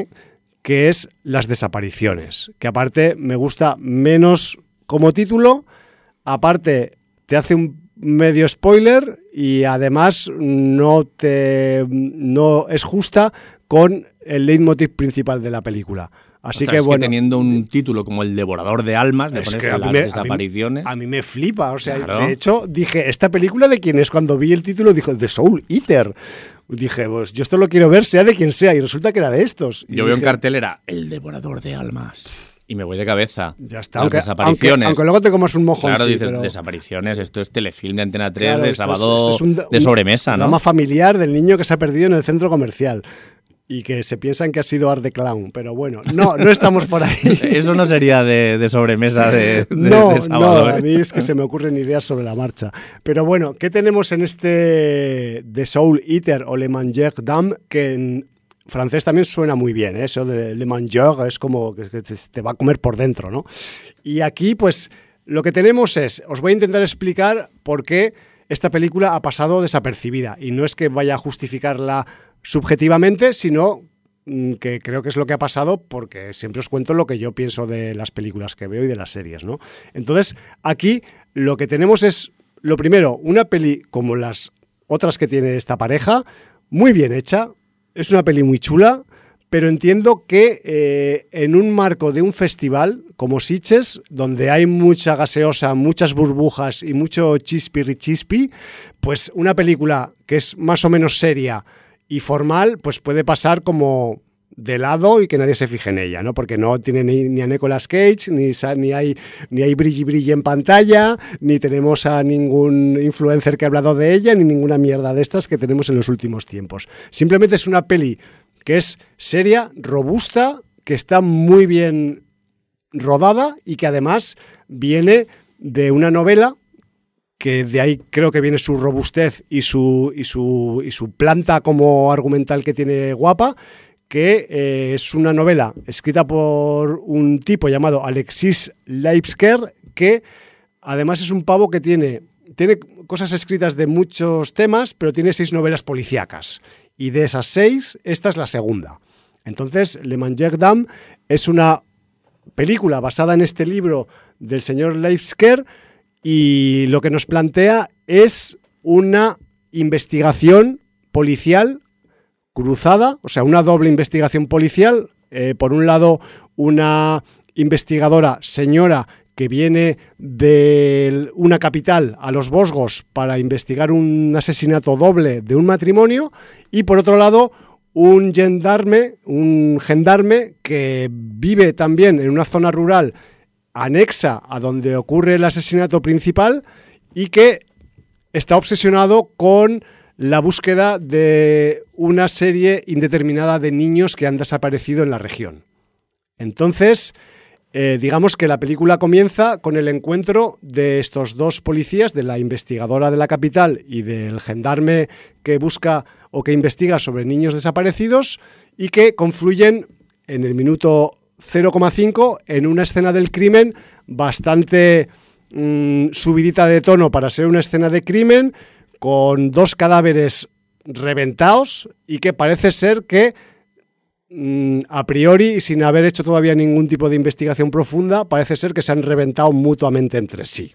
que es Las desapariciones, que aparte me gusta menos como título, aparte te hace un medio spoiler y además no te no es justa con el leitmotiv principal de la película. Así o sea, que es bueno, que teniendo un título como El devorador de almas, le es pones que a Las mí me, desapariciones. A mí, a mí me flipa, o sea, claro. De hecho dije, ¿esta película de quién es? Cuando vi el título dije, The Soul Eater. Dije, pues yo esto lo quiero ver, sea de quien sea, y resulta que era de estos. Y yo dije, veo en cartelera El devorador de almas y me voy de cabeza. Ya está, Las aunque, desapariciones. Aunque, aunque luego te comas un mojón. Claro, dices, pero... desapariciones, esto es telefilm de Antena tres, claro, de sábado es, es un, de sobremesa, un ¿no? drama familiar del niño que se ha perdido en el centro comercial y que se piensan que ha sido Art the Clown, pero bueno, no, no estamos por ahí. Eso no sería de, de sobremesa de, de, no, de sábado. No, ¿eh? a mí es que se me ocurren ideas sobre la marcha. Pero bueno, ¿qué tenemos en este The Soul Eater o Le Manger d'Âme? Que en francés también suena muy bien, ¿eh? Eso de Le Manger es como que te va a comer por dentro, ¿no? Y aquí, pues, lo que tenemos es, os voy a intentar explicar por qué esta película ha pasado desapercibida. Y no es que vaya a justificarla subjetivamente, sino que creo que es lo que ha pasado, porque siempre os cuento lo que yo pienso de las películas que veo y de las series, ¿no? Entonces, aquí lo que tenemos es, lo primero, una peli como las otras que tiene esta pareja, muy bien hecha, es una peli muy chula, pero entiendo que eh, en un marco de un festival como Sitges, donde hay mucha gaseosa, muchas burbujas y mucho chispirri-chispi, pues una película que es más o menos seria y formal, pues puede pasar como de lado y que nadie se fije en ella, ¿no? Porque no tiene ni, ni a Nicolas Cage, ni, ni hay ni hay brilli brilli en pantalla, ni tenemos a ningún influencer que ha hablado de ella, ni ninguna mierda de estas que tenemos en los últimos tiempos. Simplemente es una peli que es seria, robusta, que está muy bien rodada y que además viene de una novela que de ahí creo que viene su robustez y su, y su, y su planta como argumental que tiene guapa, que eh, es una novela escrita por un tipo llamado Alexis Leipzger, que además es un pavo que tiene, tiene cosas escritas de muchos temas, pero tiene seis novelas policíacas. Y de esas seis, esta es la segunda. Entonces, Le Mangeur d'Hommes es una película basada en este libro del señor Leipzger, y lo que nos plantea es una investigación policial cruzada, o sea, una doble investigación policial. Eh, por un lado, una investigadora señora que viene de una capital a los Vosgos para investigar un asesinato doble de un matrimonio, y por otro lado, un gendarme, un gendarme que vive también en una zona rural anexa a donde ocurre el asesinato principal y que está obsesionado con la búsqueda de una serie indeterminada de niños que han desaparecido en la región. Entonces, eh, digamos que la película comienza con el encuentro de estos dos policías, de la investigadora de la capital y del gendarme que busca o que investiga sobre niños desaparecidos, y que confluyen en el minuto cero coma cinco en una escena del crimen bastante mmm, subidita de tono para ser una escena de crimen, con dos cadáveres reventados y que parece ser que mmm, a priori, y sin haber hecho todavía ningún tipo de investigación profunda, parece ser que se han reventado mutuamente entre sí.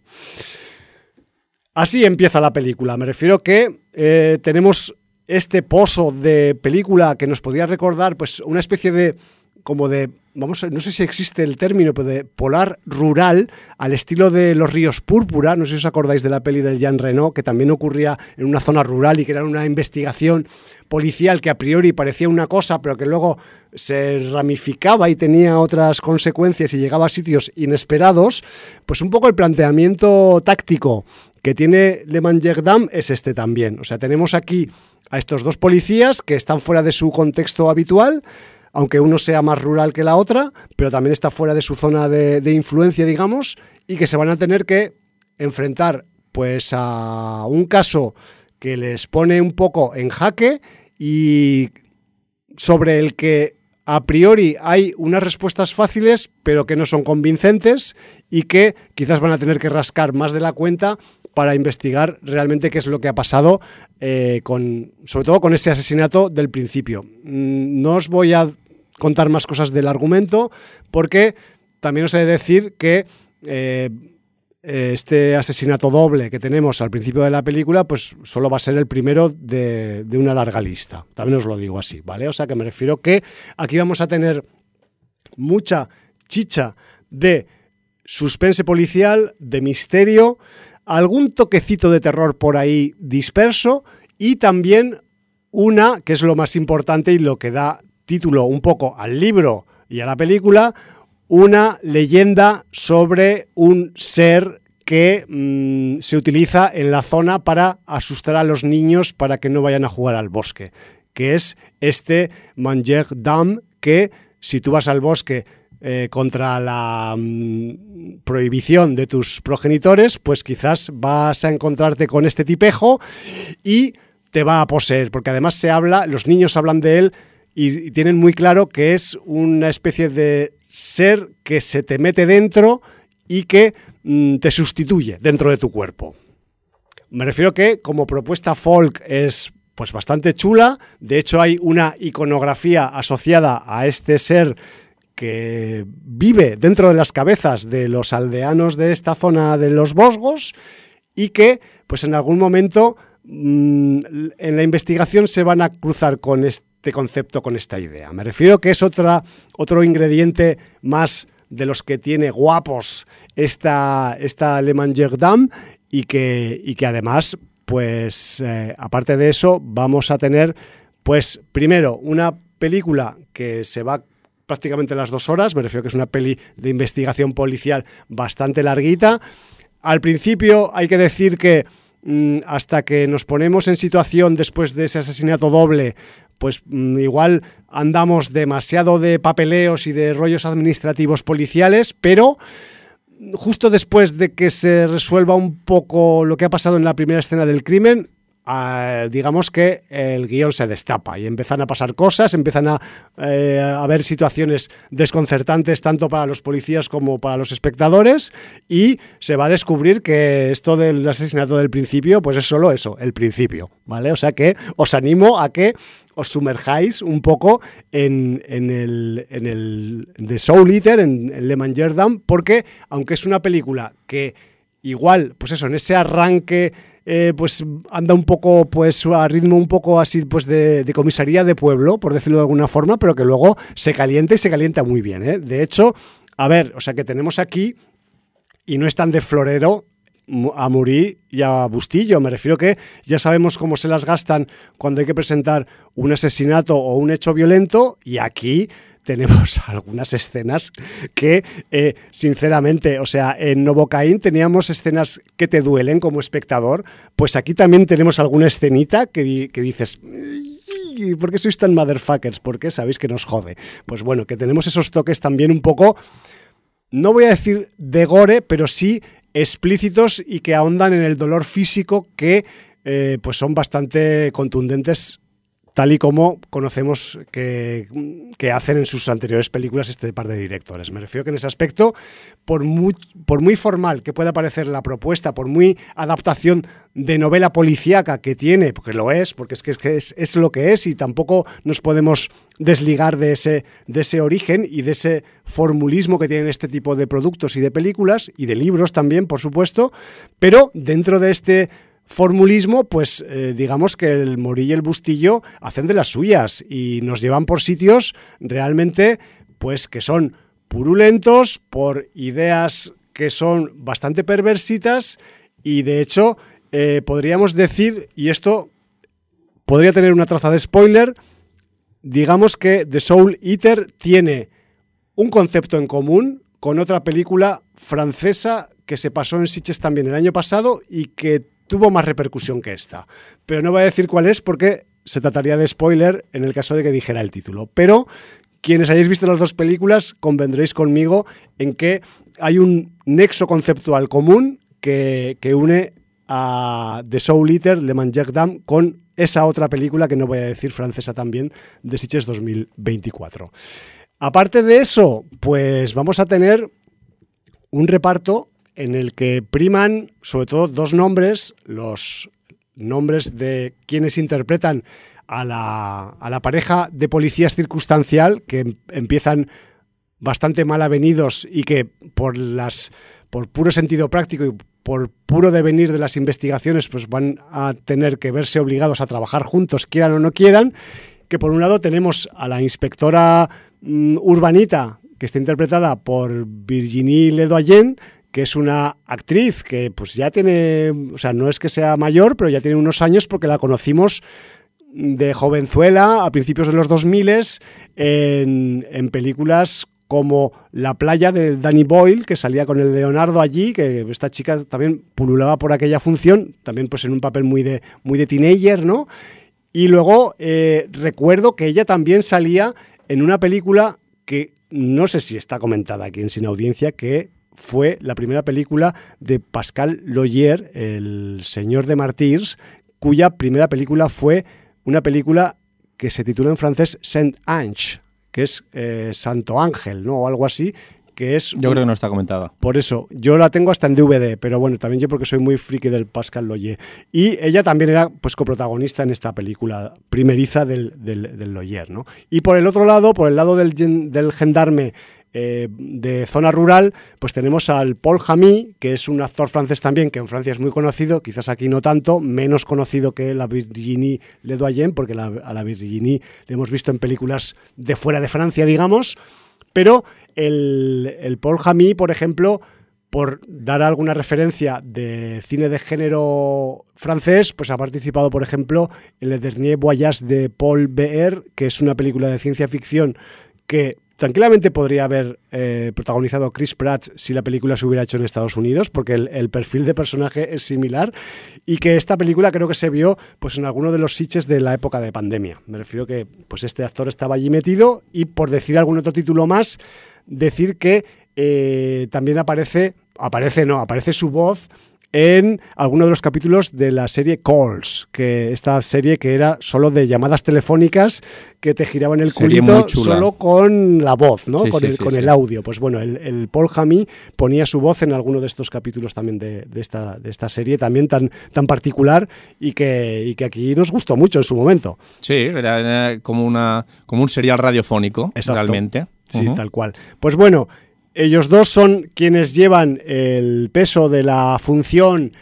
Así empieza la película. Me refiero que eh, tenemos este pozo de película que nos podría recordar pues una especie de como de, vamos a, no sé si existe el término, pero de polar rural, al estilo de Los ríos púrpura. No sé si os acordáis de la peli del Jean Reno, que también ocurría en una zona rural y que era una investigación policial que a priori parecía una cosa, pero que luego se ramificaba y tenía otras consecuencias y llegaba a sitios inesperados. Pues un poco el planteamiento táctico que tiene Le Mangeur d'Hommes es este también. O sea, tenemos aquí a estos dos policías que están fuera de su contexto habitual, aunque uno sea más rural que la otra, pero también está fuera de su zona de, de influencia, digamos, y que se van a tener que enfrentar pues a un caso que les pone un poco en jaque y sobre el que a priori hay unas respuestas fáciles, pero que no son convincentes y que quizás van a tener que rascar más de la cuenta para investigar realmente qué es lo que ha pasado, eh, con, sobre todo con ese asesinato del principio. No os voy a contar más cosas del argumento, porque también os he de decir que eh, este asesinato doble que tenemos al principio de la película, pues solo va a ser el primero de, de una larga lista. También os lo digo así, ¿vale? O sea que me refiero que aquí vamos a tener mucha chicha de suspense policial, de misterio, algún toquecito de terror por ahí disperso, y también una, que es lo más importante y lo que da título un poco al libro y a la película, una leyenda sobre un ser que mmm, se utiliza en la zona para asustar a los niños para que no vayan a jugar al bosque, que es este Mangeur d'Hommes, que si tú vas al bosque eh, contra la mmm, prohibición de tus progenitores, pues quizás vas a encontrarte con este tipejo y te va a poseer, porque además se habla, los niños hablan de él y, y tienen muy claro que es una especie de ser que se te mete dentro y que mmm, te sustituye dentro de tu cuerpo. Me refiero que como propuesta folk es pues bastante chula. De hecho hay una iconografía asociada a este ser que vive dentro de las cabezas de los aldeanos de esta zona de los Vosgos y que pues en algún momento mmm, en la investigación se van a cruzar con este concepto, con esta idea. Me refiero que es otra, otro ingrediente más de los que tiene guapos esta, esta Le Mangeur d'Hommes y que, y que además, pues eh, aparte de eso, vamos a tener, pues primero, una película que se va prácticamente las dos horas. Me refiero que es una peli de investigación policial bastante larguita. Al principio hay que decir que mmm, hasta que nos ponemos en situación después de ese asesinato doble, pues mmm, igual andamos demasiado de papeleos y de rollos administrativos policiales, pero justo después de que se resuelva un poco lo que ha pasado en la primera escena del crimen, Uh, digamos que el guión se destapa y empiezan a pasar cosas, empiezan a, eh, a haber situaciones desconcertantes tanto para los policías como para los espectadores, y se va a descubrir que esto del asesinato del principio pues es solo eso, el principio, ¿vale? O sea que os animo a que os sumerjáis un poco en, en el, en el The Soul Eater, en, en Le Mangerdam, porque aunque es una película que igual, pues eso, en ese arranque Eh, pues anda un poco pues a ritmo un poco así pues de, de comisaría de pueblo, por decirlo de alguna forma, pero que luego se calienta y se calienta muy bien, ¿eh? De hecho, a ver, o sea que tenemos aquí, y no es tan de florero, a Muri y a Bustillo, me refiero que ya sabemos cómo se las gastan cuando hay que presentar un asesinato o un hecho violento, y aquí tenemos algunas escenas que, eh, sinceramente, o sea, en Novocaín teníamos escenas que te duelen como espectador, pues aquí también tenemos alguna escenita que, que dices, ¿por qué sois tan motherfuckers? ¿Por qué sabéis que nos jode? Pues bueno, que tenemos esos toques también un poco, no voy a decir de gore, pero sí explícitos y que ahondan en el dolor físico que eh, pues son bastante contundentes, tal y como conocemos que, que hacen en sus anteriores películas este par de directores. Me refiero que en ese aspecto, por muy, por muy formal que pueda parecer la propuesta, por muy adaptación de novela policíaca que tiene, porque lo es, porque es que, es, que es, es lo que es, y tampoco nos podemos desligar de ese, de ese origen y de ese formulismo que tienen este tipo de productos y de películas, y de libros también, por supuesto, pero dentro de este formulismo, pues eh, digamos que el Morí y el Bustillo hacen de las suyas y nos llevan por sitios realmente pues que son purulentos, por ideas que son bastante perversitas, y de hecho eh, podríamos decir, y esto podría tener una traza de spoiler, digamos que The Soul Eater tiene un concepto en común con otra película francesa que se pasó en Sitges también el año pasado y que tuvo más repercusión que esta, pero no voy a decir cuál es porque se trataría de spoiler en el caso de que dijera el título, pero quienes hayáis visto las dos películas convendréis conmigo en que hay un nexo conceptual común que, que une a The Soul Eater, Le Mangerdam, con esa otra película que no voy a decir, francesa también, de Sitges dos mil veinticuatro. Aparte de eso, pues vamos a tener un reparto en el que priman sobre todo dos nombres, los nombres de quienes interpretan a la, a la pareja de policías circunstancial, que empiezan bastante mal avenidos y que por, las, por puro sentido práctico y por puro devenir de las investigaciones pues van a tener que verse obligados a trabajar juntos, quieran o no quieran, que por un lado tenemos a la inspectora mmm, Urbanita, que está interpretada por Virginie Ledoyen, que es una actriz que pues ya tiene, o sea, no es que sea mayor, pero ya tiene unos años porque la conocimos de jovenzuela a principios de los dos mil en, en películas como La playa de Danny Boyle, que salía con el Leonardo allí, que esta chica también pululaba por aquella función, también pues en un papel muy de, muy de teenager, ¿no? Y luego eh, recuerdo que ella también salía en una película que no sé si está comentada aquí en Sin Audiencia, que fue la primera película de Pascal Logier, el señor de Martyrs, cuya primera película fue una película que se titula en francés Saint Ange, que es eh, Santo Ángel, ¿no? O algo así, que es... Yo creo que no está comentada. Por eso, yo la tengo hasta en D V D, pero bueno, también yo porque soy muy friki del Pascal Logier. Y ella también era pues coprotagonista en esta película primeriza del, del, del Logier, ¿no? Y por el otro lado, por el lado del, del gendarme Eh, de zona rural, pues tenemos al Paul Jamy, que es un actor francés también, que en Francia es muy conocido, quizás aquí no tanto, menos conocido que la Virginie Ledoyen, porque la, a la Virginie le hemos visto en películas de fuera de Francia, digamos, pero el, el Paul Jamy, por ejemplo, por dar alguna referencia de cine de género francés, pues ha participado, por ejemplo, en Le Dernier Voyage de Paul Beer, que es una película de ciencia ficción que tranquilamente podría haber eh, protagonizado Chris Pratt si la película se hubiera hecho en Estados Unidos, porque el, el perfil de personaje es similar, y que esta película creo que se vio pues en alguno de los Sitges de la época de pandemia. Me refiero que pues este actor estaba allí metido, y por decir algún otro título más, decir que eh, también aparece, aparece no, aparece su voz en alguno de los capítulos de la serie Calls, que esta serie que era solo de llamadas telefónicas que te giraban el serie culito solo con la voz, ¿no? Sí, con sí, el, sí, con sí. el audio. Pues bueno, el, el Paul Hamy ponía su voz en alguno de estos capítulos también de, de, esta, de esta serie también tan, tan particular y que, y que aquí nos gustó mucho en su momento. Sí, era, era como, una, como un serial radiofónico, Exacto. realmente. Sí, uh-huh. tal cual. Pues bueno, ellos dos son quienes llevan el peso de la función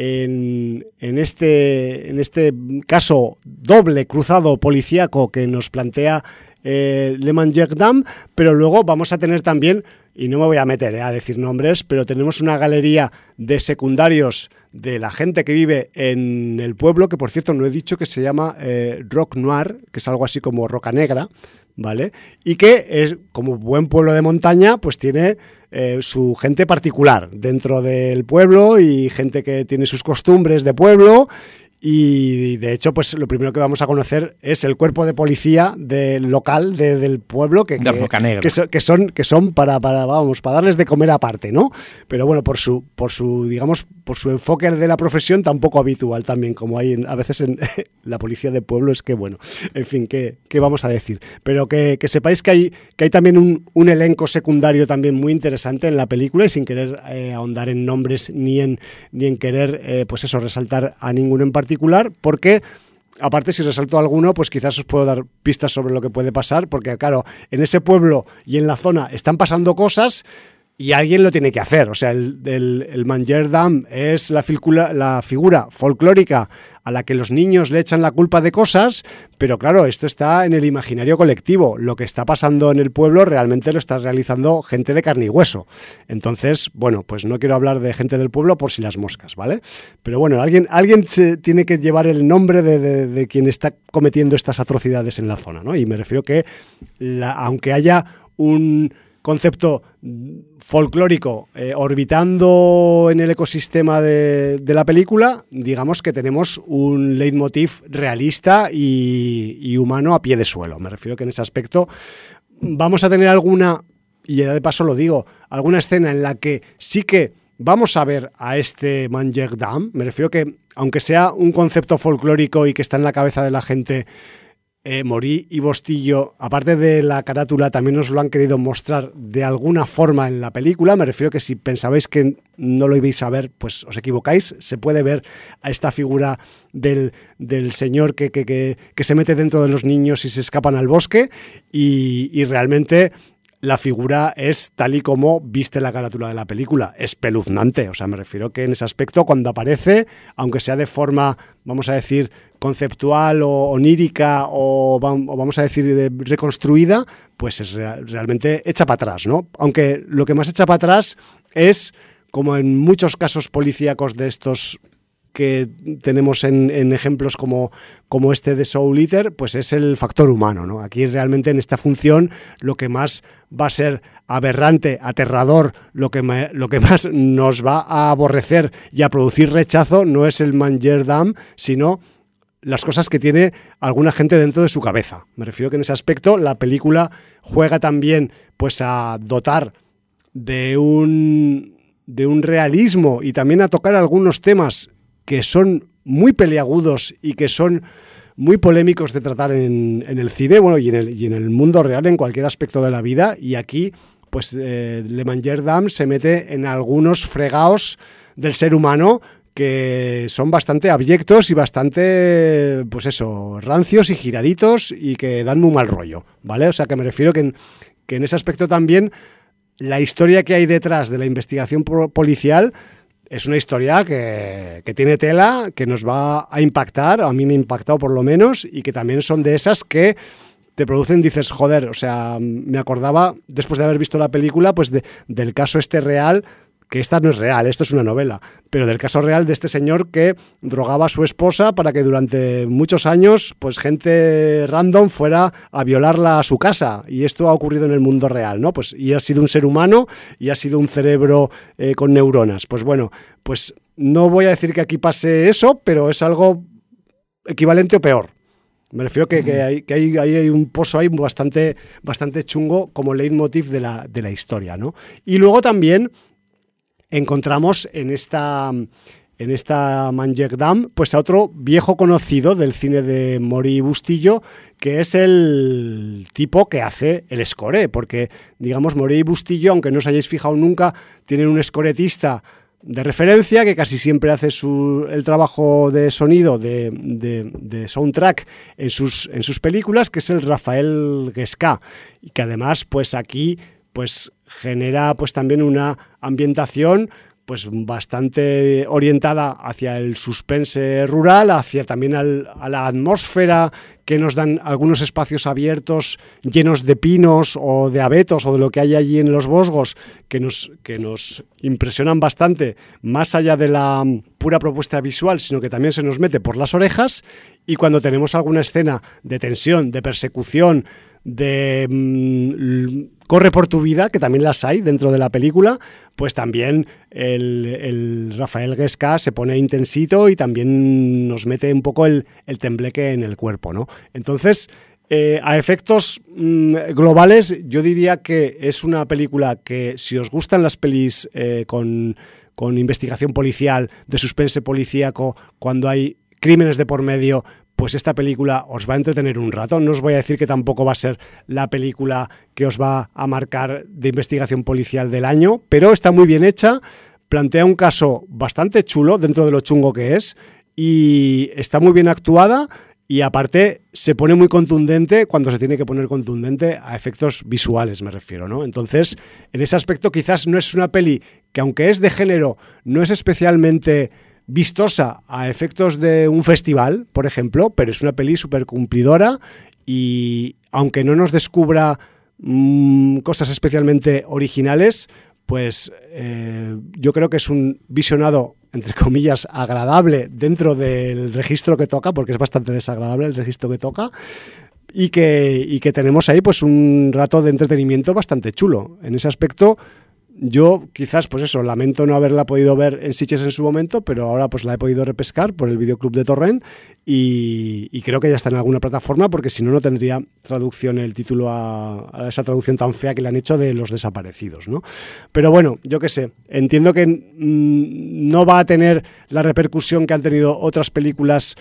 en, en, este, en este caso doble cruzado policíaco que nos plantea eh, Le Mangeur Dame, pero luego vamos a tener también, y no me voy a meter eh, a decir nombres, pero tenemos una galería de secundarios de la gente que vive en el pueblo, que por cierto no he dicho que se llama eh, Roc Noir, que es algo así como Roca Negra, ¿vale? Y que es, como buen pueblo de montaña, pues tiene eh, su gente particular dentro del pueblo y gente que tiene sus costumbres de pueblo. Y de hecho, pues lo primero que vamos a conocer es el cuerpo de policía del local de, del pueblo que, de que, que, so, que son que son para, para vamos para darles de comer aparte, ¿no? Pero bueno, por su por su digamos por su enfoque de la profesión tan poco habitual también como hay en, a veces en la policía de pueblo, es que bueno, en fin, ¿qué, qué vamos a decir? Pero que, que sepáis que hay que hay también un, un elenco secundario también muy interesante en la película y sin querer eh, ahondar en nombres ni en ni en querer eh, pues eso resaltar a ninguno en particular. Porque, aparte, si resalto alguno, pues quizás os puedo dar pistas sobre lo que puede pasar, porque claro, en ese pueblo y en la zona están pasando cosas y alguien lo tiene que hacer. O sea, el, el, el Mangeur Dame es la figura, la figura folclórica a la que los niños le echan la culpa de cosas, pero claro, esto está en el imaginario colectivo. Lo que está pasando en el pueblo realmente lo está realizando gente de carne y hueso. Entonces, bueno, pues no quiero hablar de gente del pueblo por si las moscas, ¿vale? Pero bueno, alguien, alguien se tiene que llevar el nombre de, de, de quien está cometiendo estas atrocidades en la zona, ¿no? Y me refiero que, la, aunque haya un concepto folclórico eh, orbitando en el ecosistema de, de la película, digamos que tenemos un leitmotiv realista y, y humano a pie de suelo. Me refiero que en ese aspecto vamos a tener alguna, y ya de paso lo digo, alguna escena en la que sí que vamos a ver a este Mangeur Dame. Me refiero que, aunque sea un concepto folclórico y que está en la cabeza de la gente, Eh, Morí y Bostillo, aparte de la carátula, también nos lo han querido mostrar de alguna forma en la película. Me refiero que si pensabais que no lo ibais a ver, pues os equivocáis. Se puede ver a esta figura del, del señor que, que, que, que se mete dentro de los niños y se escapan al bosque y, y realmente la figura es tal y como viste la carátula de la película, espeluznante. O sea, me refiero que en ese aspecto, cuando aparece, aunque sea de forma, vamos a decir, conceptual o onírica o, o vamos a decir de, reconstruida, pues es real, realmente echa para atrás, ¿no? Aunque lo que más echa para atrás es, como en muchos casos policíacos de estos que tenemos en, en ejemplos como, como este de Soul Eater, pues es el factor humano, ¿no? Aquí realmente en esta función lo que más va a ser aberrante, aterrador, lo que, me, lo que más nos va a aborrecer y a producir rechazo no es el Mangeur Dame, sino las cosas que tiene alguna gente dentro de su cabeza. Me refiero que en ese aspecto la película juega también pues a dotar de un, de un realismo y también a tocar algunos temas que son muy peliagudos y que son muy polémicos de tratar en, en el cine, bueno, y en el, y en el mundo real, en cualquier aspecto de la vida. Y aquí, pues, eh, Le Mangeur Dame se mete en algunos fregaos del ser humano que son bastante abyectos y bastante, pues eso, rancios y giraditos y que dan muy mal rollo, ¿vale? O sea, que me refiero que en, que en ese aspecto también la historia que hay detrás de la investigación policial es una historia que, que tiene tela, que nos va a impactar, a mí me ha impactado por lo menos, y que también son de esas que te producen, dices, joder, o sea, me acordaba, después de haber visto la película, pues de, del caso este real, que esta no es real, esto es una novela, pero del caso real de este señor que drogaba a su esposa para que durante muchos años pues gente random fuera a violarla a su casa, y esto ha ocurrido en el mundo real, ¿no? Pues y ha sido un ser humano y ha sido un cerebro eh, con neuronas. Pues bueno, pues no voy a decir que aquí pase eso, pero es algo equivalente o peor. Me refiero que, que, hay, que hay, hay un pozo ahí bastante, bastante chungo como leitmotiv de la, de la historia, ¿no? Y luego también encontramos en esta, en esta Manjek-Dam, pues a otro viejo conocido del cine de Mori Bustillo, que es el tipo que hace el score, porque, digamos, Mori Bustillo, aunque no os hayáis fijado nunca, tienen un scoretista de referencia que casi siempre hace su, el trabajo de sonido, de, de, de soundtrack en sus, en sus películas, que es el Rafael Guesca, y que además, pues aquí, pues genera pues también una ambientación pues bastante orientada hacia el suspense rural, hacia también al, a la atmósfera que nos dan algunos espacios abiertos llenos de pinos o de abetos o de lo que hay allí en los Vosgos que nos, que nos impresionan bastante, más allá de la pura propuesta visual, sino que también se nos mete por las orejas. Y cuando tenemos alguna escena de tensión, de persecución, de mmm, corre por tu vida, que también las hay dentro de la película, pues también el, el Rafael Guesca se pone intensito y también nos mete un poco el, el tembleque en el cuerpo, ¿no? Entonces, eh, a efectos mmm, globales, yo diría que es una película que, si os gustan las pelis eh, con, con investigación policial, de suspense policíaco, cuando hay crímenes de por medio, pues esta película os va a entretener un rato. No os voy a decir que tampoco va a ser la película que os va a marcar de investigación policial del año, pero está muy bien hecha, plantea un caso bastante chulo dentro de lo chungo que es y está muy bien actuada y aparte se pone muy contundente cuando se tiene que poner contundente a efectos visuales, me refiero, ¿no? Entonces, en ese aspecto quizás no es una peli que, aunque es de género, no es especialmente vistosa a efectos de un festival, por ejemplo, pero es una peli súper cumplidora y aunque no nos descubra mmm, cosas especialmente originales, pues eh, yo creo que es un visionado, entre comillas, agradable dentro del registro que toca, porque es bastante desagradable el registro que toca, y que, y que tenemos ahí pues un rato de entretenimiento bastante chulo. En ese aspecto, yo quizás, pues eso, lamento no haberla podido ver en Sitges en su momento, pero ahora pues la he podido repescar por el videoclub de Torrent y, y creo que ya está en alguna plataforma, porque si no, no tendría traducción el título a, a esa traducción tan fea que le han hecho de Los desaparecidos, ¿no? Pero bueno, yo qué sé, entiendo que mmm, no va a tener la repercusión que han tenido otras películas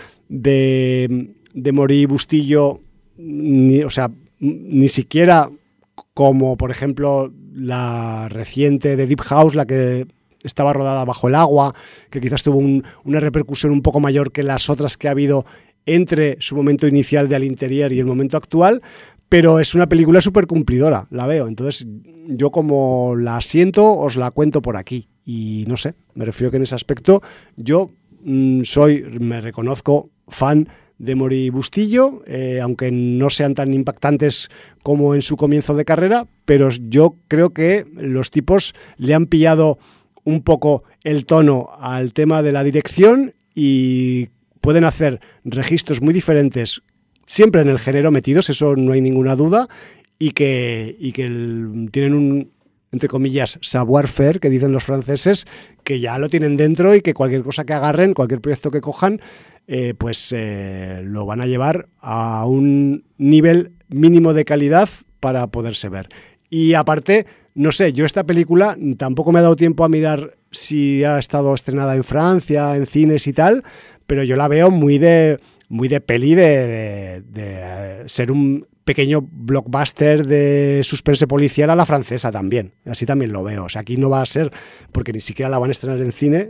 de, de Mori Bustillo, ni, o sea, ni siquiera como por ejemplo la reciente de Deep House, la que estaba rodada bajo el agua, que quizás tuvo un, una repercusión un poco mayor que las otras que ha habido entre su momento inicial de Al Interior y el momento actual, pero es una película súper cumplidora, la veo. Entonces yo, como la siento, os la cuento por aquí y no sé, me refiero que en ese aspecto yo mmm, soy, me reconozco fan de Mori Bustillo, eh, aunque no sean tan impactantes como en su comienzo de carrera, pero yo creo que los tipos le han pillado un poco el tono al tema de la dirección y pueden hacer registros muy diferentes, siempre en el género metidos, eso no hay ninguna duda, y que, y que el, tienen un, entre comillas, savoir-faire, que dicen los franceses, que ya lo tienen dentro y que cualquier cosa que agarren, cualquier proyecto que cojan, Eh, pues eh, lo van a llevar a un nivel mínimo de calidad para poderse ver. Y aparte, no sé, yo esta película tampoco me ha dado tiempo a mirar si ha estado estrenada en Francia, en cines y tal, pero yo la veo muy de, muy de peli de, de, de ser un pequeño blockbuster de suspense policial a la francesa también. Así también lo veo. O sea, aquí no va a ser, porque ni siquiera la van a estrenar en cine,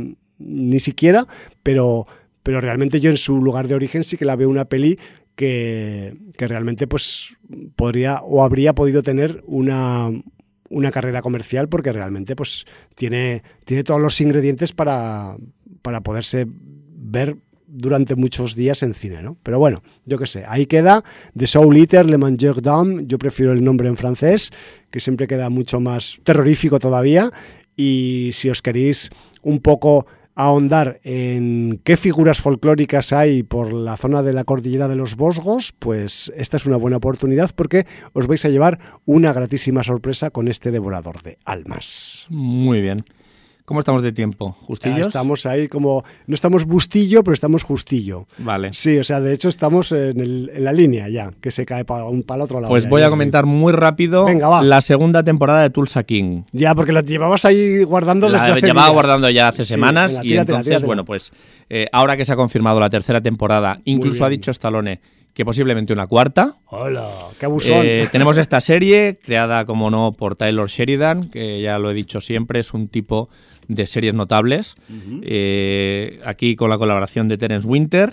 ni siquiera, pero... pero realmente yo en su lugar de origen sí que la veo una peli que, que realmente pues podría o habría podido tener una, una carrera comercial, porque realmente pues tiene, tiene todos los ingredientes para, para poderse ver durante muchos días en cine, ¿no? Pero bueno, yo qué sé, ahí queda The Soul Eater, Le Manjek-Dam, yo prefiero el nombre en francés, que siempre queda mucho más terrorífico todavía, y si os queréis un poco ahondar en qué figuras folclóricas hay por la zona de la cordillera de los Vosgos, pues esta es una buena oportunidad, porque os vais a llevar una gratísima sorpresa con este devorador de almas. Muy bien. ¿Cómo estamos de tiempo? ¿Justillos? Ya estamos ahí como... No estamos bustillo, pero estamos justillo. Vale. Sí, o sea, de hecho estamos en, el, en la línea ya, que se cae para un para el otro lado. Pues ya, voy ya, a comentar muy rápido Venga, va. la segunda temporada de Tulsa King. Ya, porque lo llevabas ahí guardando desde La hace llevaba días. guardando ya hace Sí, semanas venga, y tíratela, entonces, tíratela. bueno, pues eh, ahora que se ha confirmado la tercera temporada, incluso bien. ha dicho Stallone que posiblemente una cuarta. Hola, qué abusón. Eh, tenemos esta serie creada, como no, por Taylor Sheridan, que ya lo he dicho siempre, es un tipo de series notables. Uh-huh. eh, aquí con la colaboración de Terence Winter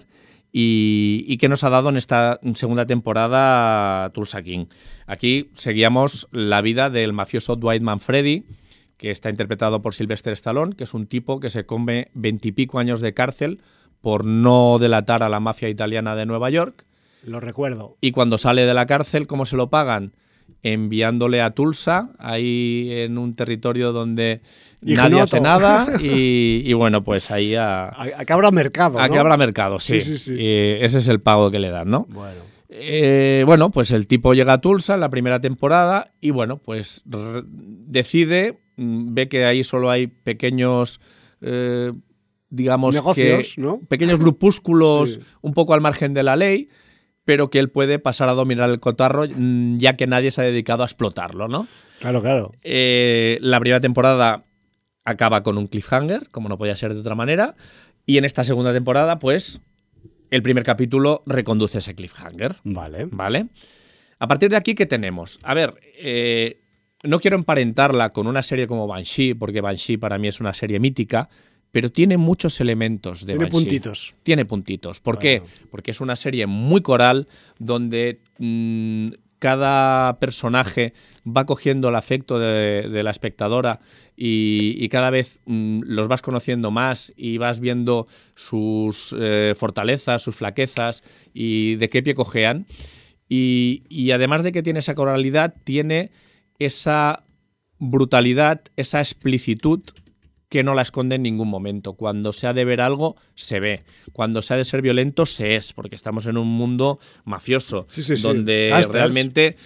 y, y que nos ha dado en esta segunda temporada Tulsa King. Aquí seguíamos la vida del mafioso Dwight Manfredi, que está interpretado por Sylvester Stallone, que es un tipo que se come veintipico años de cárcel por no delatar a la mafia italiana de Nueva York. Lo recuerdo. Y cuando sale de la cárcel, ¿cómo se lo pagan? Enviándole a Tulsa, ahí en un territorio donde Ignoto. nadie hace nada y, y bueno, pues ahí a... Aquí habrá mercado, Aquí ¿no? habrá mercado, sí. Sí, sí, sí. Y ese es el pago que le dan, ¿no? Bueno. Eh, bueno, pues el tipo llega a Tulsa en la primera temporada y bueno, pues r- decide, ve que ahí solo hay pequeños... Eh, digamos negocios, que ¿no? pequeños grupúsculos sí. un poco al margen de la ley, pero que él puede pasar a dominar el cotarro ya que nadie se ha dedicado a explotarlo, ¿no? Claro, claro. Eh, la primera temporada acaba con un cliffhanger, como no podía ser de otra manera, y en esta segunda temporada, pues, el primer capítulo reconduce ese cliffhanger. Vale. ¿Vale? A partir de aquí, ¿qué tenemos? A ver, eh, no quiero emparentarla con una serie como Banshee, porque Banshee para mí es una serie mítica, pero tiene muchos elementos de Tiene Banshee. puntitos. Tiene puntitos. ¿Por Bueno. qué? Porque es una serie muy coral donde mmm, cada personaje va cogiendo el afecto de, de la espectadora y, y cada vez mmm, los vas conociendo más y vas viendo sus eh, fortalezas, sus flaquezas y de qué pie cojean. Y, y además de que tiene esa coralidad, tiene esa brutalidad, esa explicitud que no la esconde en ningún momento. Cuando se ha de ver algo, se ve. Cuando se ha de ser violento, se es, porque estamos en un mundo mafioso, sí, sí, sí. donde Gangsters. realmente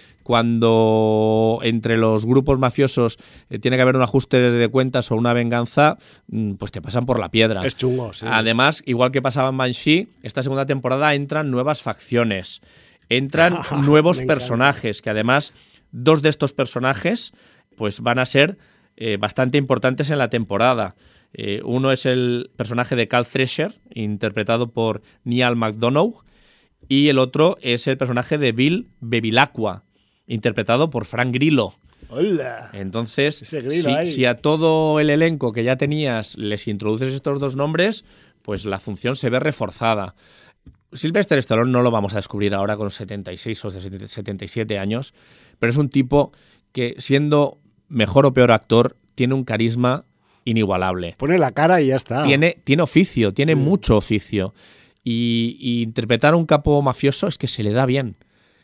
cuando entre los grupos mafiosos eh, tiene que haber un ajuste de cuentas o una venganza, pues te pasan por la piedra. Es chungo, sí. Además, igual que pasaba en Banshee, esta segunda temporada entran nuevas facciones, entran nuevos personajes, que además dos de estos personajes pues van a ser Eh, bastante importantes en la temporada. Eh, uno es el personaje de Cal Thresher, interpretado por Neal McDonough, y el otro es el personaje de Bill Bevilacqua, interpretado por Frank Grillo. Hola. Entonces, Ese si, ahí. si a todo el elenco que ya tenías les introduces estos dos nombres, pues la función se ve reforzada. Sylvester Stallone no lo vamos a descubrir ahora con setenta y seis o setenta y siete años, pero es un tipo que, siendo mejor o peor actor, tiene un carisma inigualable. Pone la cara y ya está. Tiene, tiene oficio, tiene Sí. mucho oficio. Y, y interpretar a un capo mafioso es que se le da bien.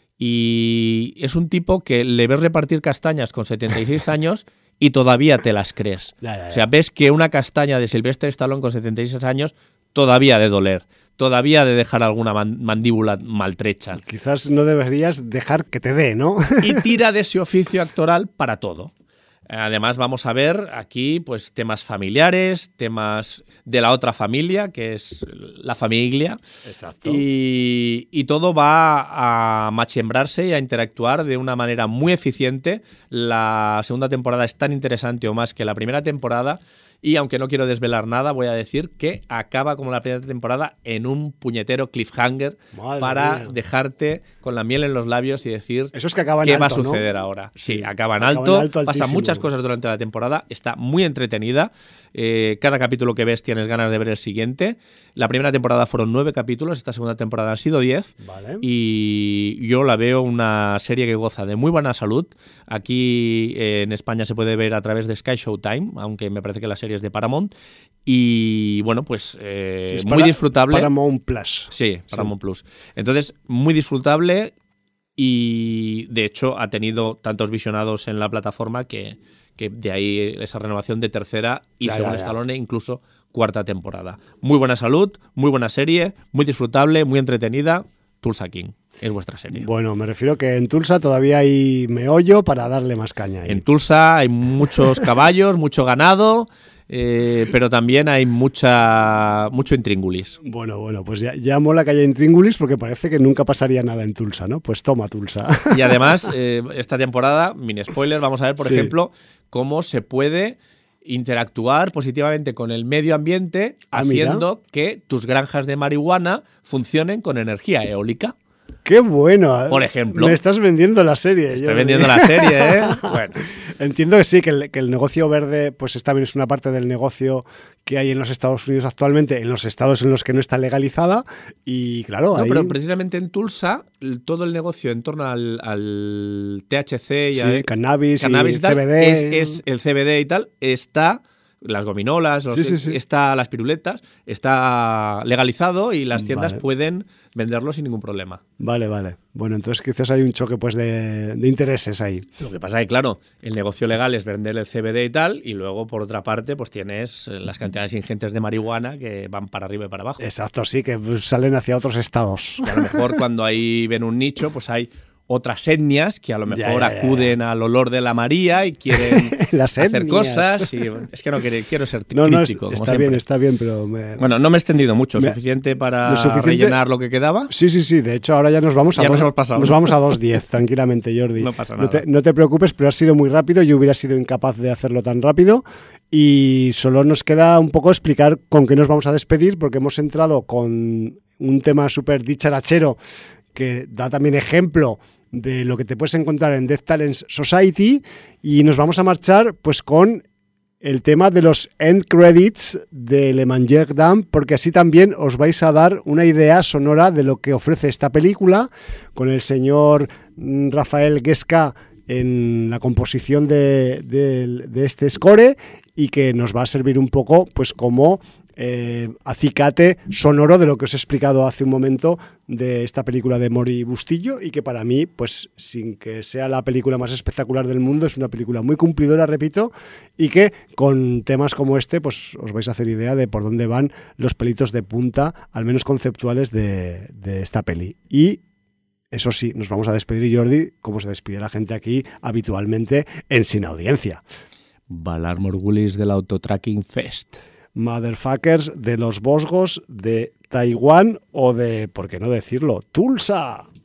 Y es un tipo que le ves repartir castañas con setenta y seis años y todavía te las crees. Ya, ya, ya. O sea, ves que una castaña de Sylvester Stallone con setenta y seis años todavía ha de doler, todavía ha de dejar alguna man- mandíbula maltrecha. Quizás no deberías dejar que te dé, ¿no? Y tira de ese oficio actoral para todo. Además vamos a ver aquí pues temas familiares, temas de la otra familia, que es la familia. Exacto. Y, y todo va a machembrarse y a interactuar de una manera muy eficiente. La segunda temporada es tan interesante o más que la primera temporada. Y aunque no quiero desvelar nada, voy a decir que acaba como la primera temporada en un puñetero cliffhanger. Madre para mía. dejarte con la miel en los labios y decir Eso es que acaba en qué alto, va a suceder ¿no? ahora. Sí, Sí, acaba en acaba en alto, alto, pasan altísimo. muchas cosas durante la temporada, está muy entretenida. Eh, cada capítulo que ves tienes ganas de ver el siguiente. La primera temporada fueron nueve capítulos, esta segunda temporada han sido diez. Vale. Y yo la veo una serie que goza de muy buena salud. Aquí eh, en España se puede ver a través de Sky Showtime, aunque me parece que la serie es de Paramount. Y bueno, pues eh, Sí, es muy para- disfrutable. Paramount Plus. Sí, Paramount Plus. Entonces, muy disfrutable y de hecho ha tenido tantos visionados en la plataforma que, que de ahí esa renovación de tercera y Ya, según ya, ya. Stallone incluso cuarta temporada. Muy buena salud, muy buena serie, muy disfrutable, muy entretenida. Tulsa King es vuestra serie. Bueno, me refiero que en Tulsa todavía hay meollo para darle más caña ahí. En Tulsa hay muchos caballos, mucho ganado. eh, pero también hay mucha mucho intríngulis. Bueno, bueno, pues ya, ya mola que haya intríngulis porque parece que nunca pasaría nada en Tulsa, ¿no? Pues toma Tulsa. Y además, eh, esta temporada, mini spoiler, vamos a ver, por Sí. ejemplo, cómo se puede interactuar positivamente con el medio ambiente Ah, mira. haciendo que tus granjas de marihuana funcionen con energía eólica. ¡Qué bueno! Por ejemplo. Me estás vendiendo la serie. Estoy Jordi. vendiendo la serie, ¿eh? Bueno. Entiendo que sí, que el, que el negocio verde pues también es una parte del negocio que hay en los Estados Unidos actualmente, en los estados en los que no está legalizada y claro, No, ahí... pero precisamente en Tulsa, el- todo el negocio en torno al, al T H C y Sí, al cannabis, cannabis y y tal, C B D. es, es el C B D y tal, está las gominolas, los- Sí, sí, sí. está las piruletas, está legalizado y las tiendas Vale. pueden venderlo sin ningún problema. Vale, vale. Bueno, entonces quizás hay un choque pues de, de intereses ahí. Lo que pasa es que, claro, el negocio legal es vender el C B D y tal, y luego, por otra parte, pues tienes eh, las cantidades ingentes de marihuana que van para arriba y para abajo. Exacto, sí, que pues, salen hacia otros estados. Y a lo mejor cuando ahí ven un nicho, pues hay otras etnias que a lo Ya, mejor ya, ya, acuden al olor de la María y quieren Las hacer etnias. cosas. Y, es que no quiero, quiero ser No, no, es- crítico, como está siempre. bien, está bien, pero... Me... Bueno, no me he extendido mucho, Me- suficiente para lo suficiente- rellenar lo que quedaba. Sí, sí, sí. De hecho, ahora ya nos vamos a Ya nos dos, hemos pasado. nos vamos a dos diez, tranquilamente, Jordi. No pasa No nada. te, no te preocupes, pero ha sido muy rápido. Yo hubiera sido incapaz de hacerlo tan rápido. Y solo nos queda un poco explicar con qué nos vamos a despedir, porque hemos entrado con un tema súper dicharachero que da también ejemplo de lo que te puedes encontrar en Death Talents Society. Y nos vamos a marchar pues con el tema de los end credits de Le Manger Dame, porque así también os vais a dar una idea sonora de lo que ofrece esta película, con el señor mm, Rafael Guesca en la composición de, de- de este score, y que nos va a servir un poco pues como eh, acicate sonoro de lo que os he explicado hace un momento de esta película de Mori Bustillo, y que para mí, pues sin que sea la película más espectacular del mundo, es una película muy cumplidora, repito, y que con temas como este pues os vais a hacer idea de por dónde van los pelitos de punta, al menos conceptuales, de, de esta peli. Y eso sí, nos vamos a despedir, Jordi, como se despide la gente aquí habitualmente en Sin Audiencia. Valar Morgulis del Autotracking Fest. Motherfuckers de los Bosgos de Taiwán o de, ¿por qué no decirlo?, Tulsa.